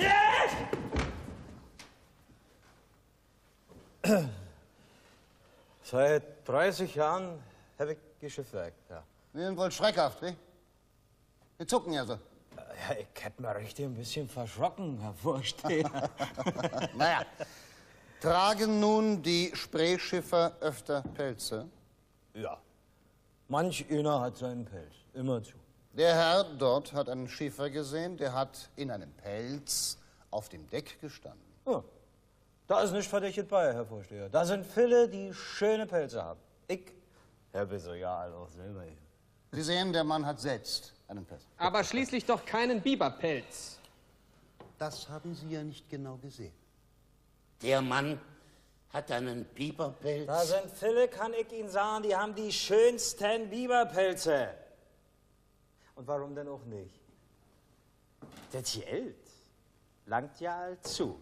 Seit dreißig Jahren habe ich geschiffwerkt, ja. Sie sind wohl schreckhaft, wie? Sie zucken ja so. Ja, ich hätte mal richtig ein bisschen verschrocken, Herr Vorsteher. Naja, tragen nun die Spreeschiffer öfter Pelze? Ja, manch einer hat seinen Pelz, immerzu. Der Herr dort hat einen Schiffer gesehen, der hat in einem Pelz auf dem Deck gestanden. Ja, da ist nicht verdächtig bei, Herr Vorsteher. Da sind viele, die schöne Pelze haben. Ich habe so ja auch selber hier. Sie sehen, der Mann hat selbst einen Pelz. Aber schließlich doch keinen Biberpelz. Das haben Sie ja nicht genau gesehen. Der Mann hat einen Biberpelz. Da sind viele, kann ich Ihnen sagen, die haben die schönsten Biberpelze. Und warum denn auch nicht? Das Geld langt ja allzu.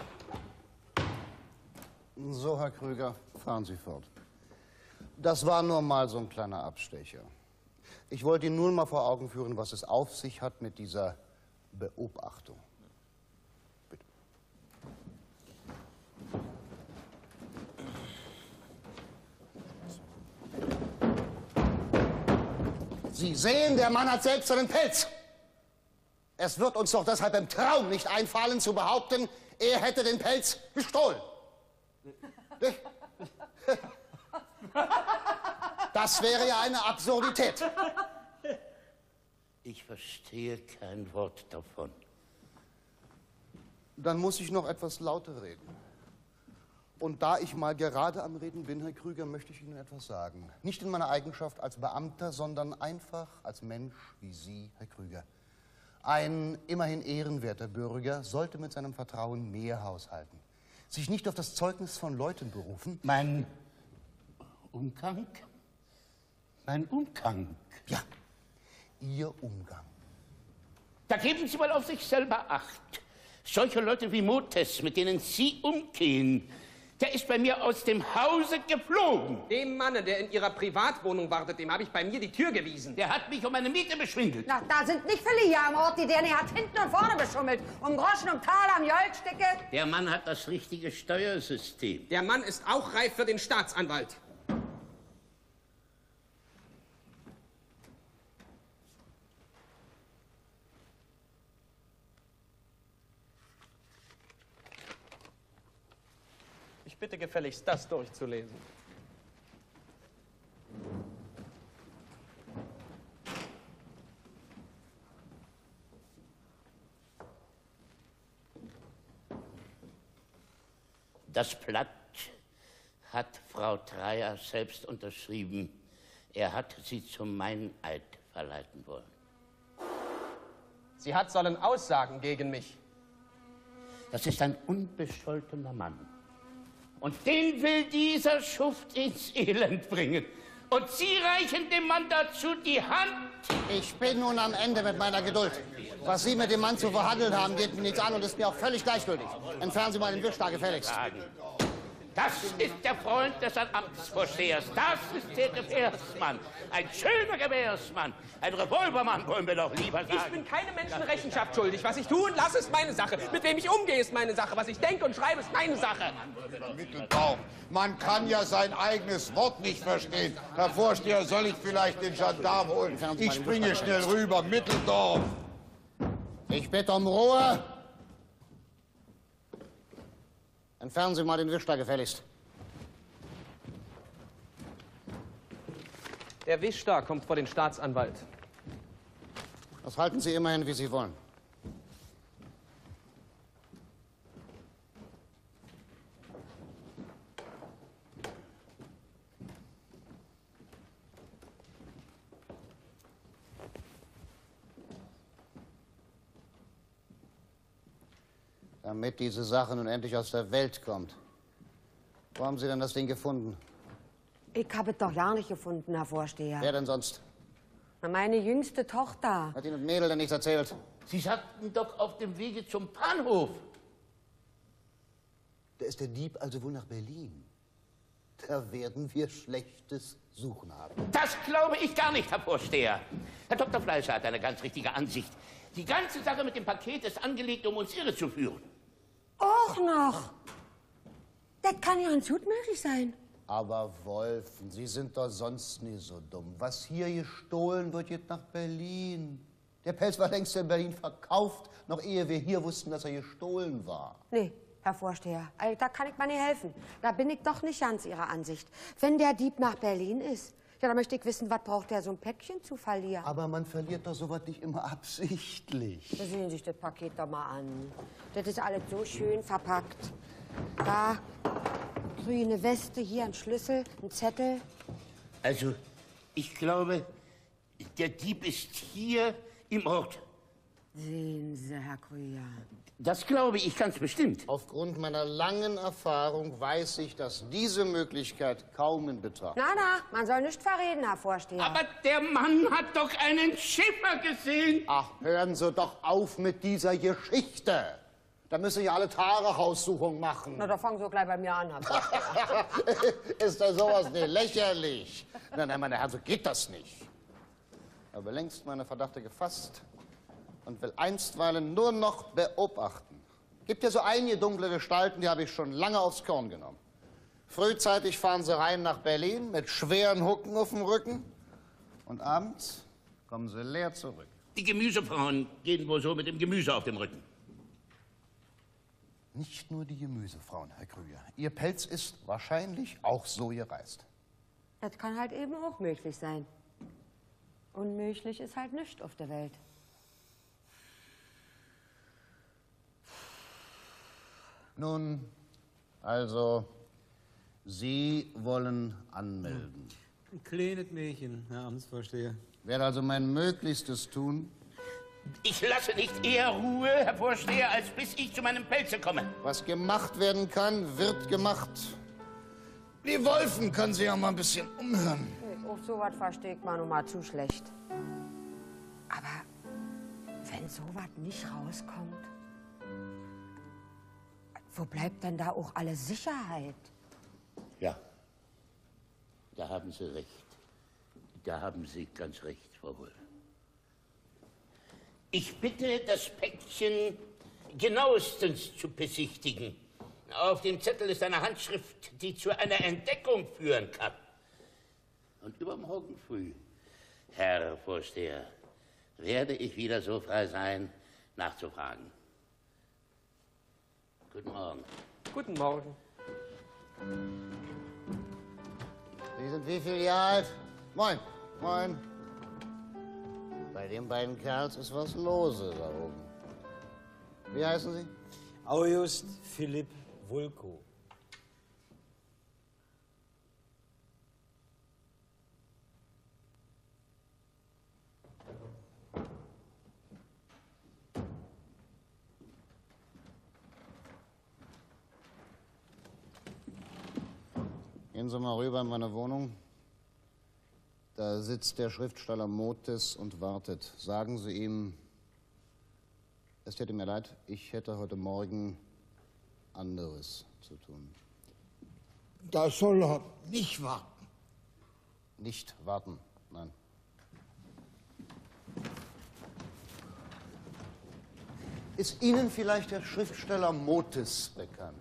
So, Herr Krüger, fahren Sie fort. Das war nur mal so ein kleiner Abstecher. Ich wollte Ihnen nur mal vor Augen führen, was es auf sich hat mit dieser Beobachtung. Bitte. Sie sehen, der Mann hat selbst einen Pelz. Es wird uns doch deshalb im Traum nicht einfallen, zu behaupten, er hätte den Pelz gestohlen. Das wäre ja eine Absurdität. Ich verstehe kein Wort davon. Dann muss ich noch etwas lauter reden. Und da ich mal gerade am Reden bin, Herr Krüger, möchte ich Ihnen etwas sagen. Nicht in meiner Eigenschaft als Beamter, sondern einfach als Mensch wie Sie, Herr Krüger. Ein immerhin ehrenwerter Bürger sollte mit seinem Vertrauen mehr haushalten. Sich nicht auf das Zeugnis von Leuten berufen. Mein Umgang? Mein Umgang? Ja, Ihr Umgang. Da geben Sie mal auf sich selber Acht. Solche Leute wie Motes, mit denen Sie umgehen, der ist bei mir aus dem Hause geflogen. Dem Manne, der in Ihrer Privatwohnung wartet, dem habe ich bei mir die Tür gewiesen. Der hat mich um eine Miete beschwindelt. Na, da sind nicht viele hier am Ort, die der nicht hat hinten und vorne beschummelt. Um Groschen, um Taler, am Joldstücke. Der Mann hat das richtige Steuersystem. Der Mann ist auch reif für den Staatsanwalt. Ich bitte gefälligst, das durchzulesen. Das Blatt hat Frau Dreyer selbst unterschrieben. Er hat sie zum Meineid verleiten wollen. Sie hat sollen aussagen gegen mich. Das ist ein unbescholtener Mann. Und den will dieser Schuft ins Elend bringen. Und Sie reichen dem Mann dazu die Hand. Ich bin nun am Ende mit meiner Geduld. Was Sie mit dem Mann zu verhandeln haben, geht mir nichts an und ist mir auch völlig gleichgültig. Entfernen Sie mal den Wisch da gefälligst. Das ist der Freund des Amtsvorstehers. Das ist der Gewährsmann. Ein schöner Gewährsmann. Ein Revolvermann, wollen wir doch lieber sagen. Ich bin keine Menschenrechenschaft schuldig. Was ich tue und lasse, ist meine Sache. Mit wem ich umgehe, ist meine Sache. Was ich denke und schreibe, ist meine Sache. Mitteldorf, man kann ja sein eigenes Wort nicht verstehen. Herr Vorsteher, soll ich vielleicht den Gendarm holen? Ich springe schnell rüber. Mitteldorf. Ich bitte um Ruhe. Entfernen Sie mal den Wisch da gefälligst. Der Wisch da kommt vor den Staatsanwalt. Das halten Sie immerhin, wie Sie wollen. Damit diese Sache nun endlich aus der Welt kommt. Wo haben Sie denn das Ding gefunden? Ich habe es doch gar nicht gefunden, Herr Vorsteher. Wer denn sonst? Na, meine jüngste Tochter. Hat Ihnen das Mädel denn nichts erzählt? Sie sagten doch auf dem Wege zum Bahnhof. Da ist der Dieb also wohl nach Berlin. Da werden wir schlechtes Suchen haben. Das glaube ich gar nicht, Herr Vorsteher. Herr Doktor Fleischer hat eine ganz richtige Ansicht. Die ganze Sache mit dem Paket ist angelegt, um uns irrezuführen. Och noch. Das kann ja ganz gut möglich sein. Aber Wolfen, Sie sind doch sonst nie so dumm. Was hier gestohlen wird, geht nach Berlin. Der Pelz war längst in Berlin verkauft, noch ehe wir hier wussten, dass er gestohlen war. Nee, Herr Vorsteher, also, da kann ich mal nicht helfen. Da bin ich doch nicht ganz Ihrer Ansicht. Wenn der Dieb nach Berlin ist, ja, dann möchte ich wissen, was braucht der so ein Päckchen zu verlieren? Aber man verliert doch sowas nicht immer absichtlich. Da sehen Sie sich das Paket doch mal an. Das ist alles so schön verpackt. Da, grüne Weste, hier ein Schlüssel, ein Zettel. Also, ich glaube, der Dieb ist hier im Ort. Sehen Sie, Herr Krüger. Das glaube ich ganz bestimmt. Aufgrund meiner langen Erfahrung weiß ich, dass diese Möglichkeit kaum in Betracht Na, na, man soll nicht verreden, Herr Vorsteher. Aber der Mann hat doch einen Schiffer gesehen. Ach, hören Sie doch auf mit dieser Geschichte. Da müssen ja alle Tage Haussuchung machen. Na, da fangen Sie doch gleich bei mir an, Herr Vorsteher. Ist doch sowas nicht lächerlich? Nein, nein, meine Herren, so geht das nicht. Ich habe längst meine Verdachte gefasst und will einstweilen nur noch beobachten. Gibt ja so einige dunkle Gestalten, die habe ich schon lange aufs Korn genommen. Frühzeitig fahren sie rein nach Berlin mit schweren Hucken auf dem Rücken und abends kommen sie leer zurück. Die Gemüsefrauen gehen wohl so mit dem Gemüse auf dem Rücken. Nicht nur die Gemüsefrauen, Herr Krüger. Ihr Pelz ist wahrscheinlich auch so gereist. Das kann halt eben auch möglich sein. Unmöglich ist halt nichts auf der Welt. Nun, also, Sie wollen anmelden. Ein kleines Mädchen, Herr Amtsvorsteher. Werde also mein Möglichstes tun. Ich lasse nicht eher Ruhe, Herr Vorsteher, als bis ich zu meinem Pelze komme. Was gemacht werden kann, wird gemacht. Die Wolfen können Sie ja mal ein bisschen umhören. Auf sowas verstehe ich mal nun mal zu schlecht. Aber wenn sowas nicht rauskommt, wo bleibt denn da auch alle Sicherheit? Ja, da haben Sie recht. Da haben Sie ganz recht, Frau Wolf. Ich bitte, das Päckchen genauestens zu besichtigen. Auf dem Zettel ist eine Handschrift, die zu einer Entdeckung führen kann. Und übermorgen früh, Herr Vorsteher, werde ich wieder so frei sein, nachzufragen. Guten Morgen. Guten Morgen. Sie sind wie viel Jahre alt? Moin, moin. Bei den beiden Kerls ist was lose da oben. Wie heißen Sie? August Philipp Vulko. Gehen Sie mal rüber in meine Wohnung. Da sitzt der Schriftsteller Motis und wartet. Sagen Sie ihm, es täte mir leid, ich hätte heute Morgen anderes zu tun. Da soll er nicht warten. Nicht warten, nein. Ist Ihnen vielleicht der Schriftsteller Motis bekannt?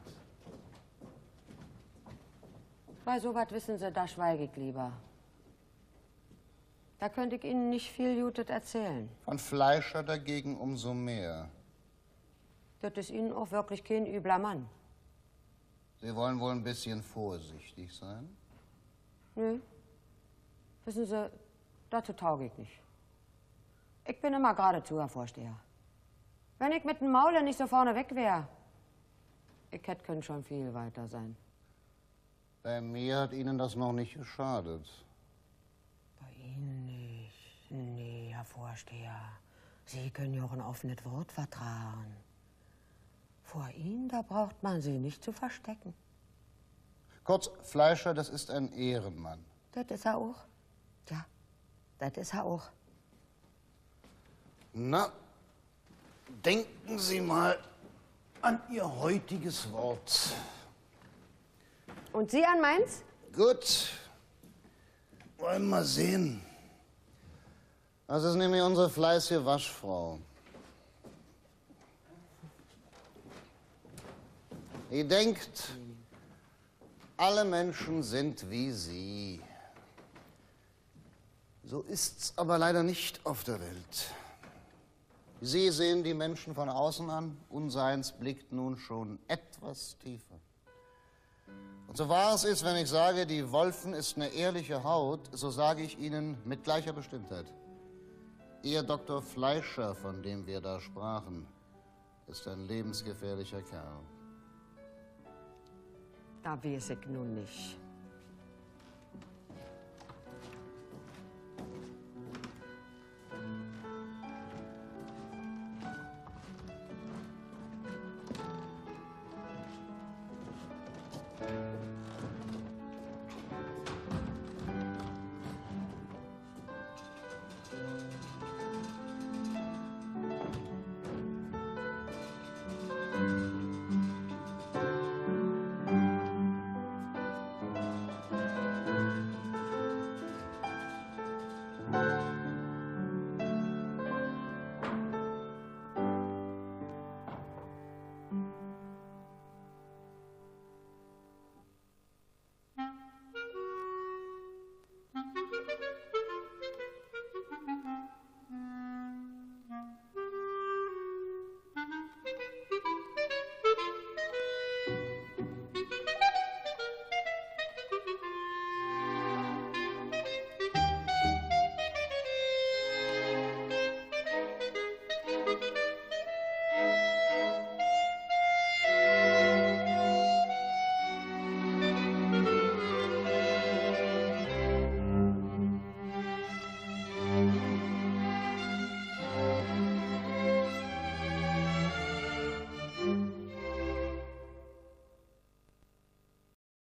Bei sowas wissen Sie, da schweige ich lieber. Da könnte ich Ihnen nicht viel Gutes erzählen. Von Fleischer dagegen umso mehr. Das ist Ihnen auch wirklich kein übler Mann. Sie wollen wohl ein bisschen vorsichtig sein? Nö. Wissen Sie, dazu tauge ich nicht. Ich bin immer geradezu, Herr Vorsteher. Wenn ich mit dem Maule nicht so vorne weg wäre, ich hätte können schon viel weiter sein. Bei mir hat Ihnen das noch nicht geschadet. Bei Ihnen nicht. Nee, Herr Vorsteher. Sie können ja auch ein offenes Wort vertragen. Vor Ihnen, da braucht man Sie nicht zu verstecken. Kurz, Fleischer, das ist ein Ehrenmann. Das ist er auch. Ja, das ist er auch. Na, denken Sie mal an Ihr heutiges Wort. Und Sie an meins? Gut. Wollen wir mal sehen. Das ist nämlich unsere fleißige Waschfrau. Die denkt, alle Menschen sind wie sie. So ist's aber leider nicht auf der Welt. Sie sehen die Menschen von außen an, unseins blickt nun schon etwas tiefer. Und so wahr es ist, wenn ich sage, die Wolfen ist eine ehrliche Haut, so sage ich Ihnen mit gleicher Bestimmtheit. Ihr Doktor Fleischer, von dem wir da sprachen, ist ein lebensgefährlicher Kerl. Da weiß ich nun nicht.